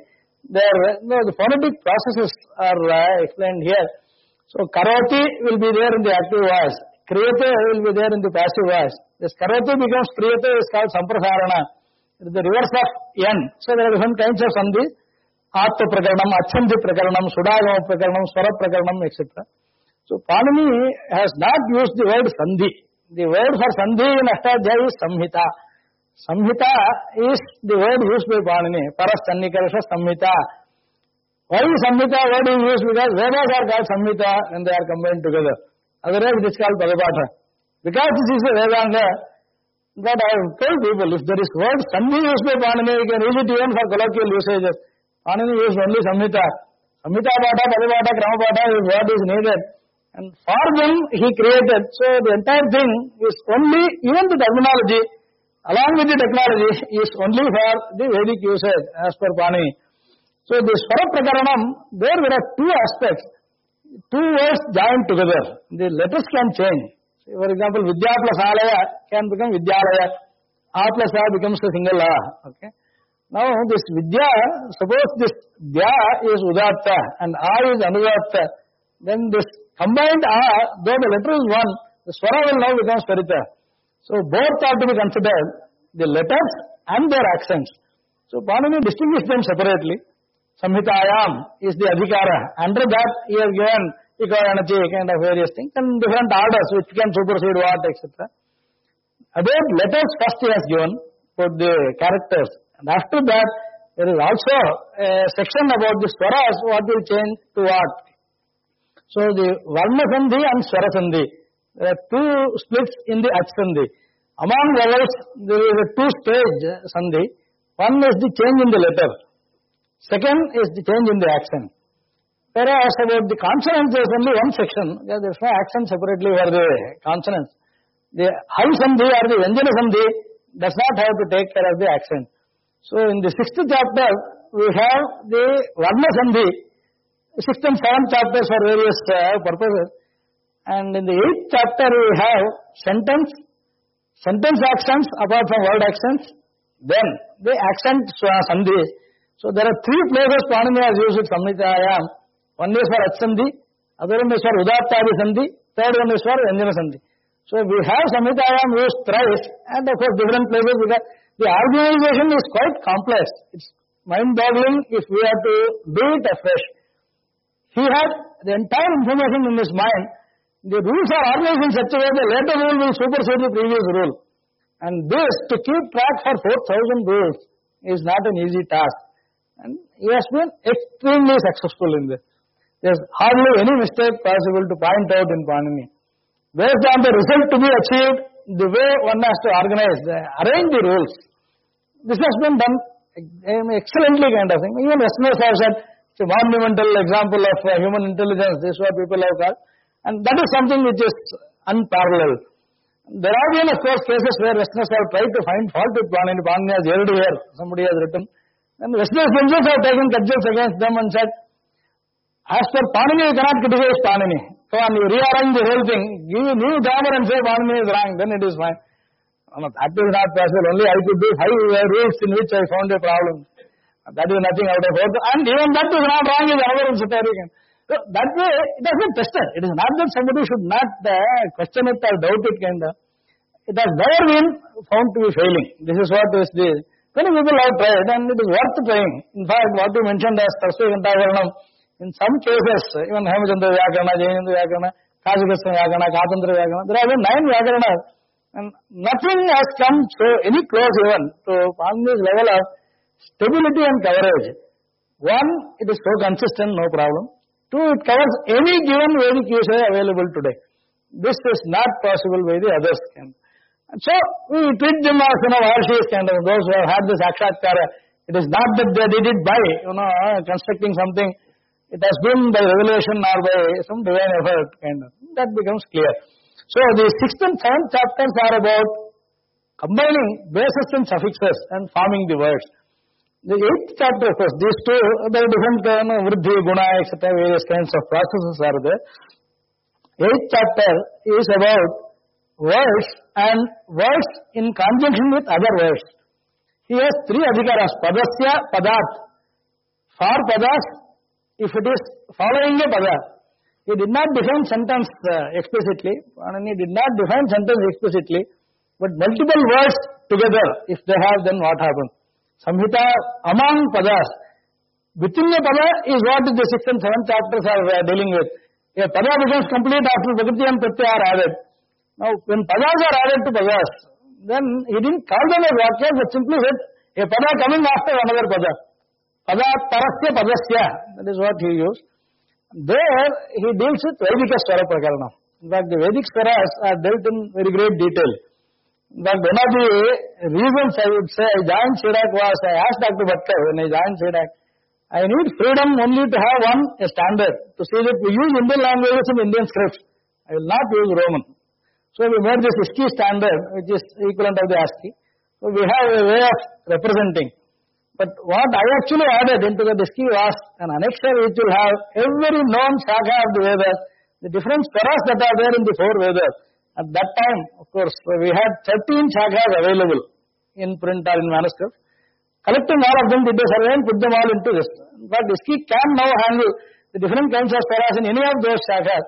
Speaker 2: The phonetic processes are explained here. So Karoti will be there in the active voice. Kriyate will be there in the passive voice. This Karoti becomes Kriyate is called Samprasarana. It is the reverse of Yan. So there are different kinds of Sandhi. Atma Prakaranam, Achanti Prakaranam, Sudagama Prakaranam, Swara Prakaranam, etc. So Panini has not used the word Sandhi. The word for Sandhi in Ashtadhyayi is Samhita. Samhita is the word used by Panini. Paras Sannikarasha Samhita. Why is Samhita word is used? Because Vedas are called Samhita when they are combined together. Otherwise it is called Padapatha. Because this is a Vedanta, that I have told people, if there is word Sandhi used by Panini, you can use it even for colloquial usages. Panini used only Samhita. Samhita Pata, Padapatha, Kramapatha is what is needed. And for them he created. So the entire thing is only, even the terminology, along with the technology, is only for the Vedic usage as per Panini. So this Swara Prakaranam, there are two aspects. Two words joined together. The letters can change. For example, Vidya plus Alaya can become Vidyalaya. A plus A becomes a single A. Okay. Now this Vidya, suppose this Dya is Udatta and A is Anudatta, then this Combined though the letter is one, the swara will now become swarita. So both are to be considered, the letters and their accents. So Panini distinguished them separately. Samhitayam is the adhikara. Under that he has given ikayanachi kind of various things and different orders which can supersede what, etc. About letters first he has given for the characters. And after that there is also a section about the swaras, what will change to what. So the Varna Sandhi and Swara Sandhi. There are two splits in the Ach Sandhi. Among vowels, there is a two-stage Sandhi. One is the change in the letter. Second is the change in the accent. Whereas about the consonants, there is only one section. There is no accent separately for the consonants. The Hai Sandhi or the Vyanjana Sandhi does not have to take care of the accent. So in the 6th chapter, we have the Varna Sandhi, 6th and 7th chapters for various purposes. And in the 8th chapter, we have sentence accents apart from word accents, then the accent sandhi. So there are three places Panini has used Samhitayam. One is for Ach Sandhi, other one is for Udattadi Sandhi, third one is for Vyanjana Sandhi. So we have Samhitayam used thrice, and of course different places, because the organization is quite complex. It's mind-boggling if we have to do it afresh. He had the entire information in his mind. The rules are organized in such a way the later rule will supersede the previous rule. And this, to keep track for 4,000 rules, is not an easy task. And he has been extremely successful in this. There is hardly any mistake possible to point out in Panini. Based on the result to be achieved, the way one has to arrange the rules. This has been done excellently kind of thing. Even Westerners have said, it's a monumental example of human intelligence. This is what people have called. And that is something which is unparalleled. There have been, of course, cases where Westerners have tried to find fault with Panini. Panini has yelled here, somebody has written. And Westerners themselves have taken cudgels against them and said, as per Panini, you cannot criticize Panini. Come on, you rearrange the whole thing, give a new grammar and say Panini is wrong, then it is fine. No, that is not possible. Only I could do 5 rules in which I found a problem. That is nothing out of order. And even that is not wrong is another situation. So that way, it has been tested. It is not that somebody should not question it or doubt it kind of. It has never been found to be failing. This is what is the... Many people have tried and it is worth trying. In fact, what you mentioned as Tarsvi Gantavaranam, in some cases, even Hemachandra Vyakarana, Jayanandra Vyakarana, Kajikasana Vyakarana, Katandra Vyakarana, there have been 9 Vyakaranas. And nothing has come so any close even to Panini's level of stability and coverage. One, it is so consistent, no problem. 2, it covers any given Vedic usage available today. This is not possible by the others. And so, we treat them as, Varshis kind of, those who have had this Akshatkara. It is not that they did it by, constructing something. It has been by revelation or by some divine effort kind of. That becomes clear. So, the 6th and 7th chapters are about combining bases and suffixes and forming the words. The 8th chapter, of course, these two, there are different vriddhi, guna, etc., various kinds of processes are there. 8th chapter is about words and words in conjunction with other words. He has 3 adhikaras, padasya, padat. For padas, if it is following a pada. He did not define sentence explicitly, and he did not define sentence explicitly, but multiple words together, if they have, then what happens? Samhita among padas. Within a pada is what the 6th and 7th chapters are dealing with. A pada becomes complete after Prakriti and Pratyaya are added. Now, when padas are added to padas, then he didn't call them as vakyas, but simply said, a pada coming after another pada. Pada tarasya padasya, that is what he used. There, he deals with Vedika Swara Prakarana. In fact, the Vedic Swaras are dealt in very great detail. In fact, one of the reasons I would say I joined CDAC was, I asked Dr. Bhatkar when I joined CDAC, I need freedom only to have a standard, to see that we use Indian languages in Indian scripts. I will not use Roman. So we made this ISKI standard, which is equivalent of the ASCII. So we have a way of representing. But what I actually added into the ISKI was an annexure which will have every known shaka of the Vedas, the different swaras that are there in the 4 Vedas. At that time, of course, we had 13 shakas available in print or in manuscript. Collecting all of them, did a survey and put them all into this. But ISKI can now handle the different kinds of swaras in any of those shakas.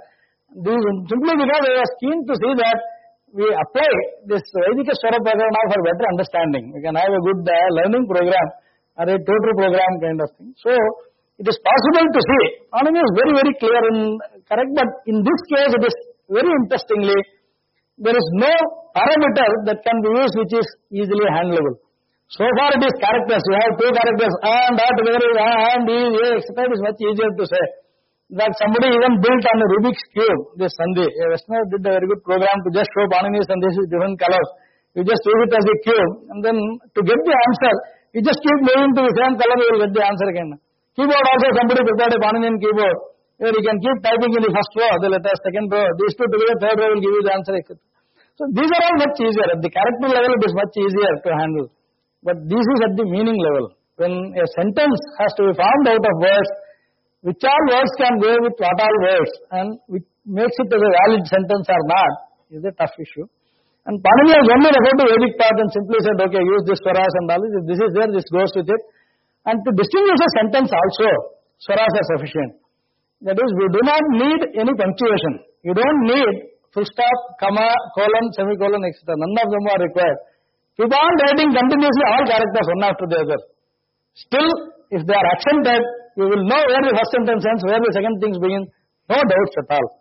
Speaker 2: This simply because I was keen to see that we apply this Vedika Swara Prakarana for better understanding. We can have a good learning program or a total program kind of thing. So, it is possible to see. Panini is very, very clear and correct, but in this case it is very interestingly, there is no parameter that can be used which is easily handleable. So far it is characters. You have two characters, and together is and, etc. It is much easier to say. That somebody even built on a Rubik's Cube, this Sandhi. A Westerner did a very good program to just show Panini Sandhi with different colors. You just use it as a cube, and then to get the answer, you just keep moving to the same color, you will get the answer again. Keyboard also, somebody prepared a Paninian keyboard, where you can keep typing in the first row, the letter, second row, these two together, third row will give you the answer. So these are all much easier. At the character level, it is much easier to handle. But this is at the meaning level. When a sentence has to be formed out of words, which all words can go with what all words, and which makes it as a valid sentence or not, is a tough issue. And Panini has only referred to Vedic path and simply said, okay, use this swaras and all this. If this is there, this goes with it. And to distinguish a sentence also, swaras are sufficient. That is, we do not need any punctuation. You don't need full stop, comma, colon, semicolon, etc. None of them are required. Keep on writing continuously all characters one after the other. Still, if they are accented, you will know where the first sentence ends, where the second things begin. No doubts at all.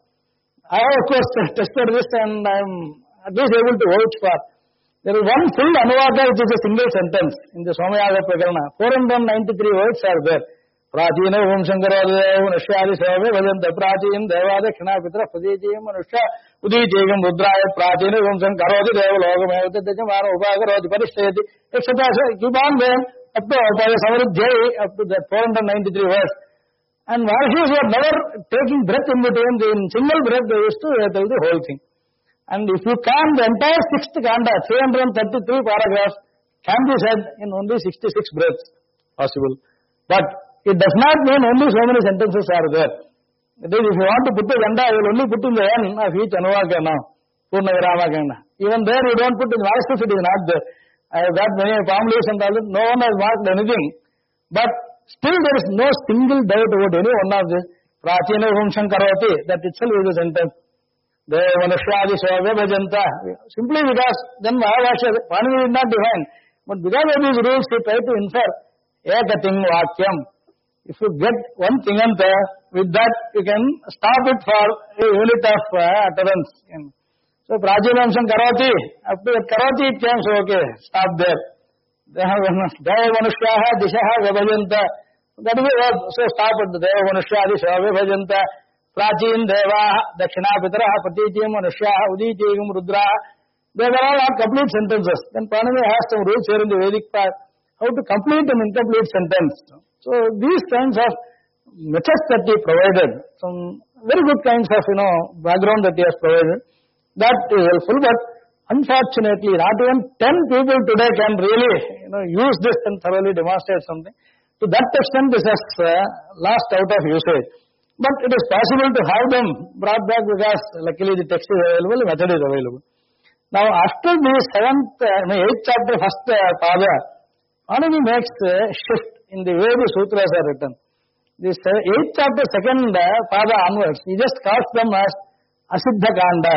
Speaker 2: I have, of course, tested this and I am at least able to vouch for. There is one full Anuvada which is a single sentence in the Somayaga Prakarana. 493 words are there. Prachina Om Shankarādaya Manushyādi Sevave Bhajanta Prachina Devāda Khinapitra Pradijayam Manusya Udijayam Rudraya Prachina Om Shankarādaya Devalogam Evadajamana Upagarodi Parishayati etc. Keep on going up to Samarajay up to that 493 words. And Mahārishis were never taking breath in between. In single breath they used to tell the whole thing. And if you count the entire 6th kanda, 333 paragraphs, can be said in only 66 breaths possible. But it does not mean only so many sentences are there. That is, if you want to put the kanda, you will only put in the end of each Anuvaka now. Purnavirama kanda. Even there you don't put in Vaistus, it is not there. I have got many palm leaves and all that. No one has marked anything. But still there is no single doubt about any one of this. Prachina Vamshan Karoti, that itself is a sentence. The Manushyādi Sevave Bhajanta. Simply because then Mahavashya, Panini did not define. But because of these rules, we try to infer Ekating Vakyam. If you get one Tinganta, with that you can stop it for a unit of utterance. So Prachina Vamshan Karoti, up to that Karoti it came, so okay, stop there. Deva Manushyaha Dishaha Vibhajanta. That is the word. So stop at the Deva Manushyaadi Sevave Bhajanta. Prachin Deva, Dakshinapitra, Patijim, Manusya, Udijim, Rudra. They were all complete sentences. Then Panini has some rules here in the Vedic part, how to complete an incomplete sentence. So these kinds of methods that he provided, some very good kinds of, background that he has provided, that is helpful, but unfortunately, not even 10 people today can really, use this and thoroughly demonstrate something. To that extent, this has lost out of usage. But it is possible to have them brought back because luckily the text is available, the method is available. Now after the 8th chapter, first pada, Panini makes a shift in the way the sutras are written. This 8th chapter, second pada onwards, he just calls them as Asiddha Kanda.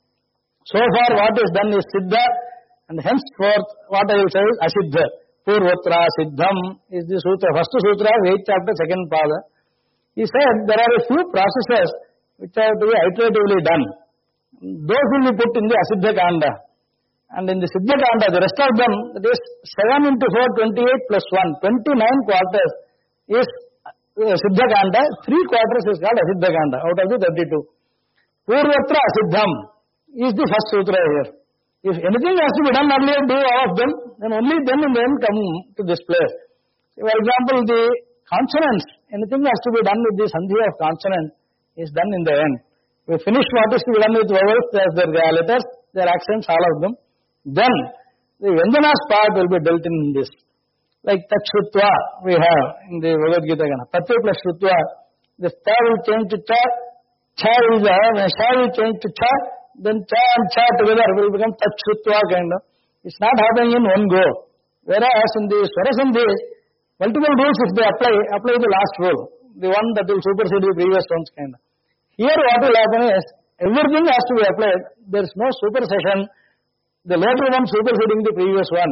Speaker 2: So far what is done is Siddha, and henceforth what I will say is Asiddha. Purvatra Siddham is the sutra, first sutra, 8th chapter, second pada. He said there are a few processes which have to be iteratively done. Those will be put in the Asiddha Kanda. And in the Siddha Kanda, the rest of them, that is 7 into 4, 28 plus 1, 29 quarters is Siddha Kanda, 3 quarters is called Asiddha Kanda out of the 32. Purvatra Asiddham is the first sutra here. If anything has to be done earlier, do all of them, then only then in the end come to this place. For example, the consonants, anything has to be done with the sandhi of consonant is done in the end. We finish what is to be done with vowels, their letters, their accents, all of them. Then, the Vyanjanas part will be dealt in this. Like Tachrutva we have in the Bhagavad Gita. Tatya plus Shrutva. The Ta will change to Cha, Cha will change to Cha, then Cha and Cha together will become Tachrutva kind of. It's not happening in one go. Whereas in the Swarasandhi, multiple rules if they apply the last rule, the one that will supersede the previous ones kind of. Here what will happen is, everything has to be applied. There is no supersession, the later one superseding the previous one.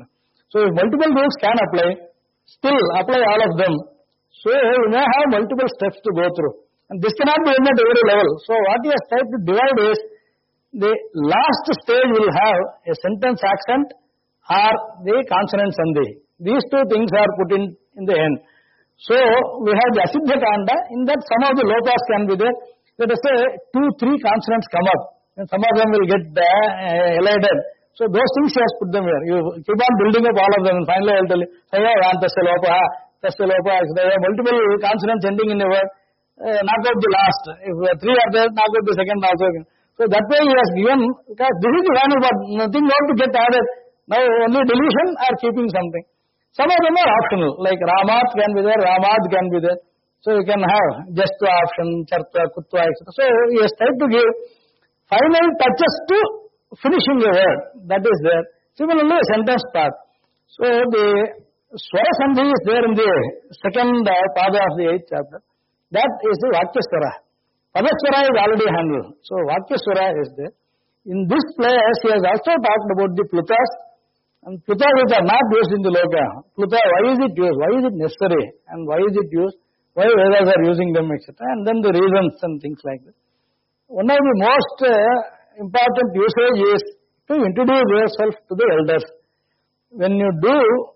Speaker 2: So if multiple rules can apply, still apply all of them. So you may have multiple steps to go through. And this cannot be done at every level. So what he has tried to divide is, the last stage will have a sentence accent or the consonant sandhi. These two things are put in the end. So we have the Asiddha Kanda, in that some of the lopas can be there. Let us say 2-3 consonants come up, and some of them will get elided. So those things he has put them here. You keep on building up all of them, and finally I will tell you, Tasya lopa, Tasya lopa, there are multiple consonants ending in a word. Knock out the last. If 3 are there, knock out the second also. So that way he has given, because this is the final part, nothing more to get added. Now only deletion or keeping something. Some of them are optional, like Ramat can be there, Ramad can be there. So you can have just two option, Chartva, Kutva, etc. So he has tried to give final touches to finishing a word. That is there. Similarly, a sentence part. So the Swara Sandhi is there in the second pada of the 8th chapter. That is the Vakyaswara. Padaswara is already handled. So Vakyaswara is there. In this place, he has also talked about the Plutas. And Pluta which are not used in the Loka. Pluta, why is it used? Why is it necessary? And why is it used? Why Vedas are using them, etc. And then the reasons and things like that. One of the most important usage is to introduce yourself to the elders. When you do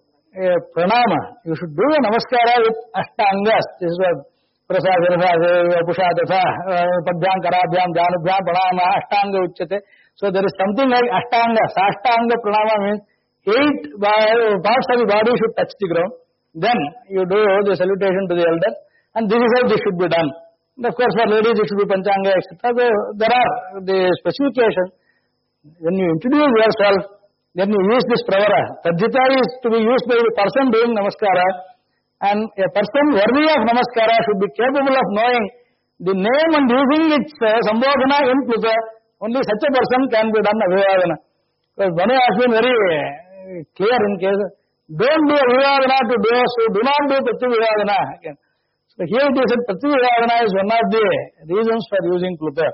Speaker 2: a pranama, you should do a namaskara with ashtangas. This is what prasad, pusha, datha, padhyam, karabhyam, janubhyam, pranama, ashtanga uchyate. So there is something like ashtanga. Sashtanga pranama means 8 parts of the body should touch the ground. Then you do the salutation to the elder, and this is how this should be done. And of course, for ladies it should be panchanga, etc. So there are the specifications. When you introduce yourself, then you use this pravara. Tadjita is to be used by the person doing namaskara, and a person worthy of namaskara should be capable of knowing the name and using its sambodhana in Pluta. Only such a person can be done Abhivadana. Because Bane has been very clear in case, don't do Abhivadana to those who do not do Pratyabhivadana. So here it is that Pratyabhivadana is one of the reasons for using Pluta.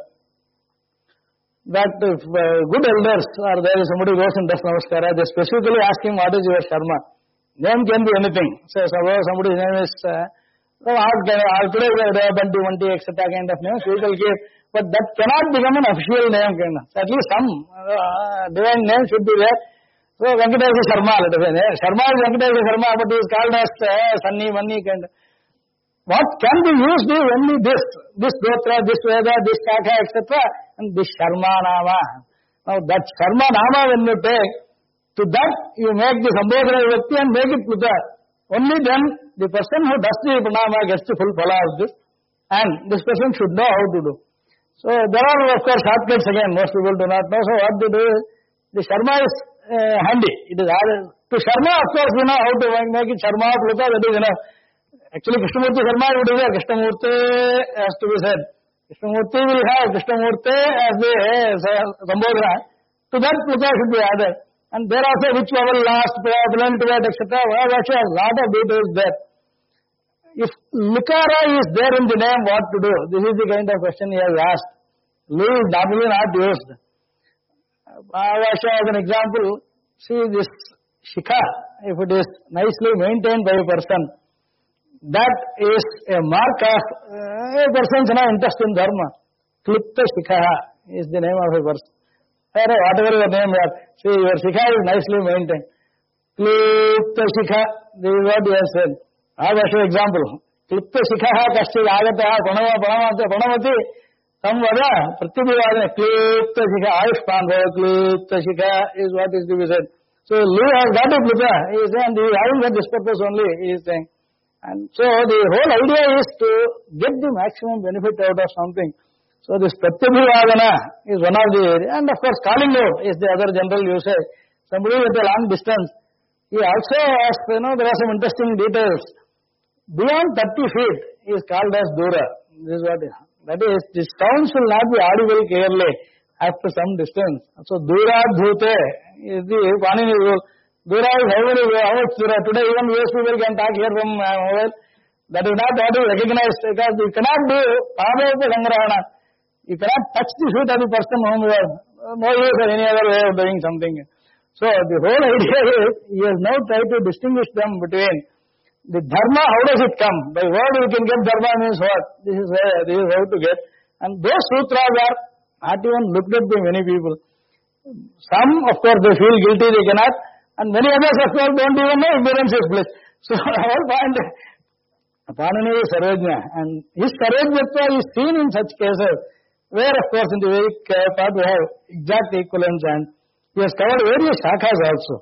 Speaker 2: That if good elders are there, somebody goes and does namaskara, they specifically ask him, what is your Sharma? Name can be anything. So somebody's name is, today Banti, Vanti, etc. kind of names, we will give. But that cannot become an official name. At least some divine name should be there. So Venkatesa Sharma, let us say. Sharma is Venkatesa Sharma, but he is called as Sunny, Manni kind of. What can be used is only this Dotra, this Veda, this Kaka, etc. and this Sharma Nama. Now that Sharma Nama when you take, to that you make the Sambodhana Vibhakti and make it Pluta. Only then the person who does the Pranama gets the full phala of this, and this person should know how to do. So there are of course shortcuts again, most people do not know. So what they do is, the Sharma is handy. It is to Sharma, of course, you know how to make it Sharma, Pluta, that is enough. Actually, Krishnamurti Sharma would be there. Krishnamurti has to be said. Krishnamurti will have Krishnamurti as the Sambodhana. To that Pluta should be added. And there also which level last, prevalent, etc. Actually a lot of details there. If Likara is there in the name, what to do? This is the kind of question he has asked. Lu is normally not used. As an example, see this Shikha, if it is nicely maintained by a person, that is a mark of a person's interest in Dharma. Klipta Shikha is the name of a person. Whatever your name is, see your Shikha is nicely maintained. Klipta Shikha, this is what he has said. I have an example. Klipta Shikha Kashti Agata Pranamati Samvada Pratyabhivadana Klipta Shikha Ayushpan Klipta Shikha is what is to be said. So Lu has got a Pluta, he is saying, he is having for this purpose only, he is saying. And so the whole idea is to get the maximum benefit out of something. So this Pratyabhivadana is one of the areas. And of course calling out is the other general usage. Somebody at a long distance, he also has, there are some interesting details. Beyond 30 feet is called as Dura. This is what that is, the sounds will not be audible clearly after some distance. So Dura Dhute is the Panini rule. Dura is how much Dura. Today even US people can talk here from mobile. That is not what is recognized because you cannot do Paramahansa Sangrahana. You cannot touch the feet of the person whom you are, no use or any other way of doing something. So the whole idea is, he has now tried to distinguish them between the dharma, how does it come? By word we can get dharma means what? This is how to get. And those sutras are not even looked at by many people. Some, of course, they feel guilty, they cannot. And many others, of course, don't even know ignorance is bliss. So our point, Panini is Sarvajna. And his Sarvajnatva is seen in such cases, where, of course, in the Vedic part we have exact equivalence, and he has covered various shakhas also.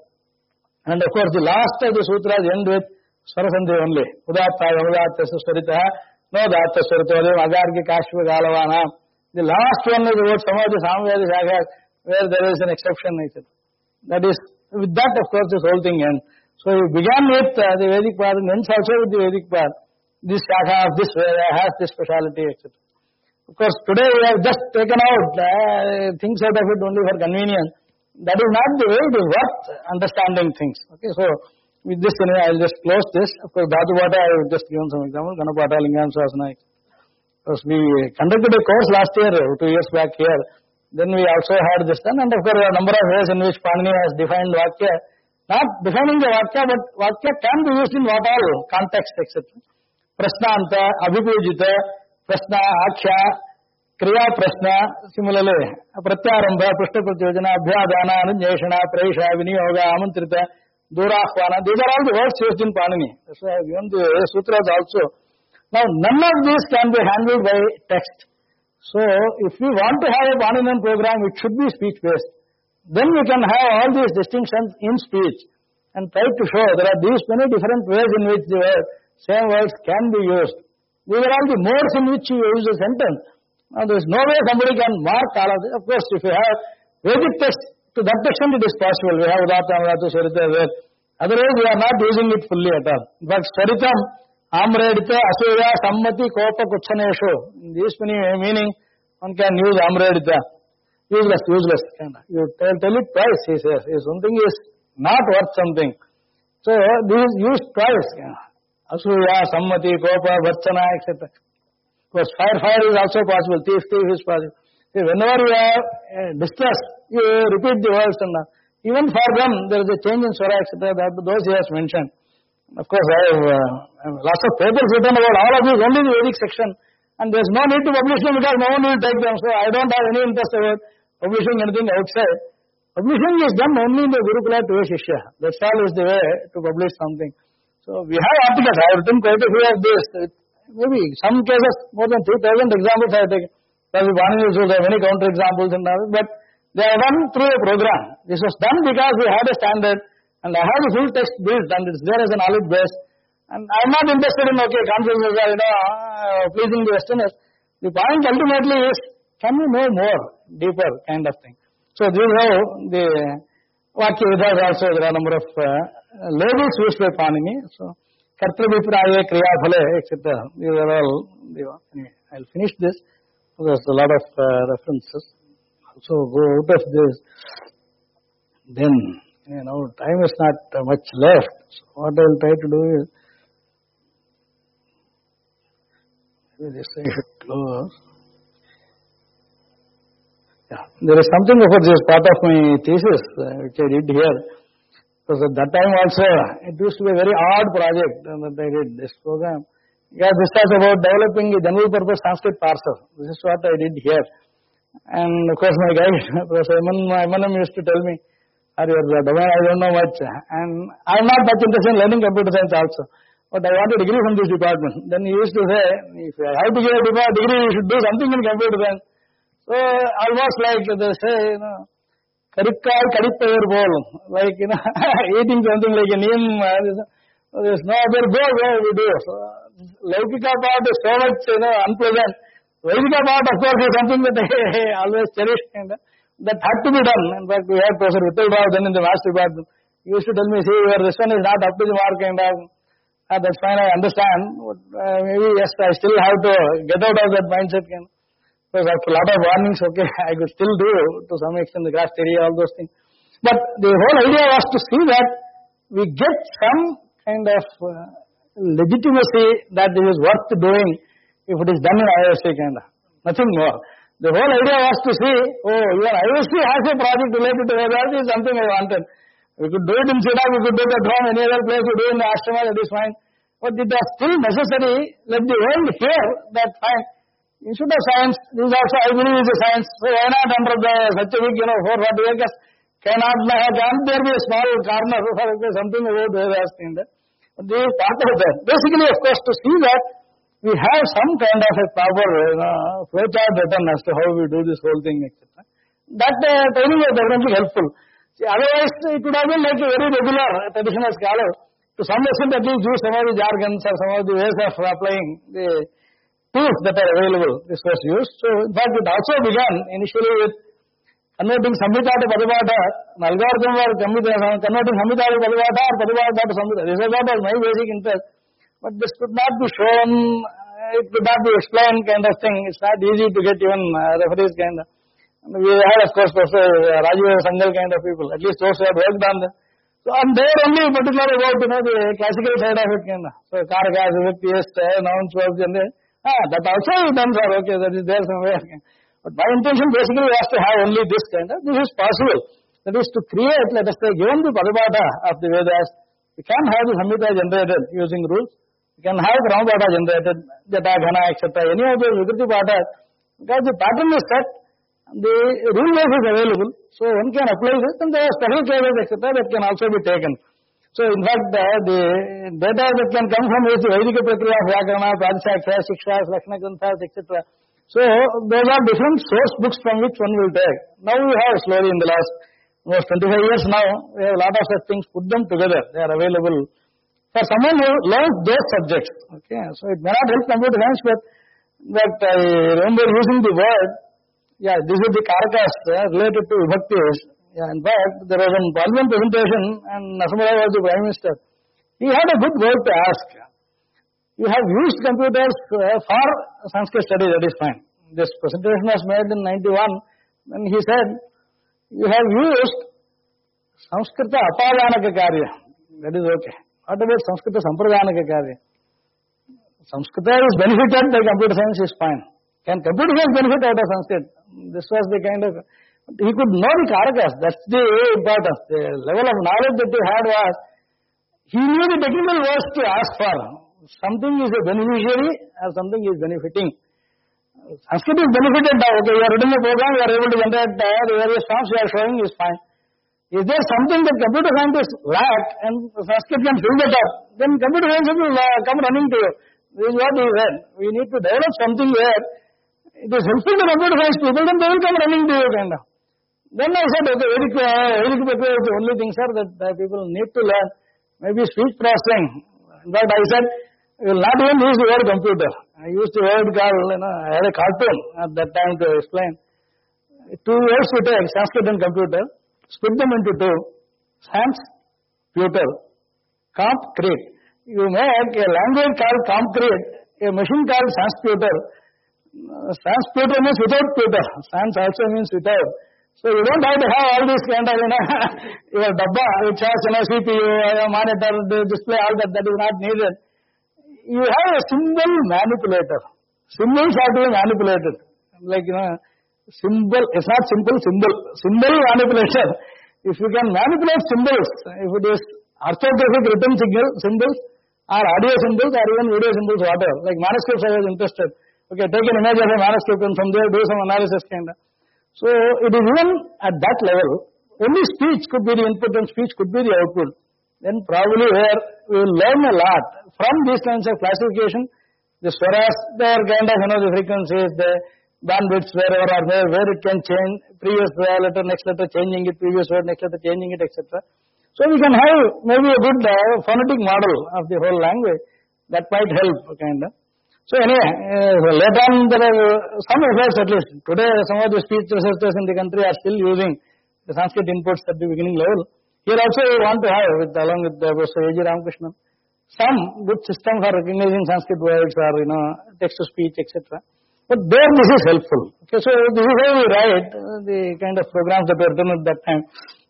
Speaker 2: And of course, the last of the sutras end with Swarasandhi only. Udatta, Udatta, Swarita, no Datta, Swarita, Agargi, Kashva, Galavana. The last one is about some of the Samveda shakhas, where there is an exception. That is, with that, of course, this whole thing ends. So he began with the Vedic part and ends also with the Vedic part. This shakha of this Veda has this speciality, etc. Of course, today we have just taken out things out of it only for convenience. That is not the way. It is worth understanding things. Okay, so with this, I will just close this. Of course, Dhatu Bhata, I have just given some examples. Ganapata, Lingam, Sasana. Because we conducted a course last year, 2 years back here. Then we also had this done. And of course, there are a number of ways in which Panini has defined Vakya. Not defining the Vakya, but Vakya can be used in what all context, etc. Prasnanta, Abhipujita, Prasna, Akhya, Kriya Prasna, similarly, Pratyarambha, Prashna Pratyojana, Abhyadana, Anujeshana, Praisha, Viniyoga, Amantrita, Durahvana. These are all the words used in Panini. That's why I have given the sutras also. Now, none of these can be handled by text. So, if we want to have a Paninian program, it should be speech-based. Then we can have all these distinctions in speech and try to show there are these many different ways in which the same words can be used. These are all the modes in which you use a sentence. Now, there is no way somebody can mark all of this. Of course, if you have Vedic text, to that extent it is possible. We have Udatta, Amrata, Swarita, Ved. Otherwise, we are not using it fully at all. But Swaritam, Amredita, Asuya, Sammati, Kopa, Kuchanesho. In this many meaning, one can use Amredita. Useless. You tell it twice, he says. If something is not worth something. So, this is used twice. Asuya, Sammati, Kopa, Varchana, etc. Because fire is also possible. Thief is possible. See, whenever you have distress, you repeat the words. And even for them, there is a change in Swara, etc. Those he has mentioned. Of course, I have lots of papers written about all of these, only the Vedic section. And there is no need to publish them because no one will take them. So, I don't have any interest about publishing anything outside. Publishing is done only in the Gurukula to a Shishya. That's all is the way to publish something. So, we have articles. I have written quite a few of this. Maybe some cases, more than 3,000 examples I have taken. There are many counter examples and all, but they are done through a program. This was done because we had a standard, and I have the full text built, and it's there as a knowledge base. And I'm not interested in, conferences are, pleasing the Westerners. The point ultimately is, can we know more, deeper kind of thing? So this is how the Vakya Vidas also, there are a number of labels used by Panini. So, Kartravipraye, Kriya Phale, etc. These are all, I'll finish this. There's a lot of references. So go out of this. Then, time is not much left. So what I'll try to do is, maybe this I should close. Yeah, there is something about this part of my thesis which I did here. Because at that time also, it used to be a very odd project that I did this program. Yeah, this was about developing a general purpose Sanskrit parser. This is what I did here. And of course my guide, Professor Emanam used to tell me, your domain, I don't know much. And I'm not much interested in learning computer science also. But I want a degree from this department. Then he used to say, if I have to get a degree, you should do something in computer science. So almost like they say, Karikkai Kadipayur bowl. Like, eating something like a neem. There's no other way we do. So, Laukika part is so much, unpleasant. Vedika part, of course, is something that I always cherish. That had to be done. In fact, we had Professor Vittal Rao then in the maths department. He used to tell me, see, this one is not up to the mark, that's fine, I understand. But, maybe, yes, I still have to get out of that mindset. Because after a lot of warnings, I could still do, to some extent, the grass area, all those things. But the whole idea was to see that we get some kind of legitimacy that it is worth doing if it is done in ISC, nothing more. The whole idea was to see, your ISC has a project related to Vedas is something I wanted. We could do it in Siddha, we could do it at home, any other place, we do it in the ashrama, that is fine. But it was still necessary, let the world hear that fine. Instead of science, this also I believe is a science. So why not under the such a big, 440 acres, can't there be a small corner for something about Vedas in that? This is part of that. Basically, of course, to see that we have some kind of a proper flowchart written as to how we do this whole thing, etc. That training was definitely helpful. See, otherwise, it would have been like a very regular traditional scholar. To some extent, at least use some of the jargons or some of the ways of applying the tools that are available. This was used. So, in fact, it also began initially with converting Samhita to Padipata, an algorithm for converting Samhita to Padipata or Padipata to Samhita. This was my basic interest. But this could not be shown, it could not be explained kind of thing. It's not easy to get even referees kind of. And we had, of course, Professor Rajiv Sangal kind of people, at least those who had worked on them. So, and they were only particular about, the classical side of it kind of. So, Karakas, Victiest, nouns, verbs, and that also is done, sir, okay, that is there somewhere. But my intention basically was to have only this kind of, this is possible. That is to create, let us say, given the Padipata of the Vedas, we can have the Samhita generated using rules. We can have Ramapata generated, Jata, Ghana, etc. Any of those Vikriti Patas, because the pattern is set, the rule base is available, so one can apply this, and there are special cases, etc. that can also be taken. So, in fact, the data that can come from is the Vedika Prakriya, Vyakarana, Pradishakya, Shikshas, Lakshana Granthas, etc. So, those are different source books from which one will take. Now we have slowly in the last almost 25 years now, we have a lot of such things, put them together. They are available for someone who learns those subjects. Okay, so it may not help computer science, but I remember using the word, this is the Karakas related to Vibhaktis. In fact, there was a parliament presentation and Nasamara was the Prime Minister. He had a good word to ask. You have used computers for Sanskrit study, that is fine. This presentation was made in 91, and he said, you have used Sanskrita Apadanaka Karya. That is okay. What about Sanskrita Sampradanaka Karya? Sanskrita is benefited by computer science is fine. Can computer science benefit out of Sanskrit? This was the kind of, he could know the Karakas. That's the importance. The level of knowledge that he had was, he knew the technical words to ask for. Something is a beneficiary or something is benefiting. Sanskrit is benefited now. Okay, you are reading a program, you are able to generate the various forms you are showing is fine. Is there something that computer scientists lack and Sanskrit can fill that up? Then computer scientists will come running to you. This is what he said. We need to develop something where it is helpful to computer science people, then they will come running to you kind of. Then I said, okay, Vedic Prakriya is the only thing, sir, that people need to learn. Maybe speech processing. In fact, I said, we will not even use the word computer. I used the word called, I had a cartoon at that time to explain. 2 words we take, Sanskrit and computer, split them into 2. Sans, computer, comp-crete. You make a language called comp-crete, a machine called sans-computer. Sans-computer means without computer. Sans also means without. So you don't have to have all these kind of, your dabba, which has, CPU, monitor, display, all that is not needed. You have a symbol manipulator. Symbols have to be manipulated. Like, symbol, it's not simple, symbol manipulator. If you can manipulate symbols, if it is orthographic written symbols, or audio symbols, or even video symbols, whatever. Like manuscripts, I was interested. Okay, take an image of a manuscript and from there do some analysis kind of. So, it is even at that level, only speech could be the input and speech could be the output. Then probably where we will learn a lot from these kinds of classification, the swaras, their kind of, the frequencies, the bandwidths, wherever or where it can change, previous letter, next letter changing it, previous word, next letter changing it, etc. So, we can have maybe a good phonetic model of the whole language that might help kind of. So anyway, later on there are some efforts at least. Today some of the speech researchers in the country are still using the Sanskrit inputs at the beginning level. Here also we want to have, along with Professor A.G. Ramakrishnan, some good system for recognizing Sanskrit words or, text-to-speech, etc. But there this is helpful. Okay, so this is how we write the kind of programs that were done at that time.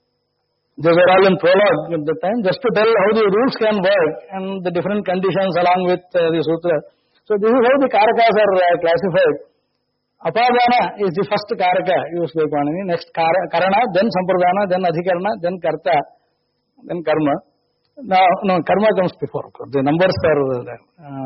Speaker 2: Those were all in prologue at that time, just to tell how the rules can work and the different conditions along with the sutra. So this is how the Karakas are classified. Apadana is the first karaka used by Panini. Next karana, then sampradana, then adhikarana, then karta, then karma. Now, no, karma comes before. The numbers are there.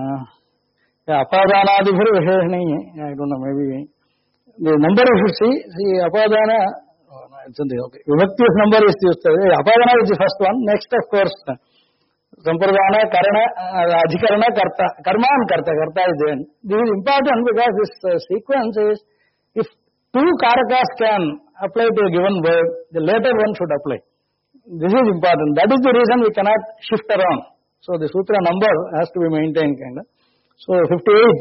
Speaker 2: Apadana adhibhir visheshani. I don't know, maybe the number you should see apadana. It's in the okay. Vibhakti number is used. Apadana is the first one. Next, of course, sampradana, karana, adhikarana, karta. Karma and karta. Karta is there. This is important because this sequence is, if two karakas can apply to a given word, the later one should apply. This is important. That is the reason we cannot shift around. So the sutra number has to be maintained kind of. So 58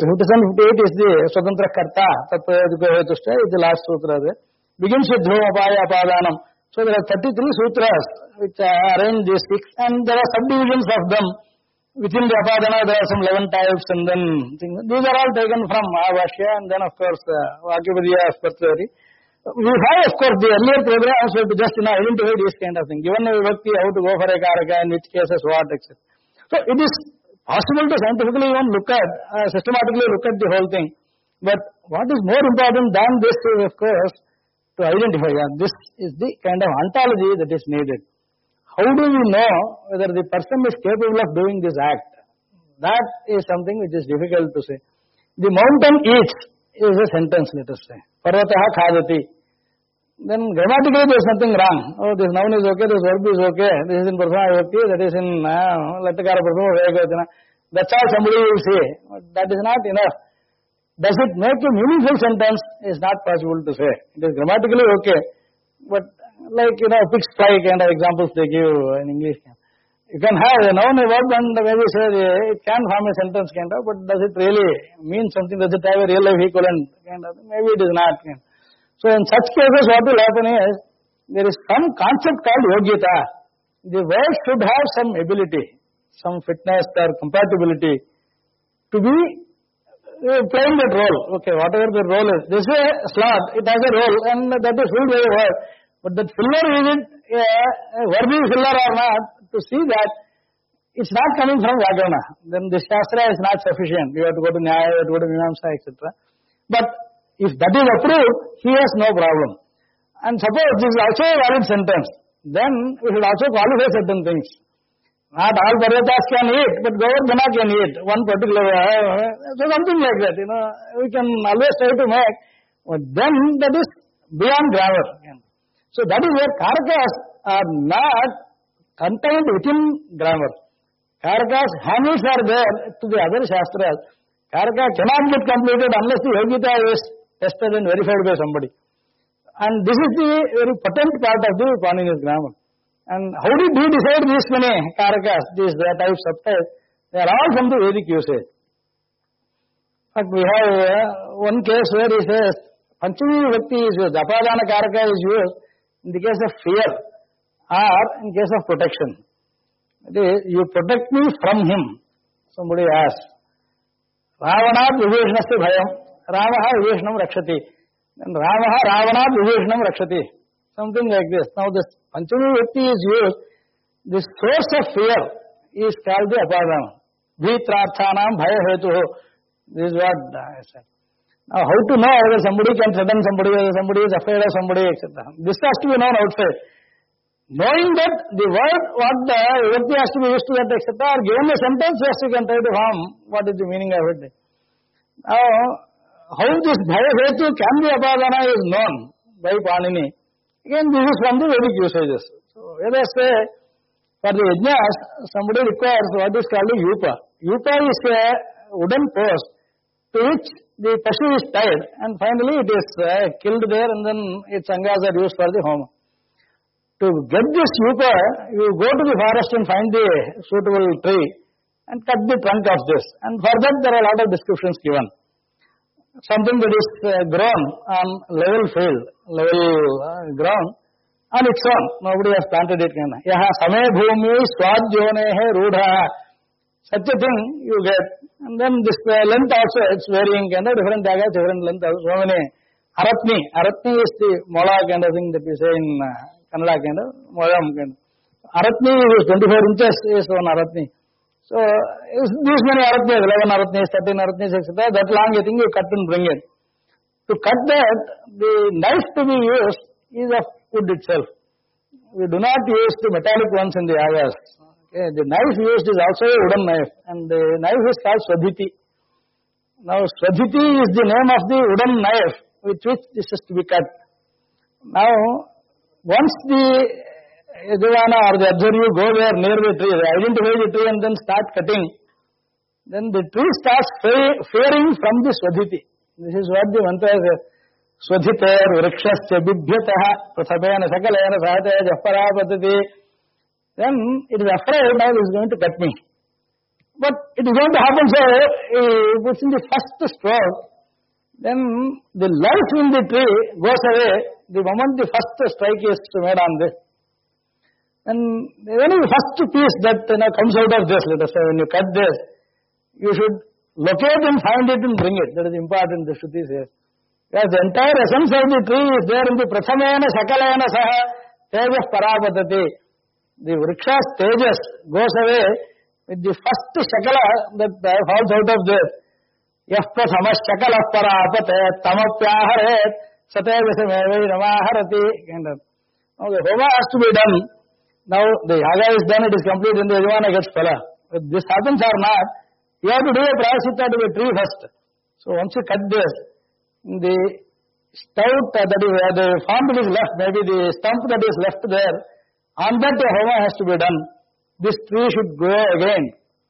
Speaker 2: is the Swatantra Karta, Tattvayadika Hetushta is the last sutra there. Begins with Dhromapaya Apadanam. So there are 33 sutras which arrange these 6, and there are subdivisions of them. Within the Apadana there are some 11 types, and then these are all taken from Mahabhashya, and then of course Vakyapadya Spatvari. We have of course the earlier programs were to just identify this kind of thing. Given a vibhakti, how to go for a karaka, in which cases what, etc. So it is possible to scientifically even look at, systematically look at the whole thing. But what is more important than this is of course to identify, this is the kind of ontology that is needed. How do we know whether the person is capable of doing this act? That is something which is difficult to say. The mountain eats is a sentence, let us say. Parvataha khadati. Then grammatically there is nothing wrong. Oh, this noun is okay, this verb is okay, this is in Prathama Vibhakti, that is in Latakara Prathama Vayagavachana. That's all somebody will say. But that is not enough. Does it make a meaningful sentence? Is not possible to say. It is grammatically okay. But like, pigs fly kind of examples they give in English. You can have a noun, a verb, and maybe say it can form a sentence kind of, but does it really mean something? Does it have a real life equivalent kind of? Maybe it is not. So in such cases what will happen is, there is some concept called yogyata. The word should have some ability, some fitness or compatibility to be playing that role. Okay, whatever the role is. This way, sloth, it has a role, and that is filled by a word. But that filler is it a worthy filler or not, to see that it's not coming from Vyakirana. Then the Shastra is not sufficient. You have to go to Nyaya, you have to go to Mimamsa, etc. But if that is approved, he has no problem. And suppose this is also a valid sentence, then we should also qualify certain things. Not all Parvatas can eat, but Govardhana can eat. One particular, so something like that, we can always try to make. But then that is beyond grammar. So that is where karakas are not contained within grammar. Karakas, handles are there to the other Shastras. Karaka cannot get completed unless the Yogita is tested and verified by somebody. And this is the very potent part of the Panini's grammar. And how did he decide these many karakas, these types of types? They are all from the Vedic usage. But we have one case where he says, Panchami Vibhakti is used, Apadana karaka is used in the case of fear or in case of protection. That is, you protect me from him. Somebody asks, Ravanat Vibhishnasya Bhayam, Ramaha Vibhishnam Rakshati. And Ramaha Ravanat Vibhishnam Rakshati. Something like this. Now this Panchami Vibhakti is used, the source of fear is called the Apadana. Bhitrarthanam Bhaya Hetuho. This is what I said. Now how to know whether somebody can threaten somebody, whether somebody is afraid of somebody, etc. This has to be known outside. Knowing that the word, what the Vibhakti has to be used to that, etc. or given a sentence, yes, you can try to form what is the meaning of it. Now, how this Bhaya Hetu can be Apadana is known by Panini. Again, this is from the Vedic usages. So, Vedas say, for the yajnas, somebody requires what is called a yupa. Yupa is a wooden post to which the pashu is tied, and finally it is killed there, and then its angas are used for the homa. To get this yupa, you go to the forest and find the suitable tree and cut the trunk of this. And for that there are a lot of descriptions given. Something that is grown on level field, level ground, on its own. Nobody has planted it. Yaha same bhumi swadyonehe rudha. Such a thing you get. And then this length also, it's varying, different jagas, different length. So many. Aratni. Aratni is the mola kind of thing that we say in Kannada moyam kind. Aratni is 24 inches is one aratni. So, these many aratnis, 11 aratnis, 13 aratnis, etc. That long, I think you cut and bring it. To To cut that, the knife to be used is of wood itself. We do not use the metallic ones in the ayas. Okay, the knife used is also a wooden knife, and the knife is called Swadhiti. Now, Swadhiti is the name of the wooden knife with which this is to be cut. Now, once the Yajavana or the Adharyu go there near the tree, they identify the tree and then start cutting, then the tree starts faring from the Swadhiti. This is what the mantra says. Swadhiter vrikshasya bibhyatah prathamena sakalena sahataya jahparapatati. Then it is afraid now it is going to cut me. But it is going to happen so, if it's in the first stroke, then the life in the tree goes away the moment the first strike is made on this. And only the first piece that comes out of this, let us say, when you cut this, you should locate and find it and bring it. That is important, the Shruti says. Because the entire essence of the tree is there in the Prathamena Sakalena Saha Tejas Parapatati. The Vriksha's Tejas goes away with the first Sakala that falls out of this. Yah Prathamas Sakala Parapate Tamapyaharet Satevasame Namaharati. Now the Homa has to be done. Now the Yaga is done, it is complete, and the Yajavana gets phala. If this happens or not, you have to do a prayasita to the tree first. So once you cut this, the stout, that is the form that is left, maybe the stump that is left there, on that the homa has to be done. This tree should grow again.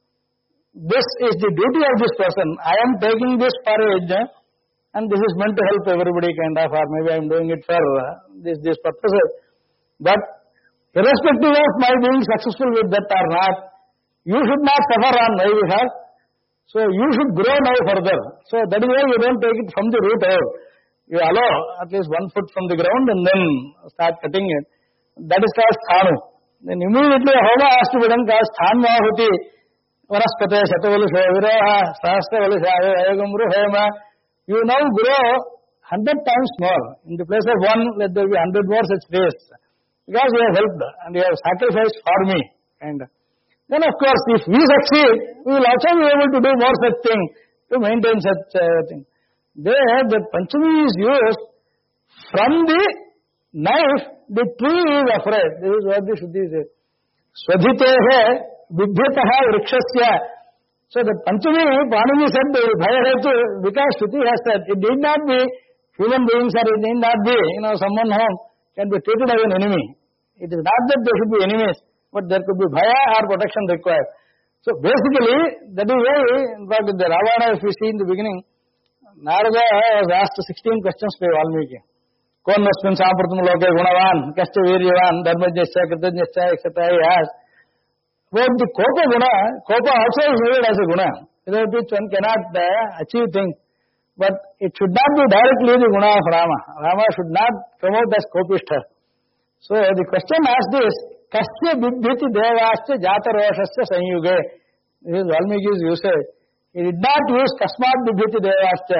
Speaker 2: This is the duty of this person. I am taking this for age, and this is meant to help everybody kind of, or maybe I am doing it for this purposes. But irrespective of my being successful with that or not, you should not suffer on my behalf. So you should grow now further. So that is why you don't take it from the root out. You allow at least 1 foot from the ground and then start cutting it. That is called sthanu. Then immediately a homa has to be done called sthanvahuti. Vanaspate shatavalusha viraha sahasravalisha ayagamru hema. You now grow 100 times more. In the place of 1, let there be 100 more such days. Because you have helped and you have sacrificed for me. And then of course, if we succeed, we will also be able to do more such thing to maintain such thing. There, the Panchami is used from the knife, the tree is afraid. This is what the Shuddhi says. Swadhitehe bibhyataha vrikshasya. So the Panchami, Panini said, bhayahetu, because Shruti has said, it need not be human beings or it need not be, someone home can be treated as an enemy. It is not that they should be enemies, but there could be bhaya or protection required. So basically, that is why, in fact, the Ravana, if we see in the beginning, Narada was asked 16 questions by Valmiki. Konasmin Sampratam Loke Gunavan, Kasta Viryavan, Dharmajnasya, Kritajnasya, etc. He asked. But the Kopa Guna, Kopa also is needed as a Guna. Without which one cannot achieve things. But it should not be directly the Guna of Rama. Rama should not come out as Kopishta. So the question asked is, Kasya Bibhyati Devasya Jata Roshasya Sanyuge. This is Valmiki's usage. He did not use Kasmat Bibhyati Devasya.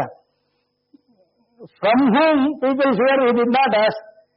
Speaker 2: From whom people fear, he did not ask.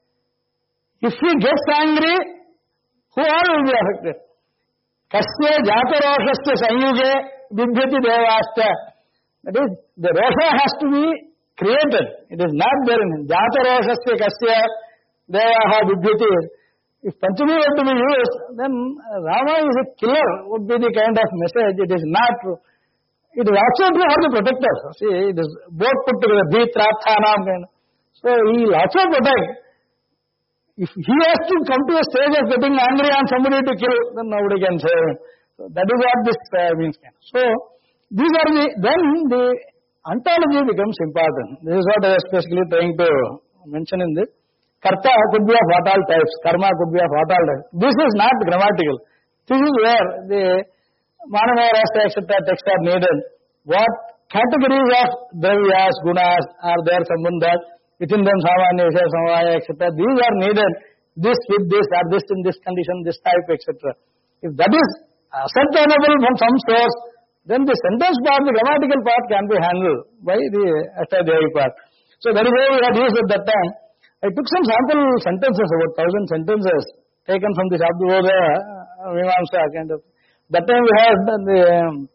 Speaker 2: If he gets angry, who all will be affected? Kasya Jata Roshasya Sanyuge Bibhyati Devasya. That is, the Rosha has to be created. It is not there in him. Jata Roshasya Kasya Devaha Bibhyati. If Panchami were to be used, then Rama is a killer would be the kind of message. It is not true. It is also true for the protector. See, it is both put together, Dheetrathanam kind of. So he will also protect. If he has to come to a stage of getting angry on somebody to kill, then nobody can save him. So that is what this means. So these are then the ontology becomes important. This is what I was basically trying to mention in this. Karta could be of what all types, karma could be of what all types. This is not grammatical. This is where the Manamaya Rashtra, etc. texts are needed. What categories of dravyas, gunas are there, sambandhas, within them samanya, vishaya, samvaya, etc. These are needed. This with this, or this in this condition, this type, etc. If that is ascertainable from some source, then the sentence part, the grammatical part can be handled by the Ashtadhyayi part. So that is why we had used at that time. I took some sample sentences, about 1,000 sentences, taken from the Shabdabodha Mimamsa kind of. That time we had the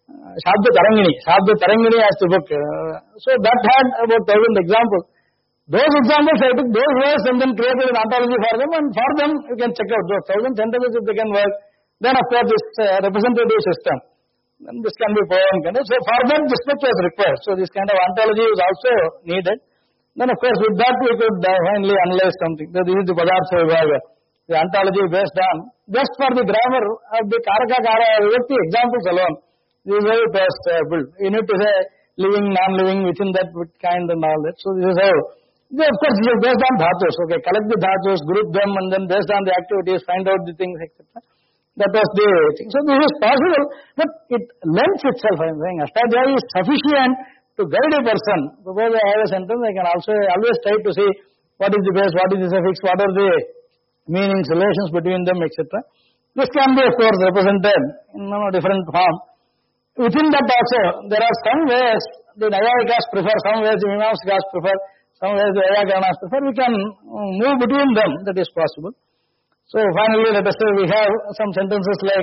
Speaker 2: Shabda Tarangini as the book. So that had about 1,000 examples. Those examples I took those words and then created an ontology for them, and for them you can check out those 1,000 sentences if they can work. Then of course this representative system, then this can be proven. So for that this much was required. So this kind of ontology is also needed. Then of course with that we could finally analyze something. So this is the Padartha Vibhaga. The ontology based on just for the grammar of the Karaka Kara Vibhakti examples alone. This is how it was built. You need to say living, non-living within that kind and all that. So this is how. Of course, this is based on dhatus. Okay, collect the dhatus, group them, and then based on the activities, find out the things, etc. That was the thing. So this is possible, but it lends itself. I am saying Ashtadhyayi is sufficient to guide a person. Suppose I have a sentence, I can also always try to see what is the base, what is the suffix, what are the meanings, relations between them, etc. This can be, of course, represented in different form. Within that also, there are some ways the Naiyayikas prefer, some ways the Mimamsakas prefer, some ways the Vyakaranas prefer. We can move between them, that is possible. So finally, let us say we have some sentences like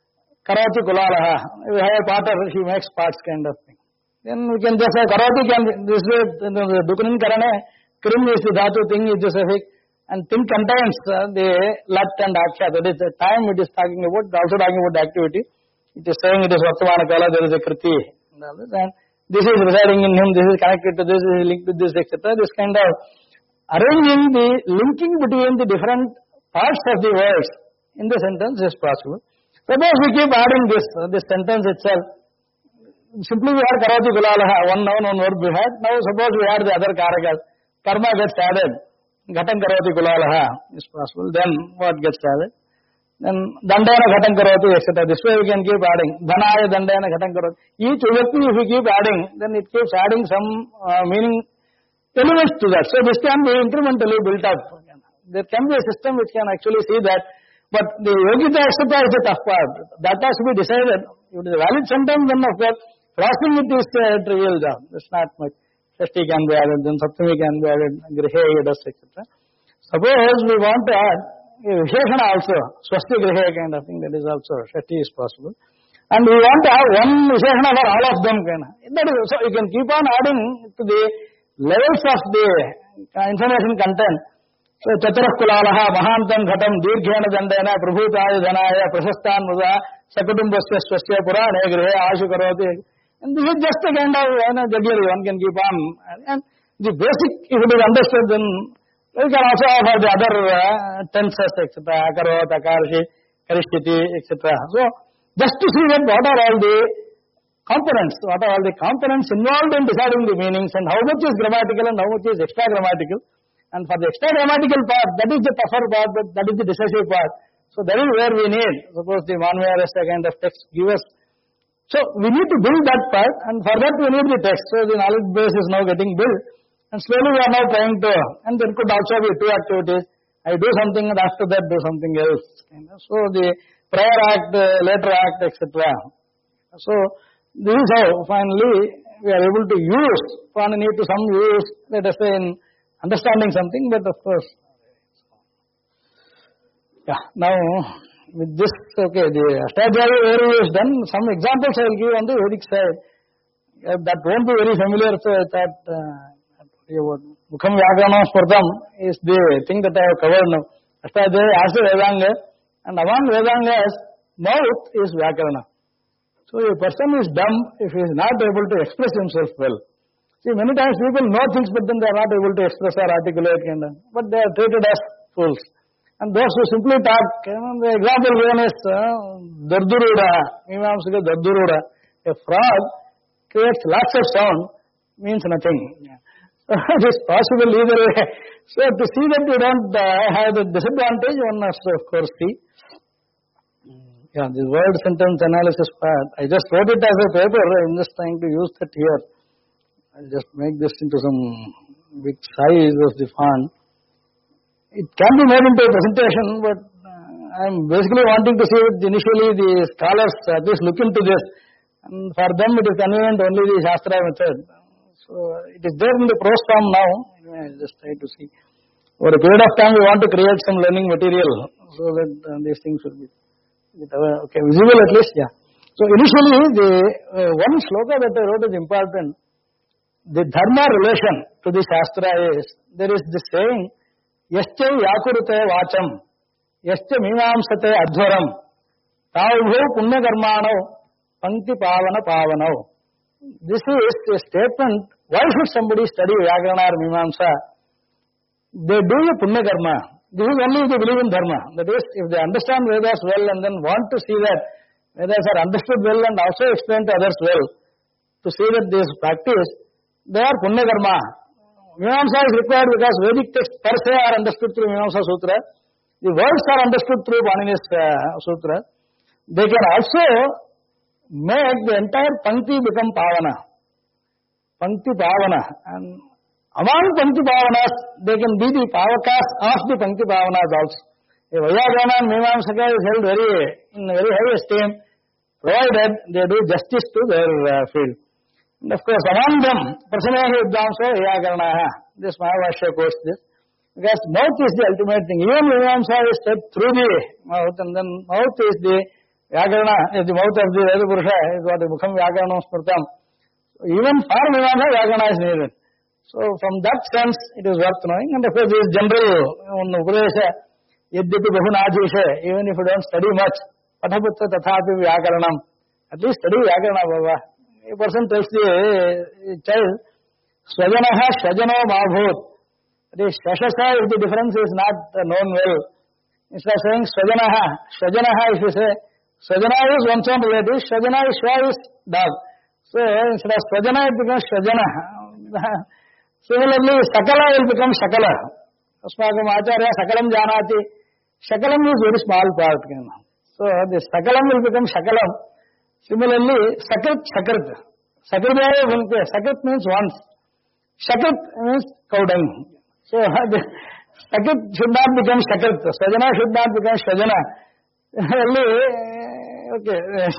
Speaker 2: Karati Kulalaha. We have a potter, he makes pots kind of thing. Then we can just say Karati can be, this way, Dukunin Karane, Krim is the Dhatu, thing is the suffix, and thing contains the Lat and Aksha. That is the time it is talking about, also talking about the activity. It is saying it is Vartamana Kala, there is a Kriti. And this is residing in him, this is connected to this, this is linked to this, etc. This kind of arranging the linking between the different parts of the words in the sentence is possible. Suppose we keep adding this sentence itself. Simply we had Karati Kulalaha, one noun, one verb we had. Now suppose we add the other karakas. Karma gets added. Ghatan Karati Kulalaha is possible. Then what gets added? Then Dandayana Ghatan Karoti, etc. This way we can keep adding. Dhanaya Dandayana Ghatan Karoti. Each vibhakti if we keep adding, then it keeps adding some meaning elements to that. So this can be incrementally built up. There can be a system which can actually see that. But the Yogita etc. is the tough part. That has to be decided. If it is a valid sentence, then of course, crossing it is a trivial job. It's not much. Shashti can be added, then Saptami can be added, Grihe, Yadas, etc. Suppose we want to add Visheshana also, Swasti Grihe kind of thing, that is also, Shashti is possible. And we want to have one Visheshana for all of them. That is, so you can keep on adding to the levels of the information content. So, Chaturah Kulalaha, Mahantam Ghatam, Dirghena Dandana, Prabhutaya Dhanaya, Prasastan Muda, Sakutumbasya Swasya Purane, Grihe, Ashu Karoti. And this is just a kind of jugglery, one can keep on. And the basic, if it is understood, then we can also have the other tenses, etc. Akarot, Akarshi, Karishtiti, etc. So, just to see that what are all the components involved in deciding the meanings and how much is grammatical and how much is extra grammatical. And for the extra grammatical part, that is the tougher part, but that is the decisive part. So that is where we need, suppose the Manvaya Rasa kind of text give us. So we need to build that part, and for that we need the text. So the knowledge base is now getting built, and slowly we are now trying to, and there could also be two activities. I do something and after that do something else. So the prior act, later act, etc. So this is how finally we are able to use, Panini to some use, let us say in understanding something, but of course, yeah, now with this, okay, the Ashtadhyayi overview is done. Some examples I will give on the Vedic side. That won't be very familiar, so I thought, Mukham Vyakaranam Spurtam is the thing that I have covered now. Ashtadhyayi as the Vedanga, and among Vedangas, mouth is Vyakarana. So a person is dumb if he is not able to express himself well. See, many times people know things, but then they are not able to express or articulate, but they are treated as fools. And those who simply talk, the example given is Darduruda, Mimamsaka Darduruda. A frog creates lots of sound, means nothing. So it is possible either way. So to see that you don't have the disadvantage, one must of course see. Yeah, the word sentence analysis part, I just wrote it as a paper, I am just trying to use that here. I'll just make this into some big size of the font. It can be made into a presentation, but I'm basically wanting to see it initially the scholars at least look into this. And for them it is convenient only the Shastra method. So it is there in the prose form now. Anyway, I'll just try to see. Over a period of time we want to create some learning material so that these things will be okay, visible at least, yeah. So initially, the one shloka that I wrote is important. The dharma relation to the Shastra is, there is this saying, Yascha yakurute vacham, Yascha mimamsate adhvaram, Tavbho punya karmano, Pankti pavana pavanau. This is a statement, why should somebody study Vyakarana or Mimamsa? They do a punya karma. This is only if they believe in dharma. That is, if they understand Vedas well and then want to see that Vedas are understood well and also explained to others well, to see that this practice, they are punya karma. Mimamsa is required because Vedic texts per se are understood through Mimamsa Sutra. The words are understood through Panini's Sutra. They can also make the entire Pankti become Pavana. Pankti Pavana. And among Pankti Pavanas, they can be the Pavakas of the Pankti Pavanas also. The Vyakarana and Mimamsaka is held in very high esteem, provided they do justice to their field. And of course, among them, Prasamehi Viddhamso Vyakaranaha. This Mahavashya quotes this. Because mouth is the ultimate thing. Even Mimamsa is said through the mouth, and then mouth is the Vyakarana, is the mouth of the Veda Purusha, is what the Mukham Vyakaranam Smritam. Even for Mimamsa, Vyakarana is needed. So from that sense, it is worth knowing. And of course, this general Upadesha, Yadyapi Bahunajisha, even if you don't study much, Pathaputra Tathapi Vyakaranam, at least study Vyakarana Baba. A person tells the child, Swajanaha Shajano Mahabhut. That is, Shashasa, if the difference is not known well. Instead of saying Swajanaha, Shajanaha, if you say, Swajana is one's own relative, Shajana is Shwa is dog. So instead of Swajana, it becomes Shajana. Similarly, Sakala will become Shakala. Asmakam Acharya, Sakalam Janati. Shakalam is very small part. So this Sakalam will become Shakalam. Similarly, Sakrit, Sakrit. Sakritaya Bhunke. Sakrit means once. Shakrit means cow dung. So Sakrit should not become Shakrit. Swajana should not become Swajana. Okay.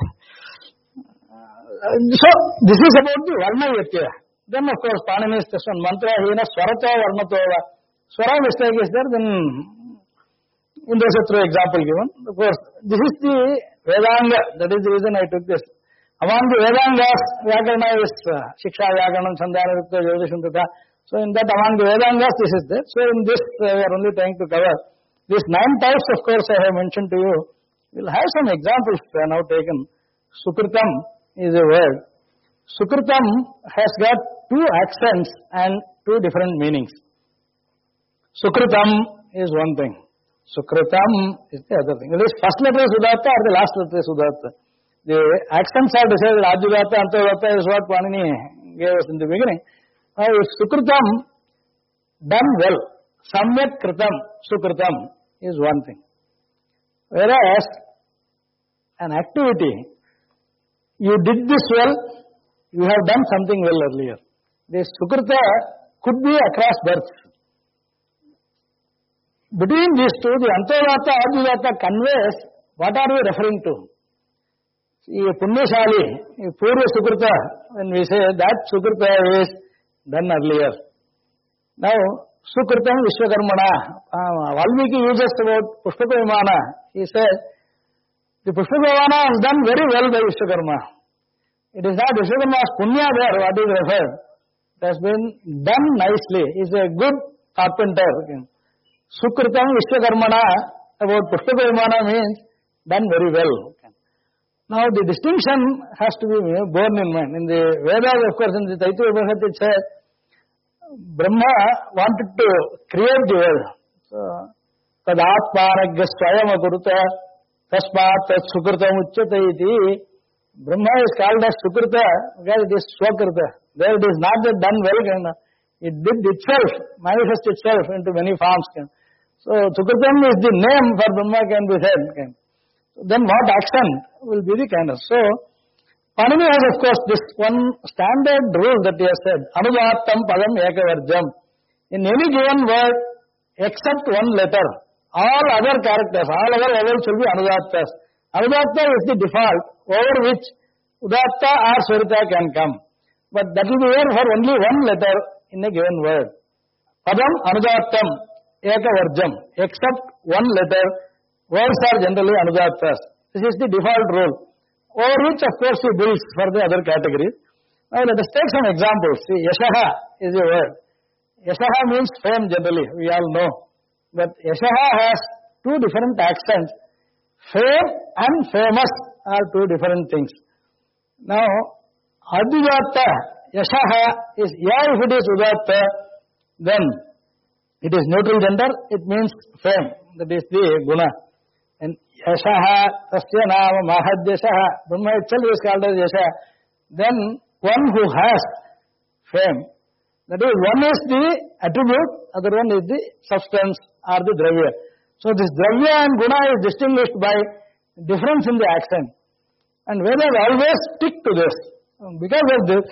Speaker 2: So this is about the Varna Yatya. Then of course, Panini is this one. Mantra Hina Swarato Varnatova. Swara mistake is there, then Indrasatra example given. Of course, this is the Vedanga. That is the reason I took this. Among the Vedangas, Vyakarana is Shiksha, Vyakaranam, Sandhana, Rukta, Jyotishuntata. So in that, among the Vedangas, this is there. So in this, we are only trying to cover. These 9 types, of course, I have mentioned to you. We'll have some examples now taken. Sukritam is a word. Sukritam has got 2 accents and 2 different meanings. Sukritam is one thing. Sukritam is the other thing. Whether first letter is Udatta or the last letter is Udatta. The accents are decided. Adyudatta, Antadatta is what Panini gave us in the beginning. Now, if Sukritam done well, Samyak Kritam, Sukritam is one thing. Whereas an activity, you did this well, you have done something well earlier. This Sukrita could be across births. Between these two, the Antadatta, Adyudatta conveys what are we referring to. See, Punyashali, Purva Sukrita, when we say that Sukrita is done earlier. Now, Sukritam Vishwakarmana, Valmiki uses about Pushpaka Vimana. He says, the Pushpaka Vimana is done very well by Vishwakarma. It is not Vishwakarma's Punya there, what is referred. It has been done nicely. He is a good carpenter. Sukritam Vishwakarmana about Pushpaka Vimana means done very well. Now the distinction has to be borne in mind. In the Vedas, of course, in the Taittiriya Upanishad it says, Brahma wanted to create the world. So, Tadatpanagya swayam akuruta tasmat tat sukritam uchyata iti. Brahma is called as Sukrita because it is Swakrita. There it is not that done well. It did itself, manifest itself into many forms. So Sukritam is the name for Brahma can be said. Then what action will be the kind of. So Panini has of course this one standard rule that he has said. Anudattam padam ekavarjam. In any given word, except one letter, all other characters, all other vowels will be anudattas. Anudatta is the default over which udatta or swarita can come. But that will be there for only one letter in a given word. Padam anudattam ekavarjam. Except one letter, words are generally anudattas. This is the default rule. over which of course he builds for the other categories. Now let us take some examples. See, Yashaha is a word. Yashaha means fame generally, we all know. But Yashaha has two different accents. Fame and famous are two different things. Now, Adhyudatta, Yashaha is, if it is Udatta, then it is neutral gender, it means fame. That is the guna. And Yashaha, Tasya Nama, Mahadyashaha, Brahma itself is called as Yasha. Then one who has fame. That is, one is the attribute, other one is the substance or the dravya. So this dravya and guna is distinguished by difference in the accent. And Vedas always stick to this. Because of this,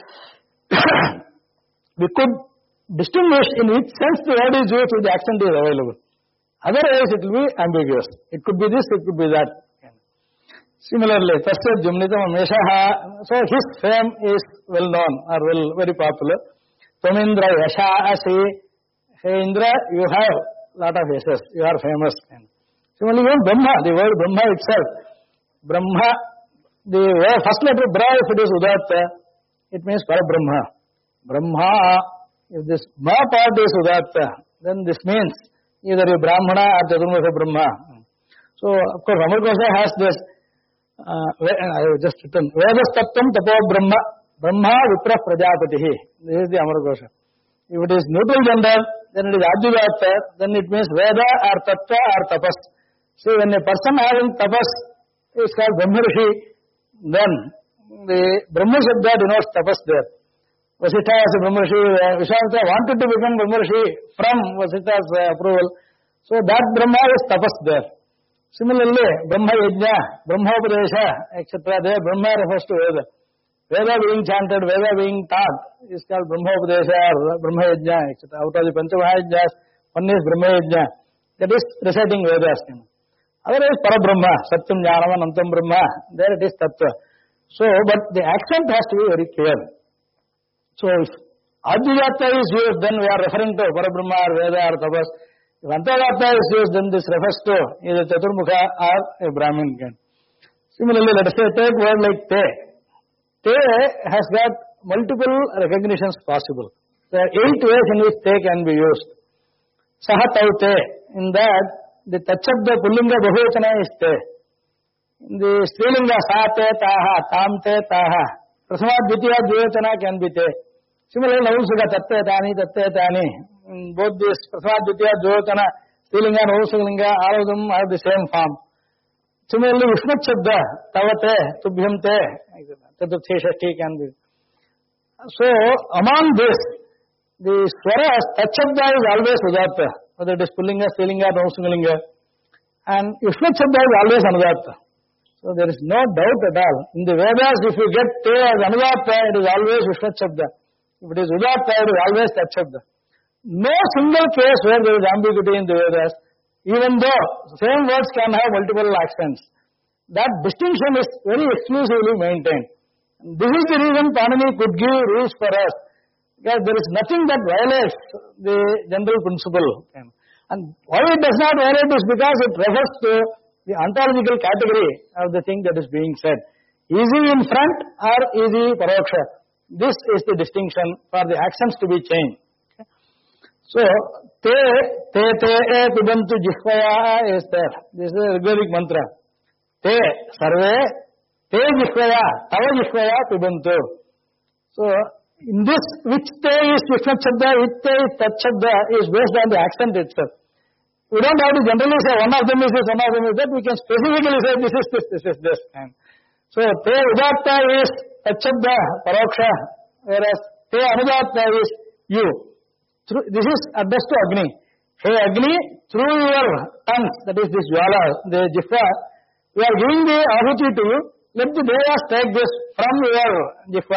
Speaker 2: we could distinguish in which sense the word is used if the accent is available. Otherwise it will be ambiguous. It could be this, it could be that. Similarly, Tasya Jumnitam Yashaha, so his fame is well known or very popular. Tvamindra Yasha Asi, hey Indra, you have lot of yashas, you are famous. Similarly, even Brahma, the word Brahma itself, Brahma, the first letter Bra, if it is Udatta, it means Parabrahma. Brahma, if this Ma part is Udatta, then this means either a Brahmana or Chaturmukha Brahma. So, of course, Amarkosha has this, I have just written, Vedas Tattvam Tapo Brahma, Brahma Vipra Prajapatihi. This is the Amarkosha. If it is neutral gender, then it is Adhyudatta, then it means Veda or Tattva or Tapas. So, when a person having Tapas is called Brahmarishi, then the Brahma Shabda denotes Tapas there. Vasishtha as a Brahmarishi, Vishwamitra wanted to become Brahmarishi from Vasishtha's approval. So, that Brahma is Tapas there. Similarly, Brahma Yajna, Brahmopadesha, etc. There, Brahma refers to Veda. Veda being chanted, Veda being taught is called Brahmopadesha or Brahma Yajna, etc. Out of the Panchamahayajnas, one is Brahma Yajna. That is reciting Vedas. Otherwise, Parabrahma, Satyam Jnanam Anantam Brahma, there it is Tattva. So, but the accent has to be very clear. So, if Adhyudatta is used, then we are referring to Parabrahma or Veda or Tapas. If Antadatta is used, then this refers to either Chaturmukha or a Brahmin. Similarly, let us say, take word like Te. Te has got multiple recognitions possible. There are 8 ways in which Te can be used. Saha Tau Te. In that, the Tachabda Pullinga Bahuvachana is Te. In the Strilinga Sa Te Taha, Tam Te Taha. Prasama Dvitiya Dvivachana can be Te. Similarly, Navusaka Tatte Tani, Tatte Tani. Both this Prasama Dvitiya Dvivachana, Strilinga, Navusakalinga, all of them have the same form. Similarly, Vishmat Shabda, Tavate, Tubhyam Te, Chaturthi Shashti can be. So, among this, the Swaras, Tachabda is always Udatta, whether it is Pullinga, Strilinga, Navusakalinga. And Vishmat Shabda is always Anudatta. So, there is no doubt at all. In the Vedas, if you get Te as Anudatta, it is always Vishmat Shabda. If it is Udatta, it is always Tachabda. No single case where there is ambiguity in the Vedas, even though same words can have multiple accents. That distinction is very exclusively maintained. This is the reason Panini could give rules for us, because there is nothing that violates the general principle. And why it does not violate is because it refers to the ontological category of the thing that is being said. Is he in front or is he paroksha? This is the distinction for the accents to be changed. So, te pibantu jihvaya is there. This is a Rigvedic mantra. Te sarve, te jihvaya, tava jihvaya pibantu. So, in this, which te is Vishmat Shabda, which te is Tat Shabda is based on the accent itself. We don't have to generally say one of them is this, one of them is that. We can specifically say this is this, this is this. So, te udatta is Tat Shabda, paroksha, whereas te anudatta is you. This is addressed to Agni. Hey Agni, through your tongue, that is this Jwala, the Jifva, we are giving the ahuti to you. Let the Devas take this from your Jifva.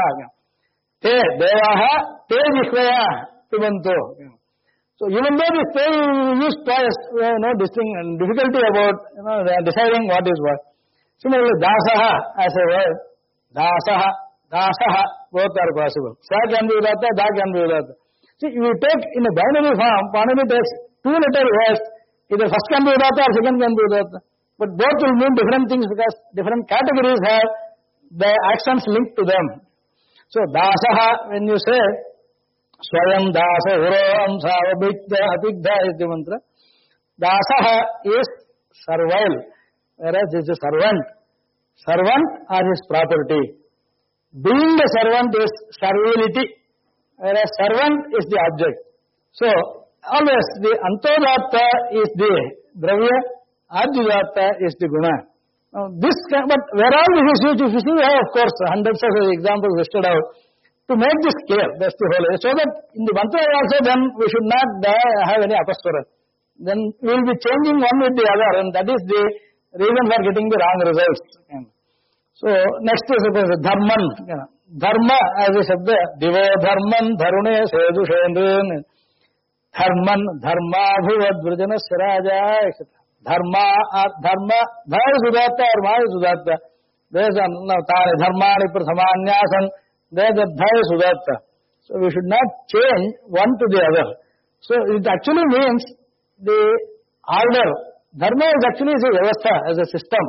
Speaker 2: Te Devaha, Te Jifvaya, Pibanto. So even though this Te is used twice, we have no difficulty about deciding what is what. Similarly, Dasaha as a word, Dasaha, Dasaha, both are possible. Sa can be Udatta, Da can be Udatta. See, if you take in a binary form, Panini takes 2-letter words, either first can be Udatta or second can be Udatta. But both will mean different things because different categories have the actions linked to them. So dasaha, when you say swayam dasa uram savabhikta apigdha is the mantra. Dasaha is servile, whereas is a servant. Servant or his property. Being the servant is servility, whereas servant is the object. So always the antodata is the dravya, adhyudata is the guna. Now but where all this is used, if you see, we have of course hundreds of examples listed out to make this clear. That's the whole. So that in the mantra also, then we should not have any apaswara. Then we will be changing one with the other, and that is the reason for getting the wrong results. So next is dharman. Dharma as a shabda, divo dharman dharune sedu shendrin. Dharman, dharma bhuvad vrajana siraja, etc. Dharma, dharma, dha is udatta or ma is udatta. There is tare dharmani prathamanyasan, there the dha is udatta. So we should not change one to the other. So it actually means the order. Dharma is actually a vyavastha, as a system.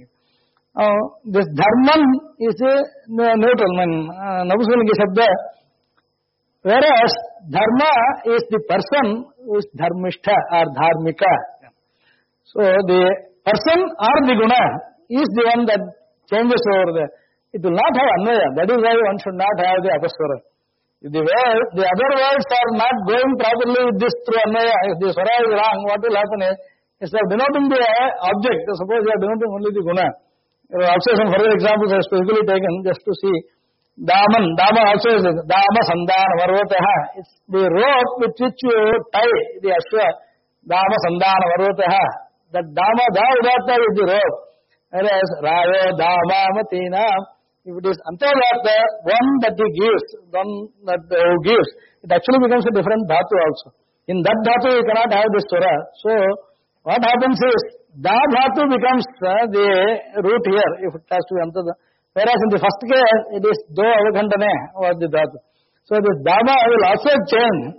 Speaker 2: This dharman is a neutral, Navusvalingi Shabda, whereas dharma is the person who is dharmishtha or dharmika. So the person or the guna is the one that changes over there. It will not have anvaya. That is why one should not have the apaswara. If the other words are not going properly with this through anvaya, if the swara is wrong, what will happen is, instead of denoting the object, suppose you are denoting only the guna. There are also some further examples I have specifically taken just to see. Daman, Dama also is Dama Sandana Varvataha. It's the rope with which you tie the Ashwa. Dama Sandana Varvataha. That Dama Dhavudata is the rope. Whereas Rayo Dama Matina, if it is Antavata, one that he gives, one that who gives, it actually becomes a different dhatu also. In that dhatu you cannot have this swara. So what happens is, Da dhatu becomes the root here, if it has to be Antada. Whereas in the first case, it is Do Avakhandane or the dhatu. So this Dama will also change.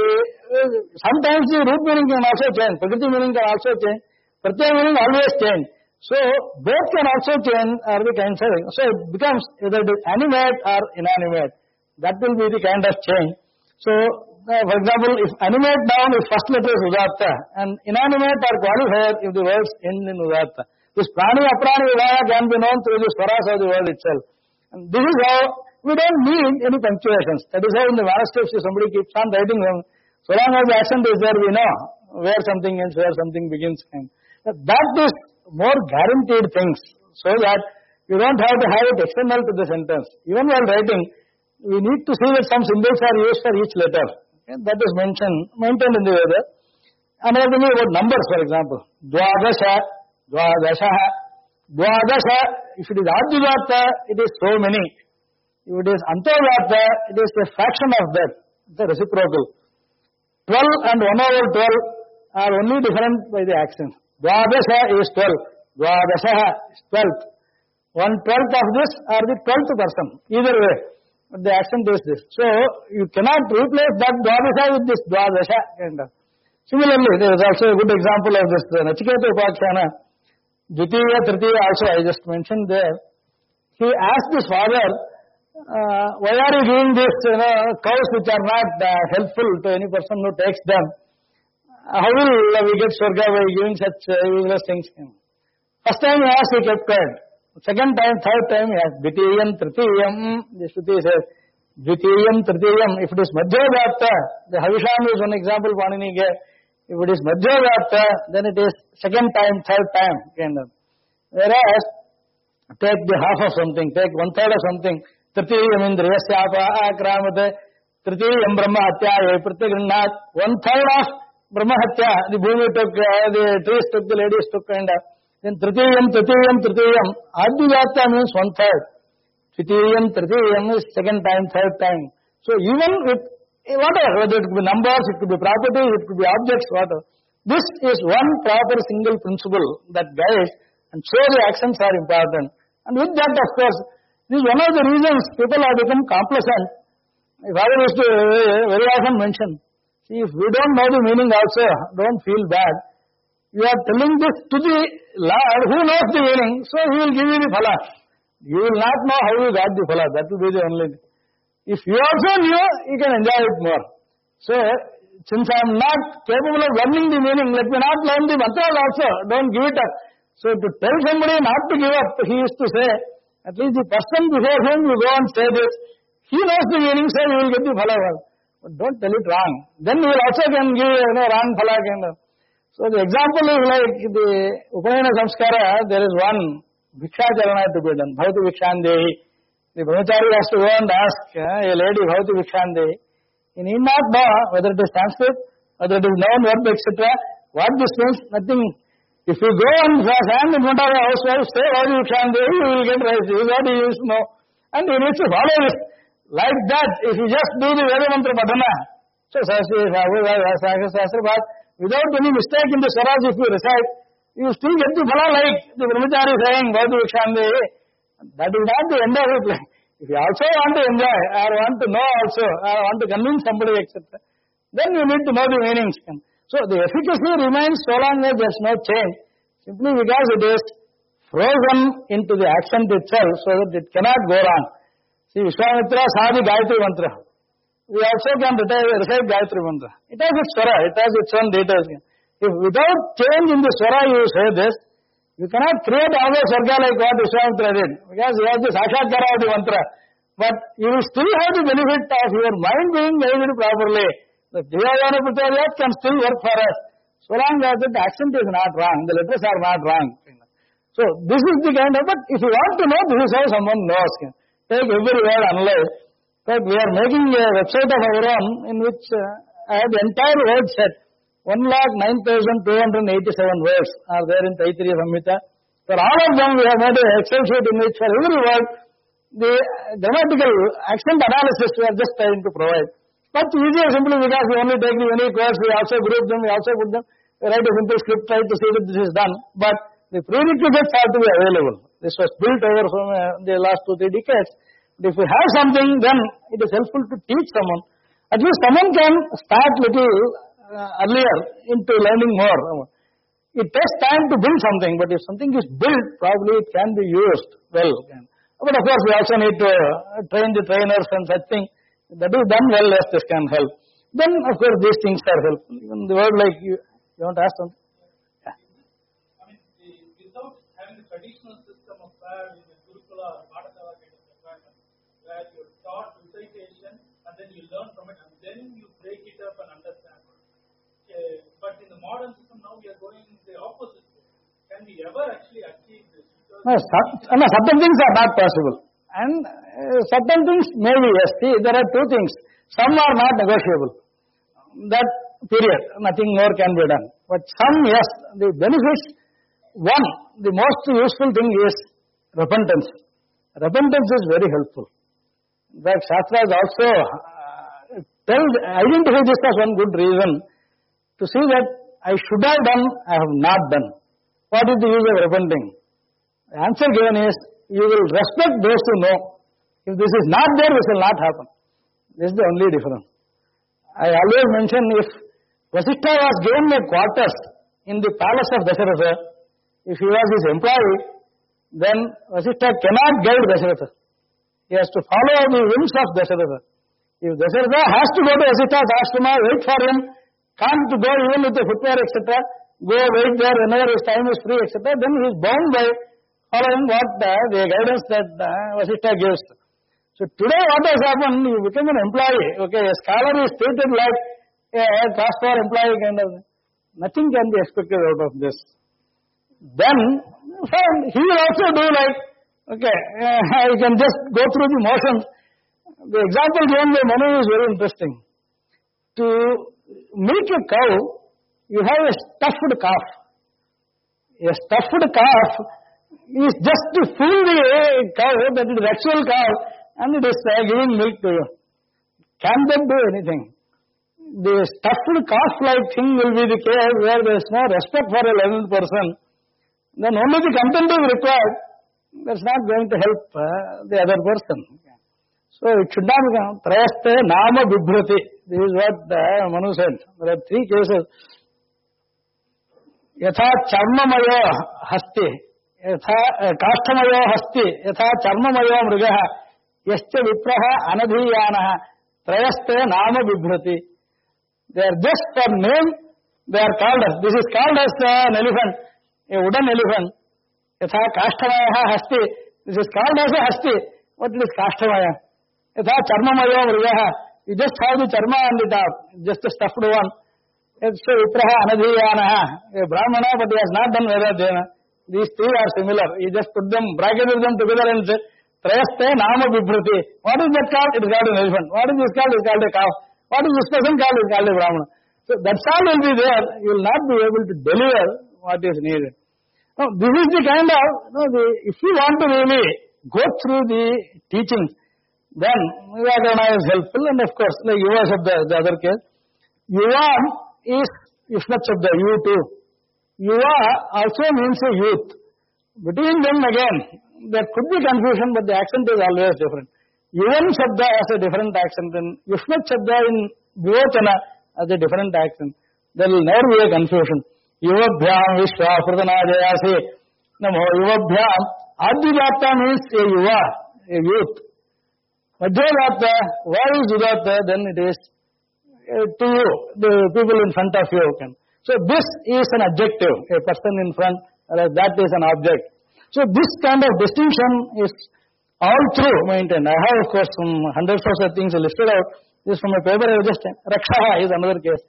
Speaker 2: Sometimes the root meaning can also change, Prakriti meaning can also change, Pratyaya meaning always change. So both can also change or be cancelling. So it becomes either it is animate or inanimate. That will be the kind of change. So for example, if animate down, if first letter is Udatta, and inanimate or qualifier if the words end in Udatta. This prani aprani vivaya can be known through the swaras of the word itself. And this is how we don't need any punctuations. That is how in the manuscripts if somebody keeps on writing them, so long as the accent is there, we know where something ends, where something begins. And that is more guaranteed things, so that you don't have to have it external to the sentence. Even while writing, we need to see that some symbols are used for each letter. Okay? That is maintained in the Veda. Another thing is about numbers, for example. Dvadasha, Dvadashaha. Dvadasha, if it is Adhyudata, it is so many. If it is Antodata, it is a fraction of that. It's a reciprocal. 12 and 1 over 12 are only different by the accent. Dvadasha is 12. Dvadashaha is 12th. 1/12 of this or the 12th person. Either way. But the accent is this. So, you cannot replace that Dvadasha with this Dvadasha kind of. Similarly, there is also a good example of this Nachiketa Upakshana. Dvitiya, Tritiya also I just mentioned there. He asked his father, why are you giving this cows which are not helpful to any person who takes them? How will we get Swarga by giving such useless things? First time he asked, he kept quiet. Second time, third time, he asked, Dvitiyam, Tritiyam. The Shruti says, Dvitiyam, Tritiyam. If it is Madhyodapta, the Havisham is one example Panini gave. If it is Madhyodapta, then it is second time, third time. Kind of. Whereas, take the half of something, take 1/3 of something. Tritiyam indriyasyapa akramate. Tritiyam brahmahatya pratyagrinnat. 1/3 of brahmahatya, the bhumi took, the trees took, the ladies took, kind of. Then Tritiyam. Adhyudata means 1/3. Tritiyam, Tritiyam is second time, third time. So even with whatever, whether it could be numbers, it could be properties, it could be objects, whatever. This is one proper single principle that guides, and so the actions are important. And with that, of course, this is one of the reasons people have become complacent. My father used to very often mention, see, if we don't know the meaning also, don't feel bad. You are telling this to the Lord who knows the meaning, so he will give you the phala. You will not know how you got the phala. That will be the only thing. If you also knew, you can enjoy it more. So, since I am not capable of learning the meaning, let me not learn the mantras also. Don't give it up. So, to tell somebody not to give up, he used to say, at least the person before whom you go and say this, he knows the meaning, so you will get the phala. But don't tell it wrong. Then you will also can give, wrong phala kind of. So, the example is like the Upanayana Samskara, there is one Bhikshacharana to be done. Bhavati Bhikshandehi. The brahmachari has to go and ask a lady, Bhavati Bhikshandehi. He need not know whether it is Sanskrit, whether it is noun, verb, etc. What this means, nothing. If you go and stand in front of a housewife, say Bhavati Bhikshandehi, you will get rice. This is what he used to know. And he needs to follow it. Like that, if you just do the Veda Mantra Padana, so without any mistake in the swaras, if you recite, you still get the phala like the brahmachari saying, Bhavati Bhikshandehi. That is not the end of it. If you also want to enjoy, or want to know also, or want to convince somebody, etc., then you need to know the meanings. So the efficacy remains so long as there is no change, simply because it is frozen into the accent itself, so that it cannot go wrong. See, Vishwamitra saw the Gayatri Mantra. We also can recite Gayatri Mantra. It has its swara, it has its own details. If without change in the swara you say this, you cannot create always Sarga like what Vishwamitra did, because he has the Sakshatkara of the mantra. But you will still have the benefit of your mind being guided properly. The Dhyayana Pratyayat can still work for us, so long as the accent is not wrong, the letters are not wrong. So this is the kind of, but if you want to know, this is how someone knows. Take every word, analyze. But we are making a website of our own in which I have the entire word set. 1,09,287 words are there in Taittiriya Samhita. For all of them, we have made an Excel sheet in which for every word, the grammatical accent analysis we are just trying to provide. But easier simply because we only take the unique words, we also group them, we also put them, we write a simple script, try to see that this is done. But the prerequisites have to be available. This was built over the last 2-3 decades. But if we have something, then it is helpful to teach someone. At least someone can start little earlier into learning more. It takes time to build something, but if something is built, probably it can be used well. But of course, we also need to train the trainers and such things. That is done well, yes, this can help. Then, of course, these things are helpful. Even the word like, you want to ask something?
Speaker 3: Yeah. I mean, without having the traditional system of where in the Gurukula or Bharatava kind of environment, where you're taught recitation and then you learn from it and then you break it up and understand. But in the modern system now we are going the opposite way. Can we ever actually achieve this?
Speaker 2: No, certain things are not possible. And certain things maybe, yes. See, there are two things. Some are not negotiable. That period, nothing more can be done. But some, yes, the benefits, one, the most useful thing is repentance. Repentance is very helpful. In fact, Shastras also identify this as one good reason to see that I should have done, I have not done. What is the use of repenting? The answer given is, you will respect those who know. If this is not there, this will not happen. This is the only difference. I always mention, if Vasishtha was given a quarters in the palace of Dasharatha, if he was his employee, then Vasishtha cannot guide Dasharatha. He has to follow the whims of Dasharatha. If Dasharatha has to go to Vasishtha's ashrama, wait for him, can't go even with the footwear, etc., go wait there whenever his time is free, etc., then he is bound by following what the guidance that Vasishtha gives. So today what has happened, you become an employee, okay, a scholar is treated like a class 4 employee kind of, nothing can be expected out of this. Then, fine, he will also do like, okay, you can just go through the motions. The example given by Manu is very interesting. To milk a cow, you have a stuffed calf. A stuffed calf is just to fool the cow that it is actual cow and it is giving milk to you. Can that do anything? The stuffed calf-like thing will be the case where there is no respect for a learned person. Then only the content is required. That is not going to help the other person. So it should not become Trayaste Nama Bibhrati. This is what Manu said. There are 3 cases. Yatha Charmamaya Hasti. यथा काष्ठमयो हस्ति यथा चर्ममयो मृगः यश्च विप्रः अनधीयानः त्रयस्ते नाम बिभ्रति. They are just for name, they are called as. This is called as an elephant, a wooden elephant. Yatha kaஷ்ඨamaya hasti. This is called as a hasti. What is kaஷ்ඨamaya? Yatha charmamayo mrigaha. You just have the charma on the top, just a stuffed one. It's vipraha anadhiyanaha. A brahmana, but he has not done Vedadhyana. These three are similar. You just put them, bracketed them together and say, Trayaste nama bibhrati. What is that called? It is called an elephant. What is this called? It is called a cow. What is this person called? It is called a brahmana. So that's all will be there. You will not be able to deliver what is needed. Now, this is the kind of, if you want to really go through the teachings, then Vyakana is helpful, and of course, like Yuva Shabda, the other case. Yuva is Yushmat Shabda, you too. Yuva also means a youth. Between them again, there could be confusion, but the accent is always different. Yuvan Shabda has a different accent, and Yushmat Shabda in Vivachana has a different accent. There will never be a confusion. Yuvabhyam Vishwa Pradhanajayase Namo Yuvabhyam. Adhyadatta means a Yuva, a youth. Madhyadatta, why is Udatta? Then it is to you, the people in front of you. So this is an adjective, a person in front, whereas that is an object. So this kind of distinction is all through maintained. I have, of course, some hundreds of such things listed out. This from a paper I just Raksha is another case.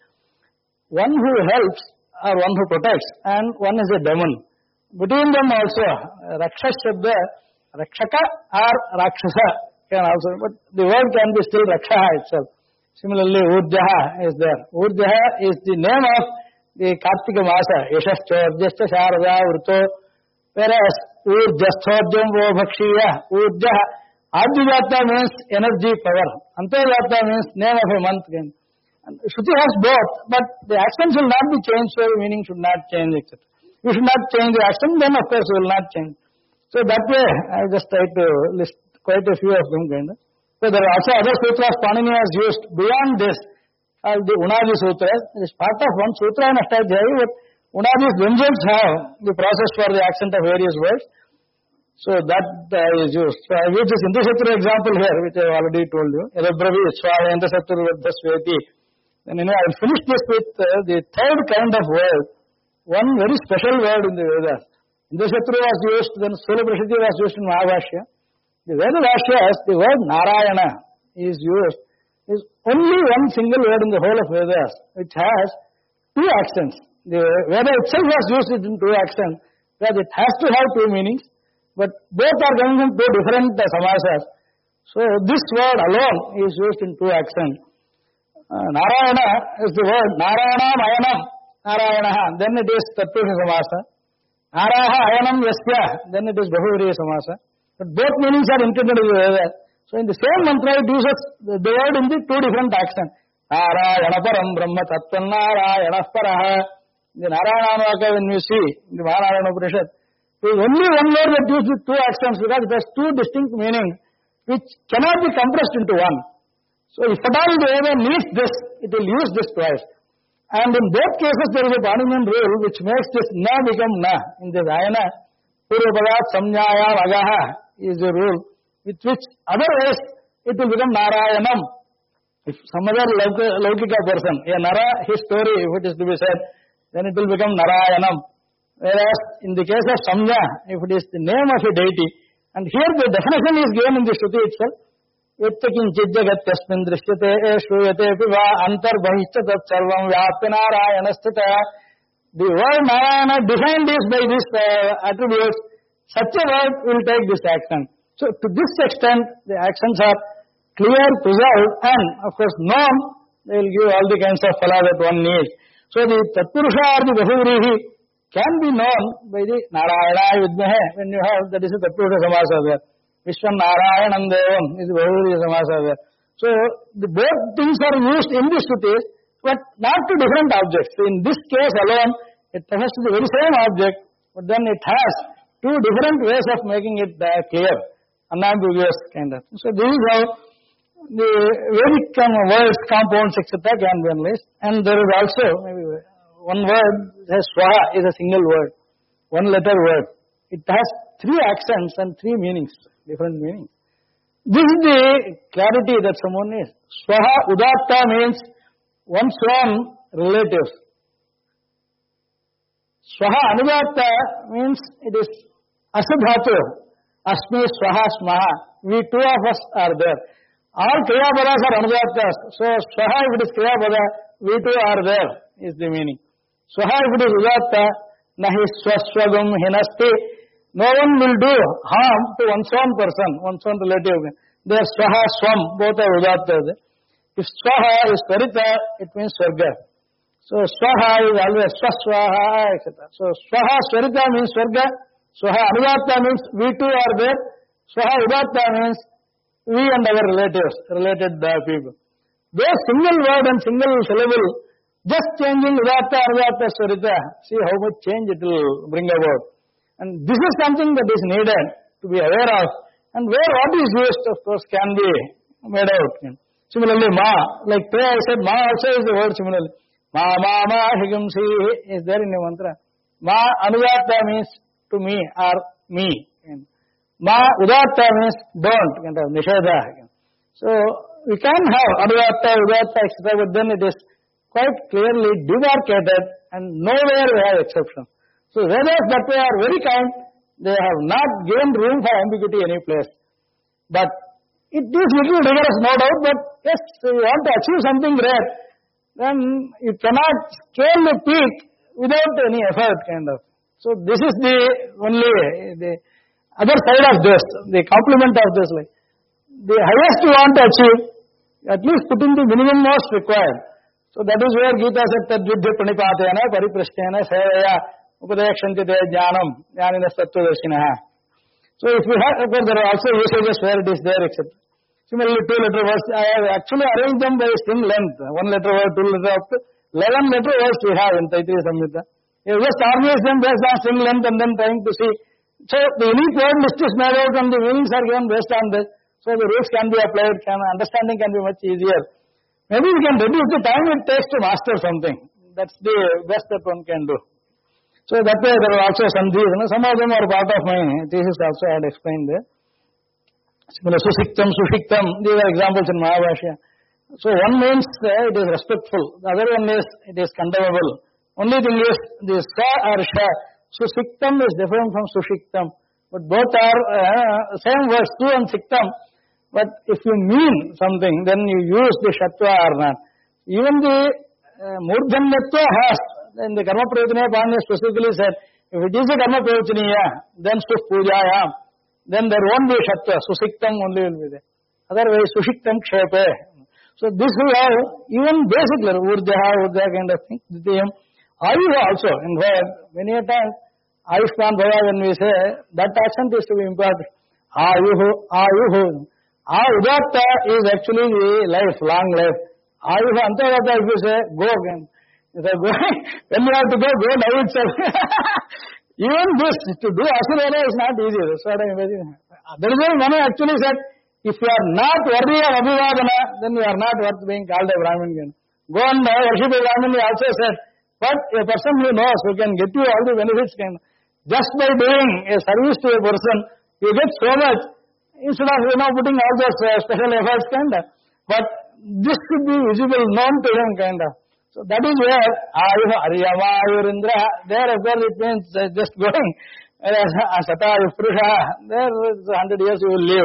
Speaker 2: One who helps or one who protects, and one is a demon. Between them also, Raksha Shabda, Rakshaka or Rakshasa can also, but the word can be still Raksha itself. Similarly, Urjaha is there. Urjaha is the name of the Kartika Masa, Yashashchorjashcha Sharada Vrto, whereas Urjasthodjam Vobhakshiya, Urjaha. Adhyadatta means energy, power. Antardata means name of a month. And Shruti has both, but the accents will not be changed, so the meaning should not change, etc. You should not change the accent, then of course it will not change. So that way, I just tried to list quite a few of them. So there are also other sutras Panini has used beyond this, called the Unadi Sutras. It is part of one sutra in Ashtadhyayi, but Unadis themselves have the process for the accent of various words. So that is used. So I use this Indra example here, which I have already told you. Yadabravi Swayanta Saturvadhasveti. Then I will finish this with the third kind of word, one very special word in the Vedas. Indra was used, then Sula Prashiti was used in Mahabhashya. The Veda Vashyas, the word Narayana is used, is only one single word in the whole of Vedas, which has two accents. The Veda itself was used in two accents, where it has to have two meanings, but both are coming from two different samasas. So this word alone is used in two accents. Narayana is the word Narayana Ayanam, Narayana, then it is Tatpurusha Samasa. Naraha Ayanam Yasya, then it is Bahuvriya Samasa. But both meanings are intended in the Veda. So in the same mantra it uses the word in the two different accents. Narayana Param Brahma Tattva Narayana Paraha. The Narayana Vaka when you see in the Maharayana Upanishad, there is only one word that used with two accents because it has two distinct meanings which cannot be compressed into one. So if at all the Veda needs this, it will use this twice. And in both cases there is a Paninian rule which makes this na become na. In this ayana, Purvapadat Samnyaya Vagaha is a rule with which otherwise it will become Narayanam. If some other Laukika person, a Nara, his story, if it is to be said, then it will become Narayanam. Whereas in the case of Samnya, if it is the name of a deity, and here the definition is given in the Shruti itself, Yatyakinchidjagat drishyate shruyate piva antarbahishcha tat sarvam vyapya narayanasthita. The word Narayana defined is by these attributes. Such a word will take this action. So to this extent, the actions are clear, preserved, and of course known. They will give all the kinds of phala that one needs. So the Tatpurusha or the Bahuvrihi can be known by the Narayana Vidmahe when you have, that is a Tatpurusha Samasa there. Vishwan Narayanam Devam is the Bahuvrihi Samasa there. So the both things are used in the Shrutis, but not to different objects. So in this case alone, it refers to the very same object, but then it has two different ways of making it clear, unambiguous kind of. So this is how the Vedic words, compounds, etc. can be analyzed. And there is also maybe one word, Swaha is a single word, one letter word. It has 3 accents and 3 meanings, different meanings. This is the clarity that someone is. Swaha Udatta means one's own relatives. Swaha Anudatta means it is Asadhatu. Asmi Swaha Smaha. We 2 of us are there. All Kriya Padas are Anudattas. So Swaha, if it is Kriya Pada, we 2 are there, is the meaning. Swaha, if it is Udatta, Nahi Swaswagam Hinasti. No one will do harm to one's own person, one's own relative. They are Swaha, Swam, both are Udattas. If Swaha is Swarita, it means Swarga. So Swaha is always Swaswaha, etc. So Swaha, Swarita means Swarga. Swaha, Anudatta means we 2 are there. Swaha, Udatta means we and our relatives, related people. Those single word and single syllable, just changing Udatta, Anudatta, Swarita, see how much change it will bring about. And this is something that is needed to be aware of. And where what is used, of course, can be made out. Similarly, Ma, like prayer I said, Ma also is the word similarly. Ma, Higamsi is there in the mantra. Ma, Anudatta means to me or me. Ma, Udatta means don't, Nisheda. So, we can have Anudatta, Udatta, etc., but then it is quite clearly demarcated and nowhere we have exception. So, Vedas that way are very kind. They have not given room for ambiguity any place. But it is little rigorous, no doubt, but yes, you want to achieve something rare, then you cannot scale the peak without any effort, kind of. So, this is the only, the other side of this, the complement of this. Like, the highest you want to achieve, at least put in the minimum most required. So, that is where Gita said, Tadvidya Pranipatena, Pariprasthena, Sevaya, Upadekshantite Jnanam, Jnaninas Tattvadarshinaha. So, if we have, of course, there are also usages where it is there, etc. Similarly, 2-letter words, I have actually arranged them by string length. 1-letter word, 2-letter up to 11-letter words we have in Taittiriya Samhita. You just organize them based on string length and then trying to see. So, the unique word list is made out and the meanings are given based on this. So, the rules can be applied, understanding can be much easier. Maybe we can reduce the time it takes to master something. That's the best that one can do. So that way there are also sandhis. Some of them are part of my thesis also I had explained there. Similar Susiktam, Sushiktam, these are examples in Mahabhashya. So one means it is respectful. The other one is it is condemnable. Only thing is the Sa or Sha. Susiktam is different from Sushiktam. But both are same words, Su and Siktam. But if you mean something, then you use the Shatva or not. Even the Murdhanyatva has, in the Karma Pravataniya Panya specifically said, if it is a Karma Pravataniya, then Suf Pujayam, then there won't be Shatva, Susiktam only will be there. Otherwise, Sushiktam Kshepe. So this we have, even basically, Urjaha kind of thing. Ayuha also, in fact, many a times, Ayushman Bhava, when we say, that accent is to be important. Ayuhu. Udatta is actually the life, long life. Ayuha Antavata, if you say, go again. You say, go, when you have to go now itself. Even this, to do Asurana is not easy. That's what I imagine. There is one Manu actually said, if you are not worthy of Abhivadana, then you are not worth being called a Brahmin. Go and worship a Brahmin, he also said, but a person who knows, who can get you all the benefits, just by doing a service to a person, you get so much, instead of, putting all those special efforts, But this should be visible, known to him, So that is where Ariyama, Ayurindra, there of course it means just going. Asata, Purusha, there is 100 years you will live,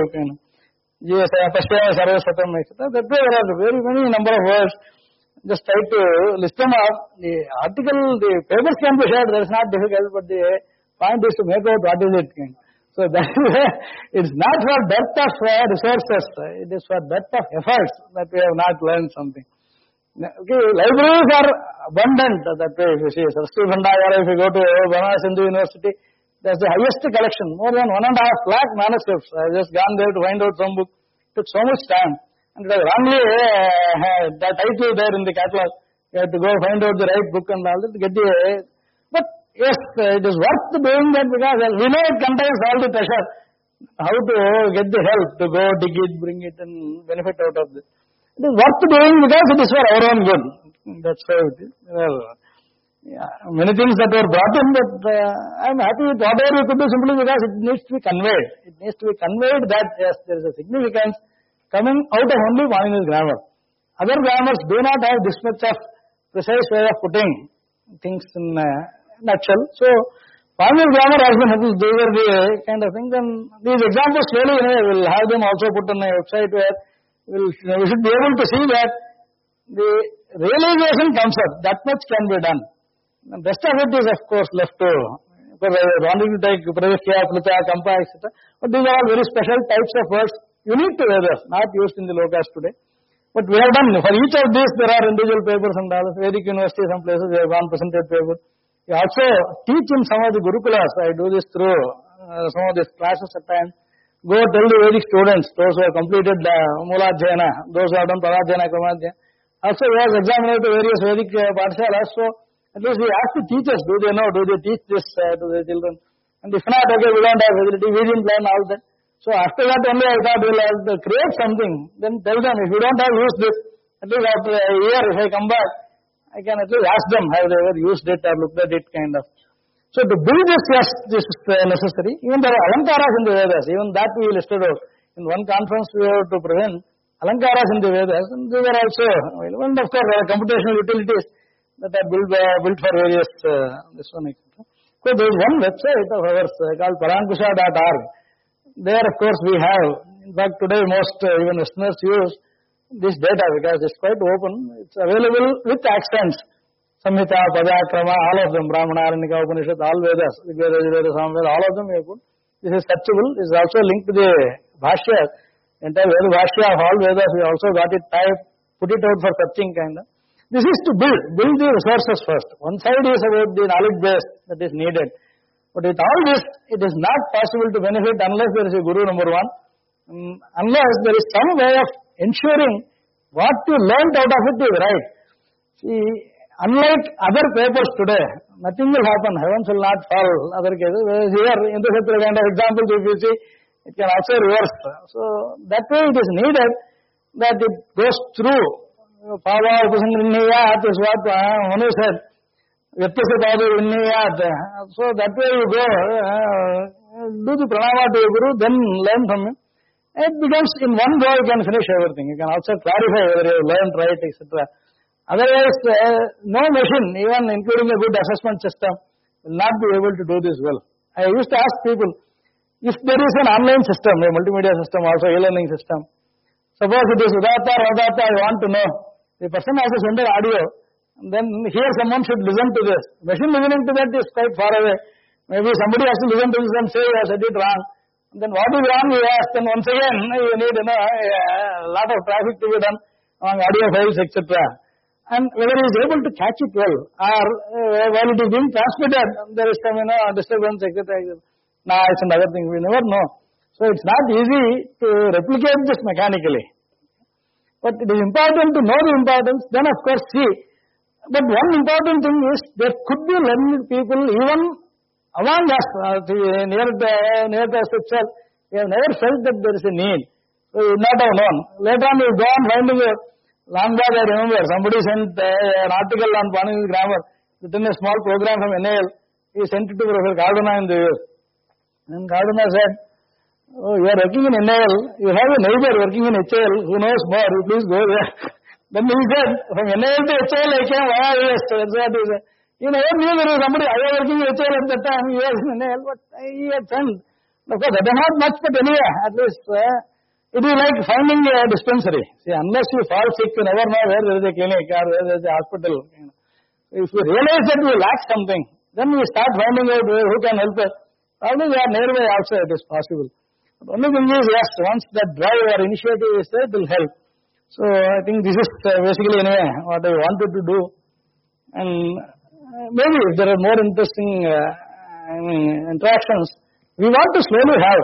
Speaker 2: Pashya, Sarvasatam, etc. That way there are very many number of words. Just try to list them up. The article, the papers can be shared, that is not difficult, but the point is to make out what is it. So that is where it's not for depth of resources, it is for depth of efforts that we have not learned something. Okay, libraries are abundant that way, if you see. Saraswati Bhandagara, if you go to Banaras Hindu University, there's the highest collection, more than 1.5 lakh manuscripts. I have just gone there to find out some book. It took so much time. And it was wrongly the title there in the catalog. You have to go find out the right book and all that to get the... But yes, it is worth doing that because we know it contains all the treasure. How to get the help to go dig it, bring it and benefit out of it. It is worth doing because it is for our own good. That's how it is. Well, many things that were brought in, but I'm happy with whatever we could do simply because it needs to be conveyed. It needs to be conveyed that yes, there is a significance coming out of only Panini's grammar. Other grammars do not have this much of precise way of putting things in a nutshell. So, Panini's grammar has been helpful. These are the kind of things, and these examples slowly we'll have them also put on a website where we should be able to see that the realization comes up. That much can be done. The rest of it is, of course, left to, because I wanted to take Pravishya, Pluta, Kampa, etc. But these are all very special types of words unique to Vedas, not used in the Lokas today. But we have done, for each of these, there are individual papers and all. Vedic University, some places, we have gone presented paper. We also teach in some of the Gurukulas. I do this through some of these classes at times. Go tell the Vedic students, those who have completed Mooladhyayana, those who have done Paradhyayana, Kramadhyayana. Also, we have examined to various Vedic Pathshalas. So, at least we ask the teachers, do they know, do they teach this to their children? And if not, okay, we don't have facility, we didn't learn all that. So, after that only I thought we'll have to create something. Then tell them, if you don't have used this, at least after a year, if I come back, I can at least ask them, have they ever used it or looked at it, kind of. So, to build this, yes, this is necessary. Even there are alankaras in the Vedas, even that we listed out. In one conference, we have to present alankaras in the Vedas, and they were also, and of course, there are computational utilities that are built for various, this one, etc. So, there is one website of ours called parankusha.org. There, of course, we have, in fact, today most even listeners use this data because it's quite open. It's available with accents. Samhita, Padakrama, all of them, Brahmana, Aranyaka, Upanishad, all Vedas, Rigveda, Yajurveda, Samveda, all of them we have put. This is searchable. This is also linked to the Bhashya, entire Veda Bhashya of all Vedas. We also got it typed, put it out for searching, kind of. This is to build the resources first. One side is about the knowledge base that is needed. But with all this, it is not possible to benefit unless there is a Guru, number one. Unless there is some way of ensuring what you learned out of it is right. See, unlike other papers today, nothing will happen. Heavens will not fall. Other cases, whereas here, in this kind of examples, if you see, it can also reverse. So, that way it is needed that it goes through. Pava Upasangriniyat is what Manu said. Vyatyasapada Vinniyat. So that way you go, do the pranama to your Guru, then learn from him. It becomes, in one go you can finish everything. You can also clarify whether you have learned right, etc. Otherwise, no machine, even including a good assessment system, will not be able to do this well. I used to ask people, if there is an online system, a multimedia system, also e-learning system, suppose it is Udatta or Udatta, I want to know. The person has to send an audio, and then here someone should listen to this. Machine listening to that is quite far away. Maybe somebody has to listen to this and say, you have said it wrong. And then what is wrong, you ask, and once again, you need a lot of traffic to be done on audio files, etc. And whether he is able to catch it well, or while it is being transmitted, there is some, disturbance, etc. Noise and other things, we never know. So it's not easy to replicate this mechanically. But it is important to know the importance, then of course see. But one important thing is, there could be learned people even among us, near the us itself, we have never felt that there is a need. So we would not have known. Later on we go on finding out. Long back I remember, somebody sent an article on Panini's grammar, written a small program from NAL. He sent it to Professor Cardona in the US. And Cardona said, oh, you are working in NAL, you have a neighbor working in HAL who knows more, you please go there. Then he said, from NAL to HAL I came via US. That's what he said. You never knew there was somebody, I was working in HAL at that time, he was in NAL, but he had sent. Of course, that is not much, but anyway, at least it is like finding a dispensary. See, unless you fall sick, you never know where there is a clinic or where there is a hospital. If you realize that you lack something, then you start finding out who can help us. Probably we are nearby also, it is possible. The only thing is, yes, once that drive or initiative is there, it will help. So, I think this is basically anyway what I wanted to do. And maybe if there are more interesting interactions, we want to slowly have,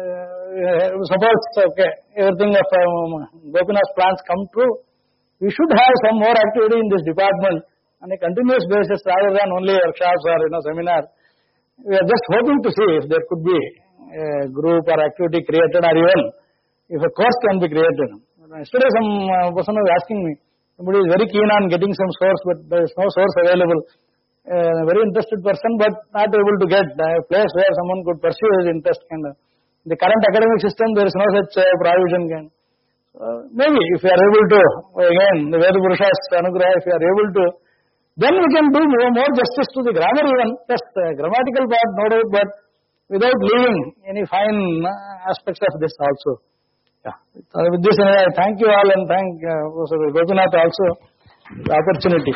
Speaker 2: suppose, okay, everything of Gopinath's plans come true, we should have some more activity in this department on a continuous basis rather than only workshops or seminars. We are just hoping to see if there could be a group or activity created, or even if a course can be created. Yesterday some person was asking me, somebody is very keen on getting some source, but there is no source available. a very interested person but not able to get a place where someone could pursue his interest kind of. In the current academic system, there is no such provision kind. Maybe if you are able to, again, the Veda Purushas Anugraha, if you are able to, then we can do more justice to the grammar even, just grammatical part, no doubt, but without leaving any fine aspects of this also. Yeah. With this, I thank you all and thank Professor Gopinath also for the opportunity.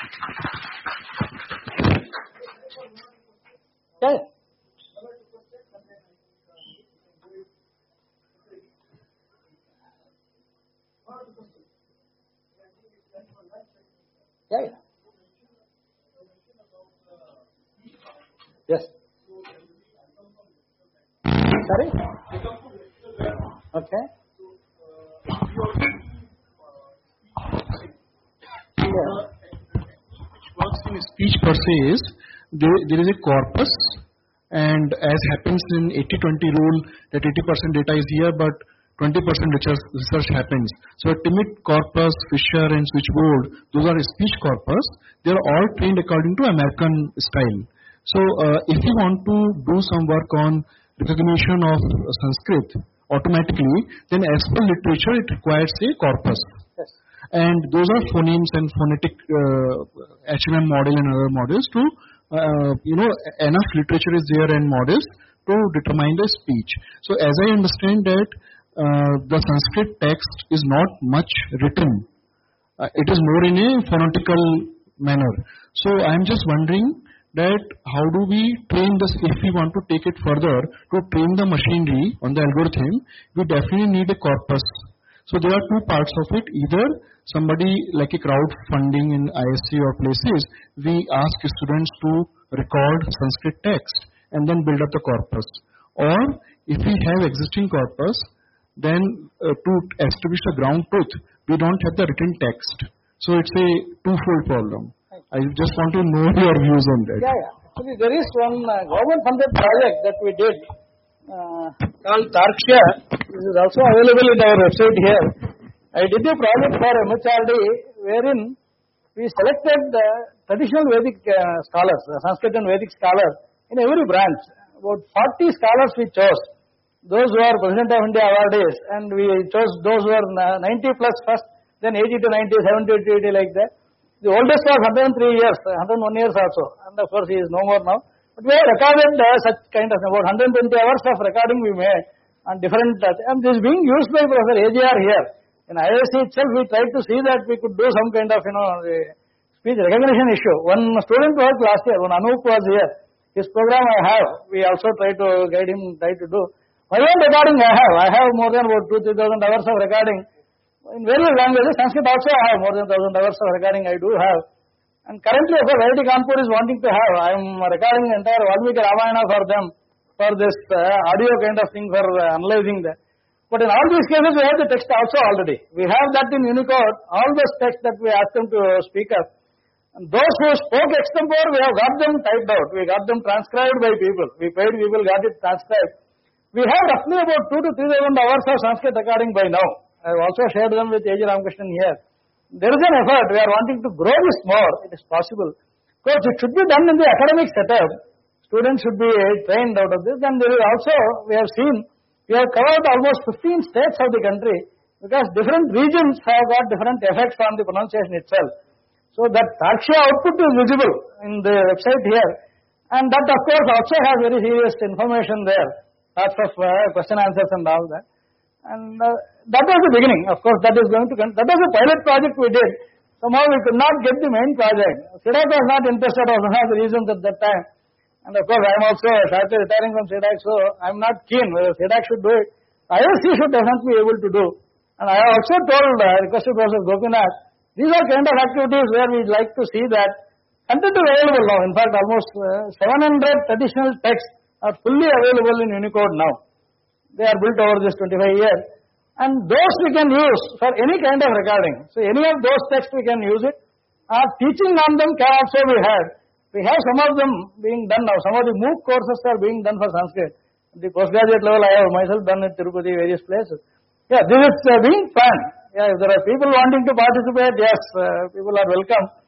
Speaker 2: Yeah. Yeah. Yes. Sorry? Okay.
Speaker 4: Works in speech per se is there is a corpus, and as happens in 80-20 rule that 80% data is here but 20% research happens. So Timid corpus, Fisher and Switchboard, those are speech corpus. They are all trained according to American style. So if you want to do some work on recognition of Sanskrit automatically, then as per literature it requires a corpus.
Speaker 2: Yes.
Speaker 4: And those are phonemes and phonetic HMM model and other models to, enough literature is there and models to determine the speech. So as I understand that the Sanskrit text is not much written. It is more in a phonetical manner. So I am just wondering that how do we train this, if we want to take it further, to train the machinery on the algorithm, we definitely need a corpus. So there are two parts of it. Either somebody like a crowdfunding in ISC or places, we ask students to record Sanskrit text and then build up the corpus. Or if we have existing corpus, then to establish the ground truth, we don't have the written text. So it's a twofold problem. I just want to know your views on that.
Speaker 2: Yeah. Actually, there is one government-funded project that we did called Tarksha. This is also available in our website here. I did a project for MHRD wherein we selected the traditional Vedic scholars, Sanskrit and Vedic scholars in every branch. About 40 scholars we chose. Those who are President of India awardees, and we chose those who are 90 plus first, then 80 to 90, 70 to 80 like that. The oldest was 103 years, 101 years also, and of course he is no more now. But we have recorded such kind of about 120 hours of recording we made on different, and this is being used by Professor AJR here. In IISc itself, we tried to see that we could do some kind of, speech recognition issue. One student worked last year, when Anup was here. His program I have, we also try to guide him, try to do. My own recording I have more than about 2,000-3,000 hours of recording. In various languages, Sanskrit also I have more than 1,000 hours of recording I do have. And currently, of course, IIT Kanpur is wanting to have. I am recording the entire Valmiki Ramayana for them, for this audio kind of thing, for analyzing that. But in all these cases, we have the text also already. We have that in Unicode, all those texts that we asked them to speak up. And those who spoke extempore, we have got them typed out. We got them transcribed by people. We paid people, got it transcribed. We have roughly about 2,000 to 3,000 hours of Sanskrit recording by now. I have also shared them with A.J. Ramakrishnan here. There is an effort. We are wanting to grow this more. It is possible. Of course, it should be done in the academic setup. Students should be trained out of this. And there is also, we have seen, we have covered almost 15 states of the country because different regions have got different effects on the pronunciation itself. So that Tarksha output is visible in the website here. And that, of course, also has very serious information there. Lots of question answers and all that. And that was the beginning. Of course, that is going to come. That was a pilot project we did. Somehow we could not get the main project. CEDAC was not interested, was one of the reasons at that time. And of course, I am also shortly retiring from CEDAC, so I am not keen whether CEDAC should do it. ISC should definitely be able to do. And I also told, requested Professor Gopinath, these are kind of activities where we would like to see that content is available now. In fact, almost 700 traditional texts are fully available in Unicode now. They are built over this 25 years. And those we can use for any kind of recording. So any of those texts we can use it. Teaching on them can also be had. We have some of them being done now. Some of the MOOC courses are being done for Sanskrit. At the postgraduate level, I have myself done at Tirupati, various places. Yeah, this is being planned. Yeah, if there are people wanting to participate, yes, people are welcome.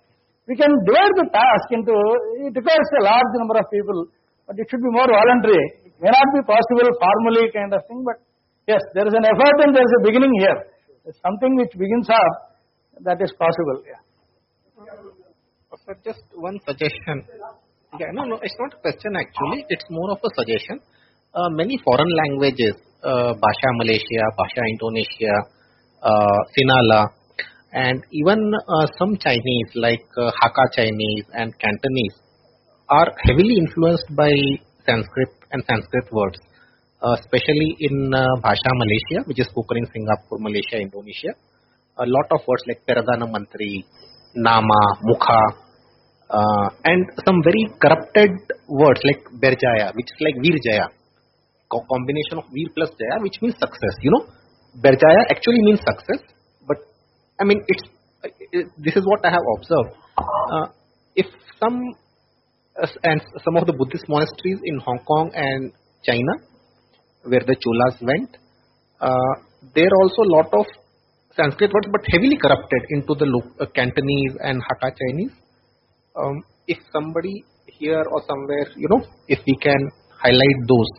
Speaker 2: we can divide the task into, it requires a large number of people, but it should be more voluntary. It may not be possible formally kind of thing, but yes, there is an effort and there is a beginning here. There's something which begins up, that is possible. Yeah.
Speaker 5: Sir, just one suggestion. Yeah, no, it's not a question actually. It's more of a suggestion. Many foreign languages, Bhasha Malaysia, Bhasha Indonesia, Sinhala, and even some Chinese like Hakka Chinese and Cantonese are heavily influenced by Sanskrit and Sanskrit words, especially in Bhasha Malaysia, which is spoken in Singapore, Malaysia, Indonesia. A lot of words like Perdana Mantri, Nama, Mukha, and some very corrupted words like Berjaya, which is like Veer Jaya, combination of Veer plus Jaya, which means success. You know, Berjaya actually means success, but I mean, this is what I have observed. If some of the Buddhist monasteries in Hong Kong and China, where the Cholas went, there are also a lot of Sanskrit words, but heavily corrupted into the Cantonese and Hakka Chinese. If somebody here or somewhere, if we can highlight those.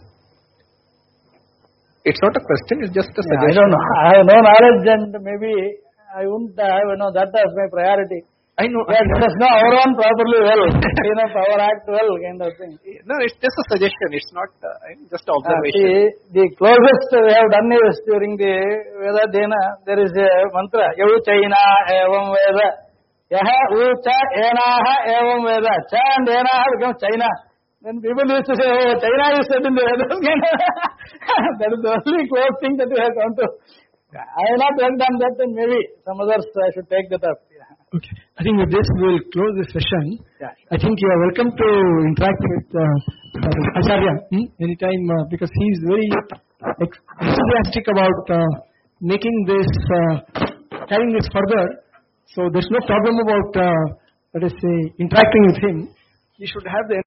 Speaker 5: It's not a question, it's just a suggestion.
Speaker 2: I don't know. I have no knowledge and maybe I wouldn't have, that as my priority.
Speaker 5: I know.
Speaker 2: Let us know our own properly well, clean up our act well, kind of thing.
Speaker 5: No, it's just a suggestion. It's not just observation.
Speaker 2: The closest we have done is during the Veda Dena, there is a mantra, Yahu Chaina Evam Veda. Yaha Ucha Enaha Evam Veda. Cha and Enaha become China. Then people used to say, oh, China is said in the Vedas. That is the only close thing that we have come to. I have not done that, and maybe some others should take that up.
Speaker 1: Okay. I think with this we will close this session.
Speaker 2: Yeah.
Speaker 1: I think you are welcome to interact with Acharya anytime because he is very enthusiastic about making this, carrying this further. So there's no problem about, let us say, interacting with him. You should have the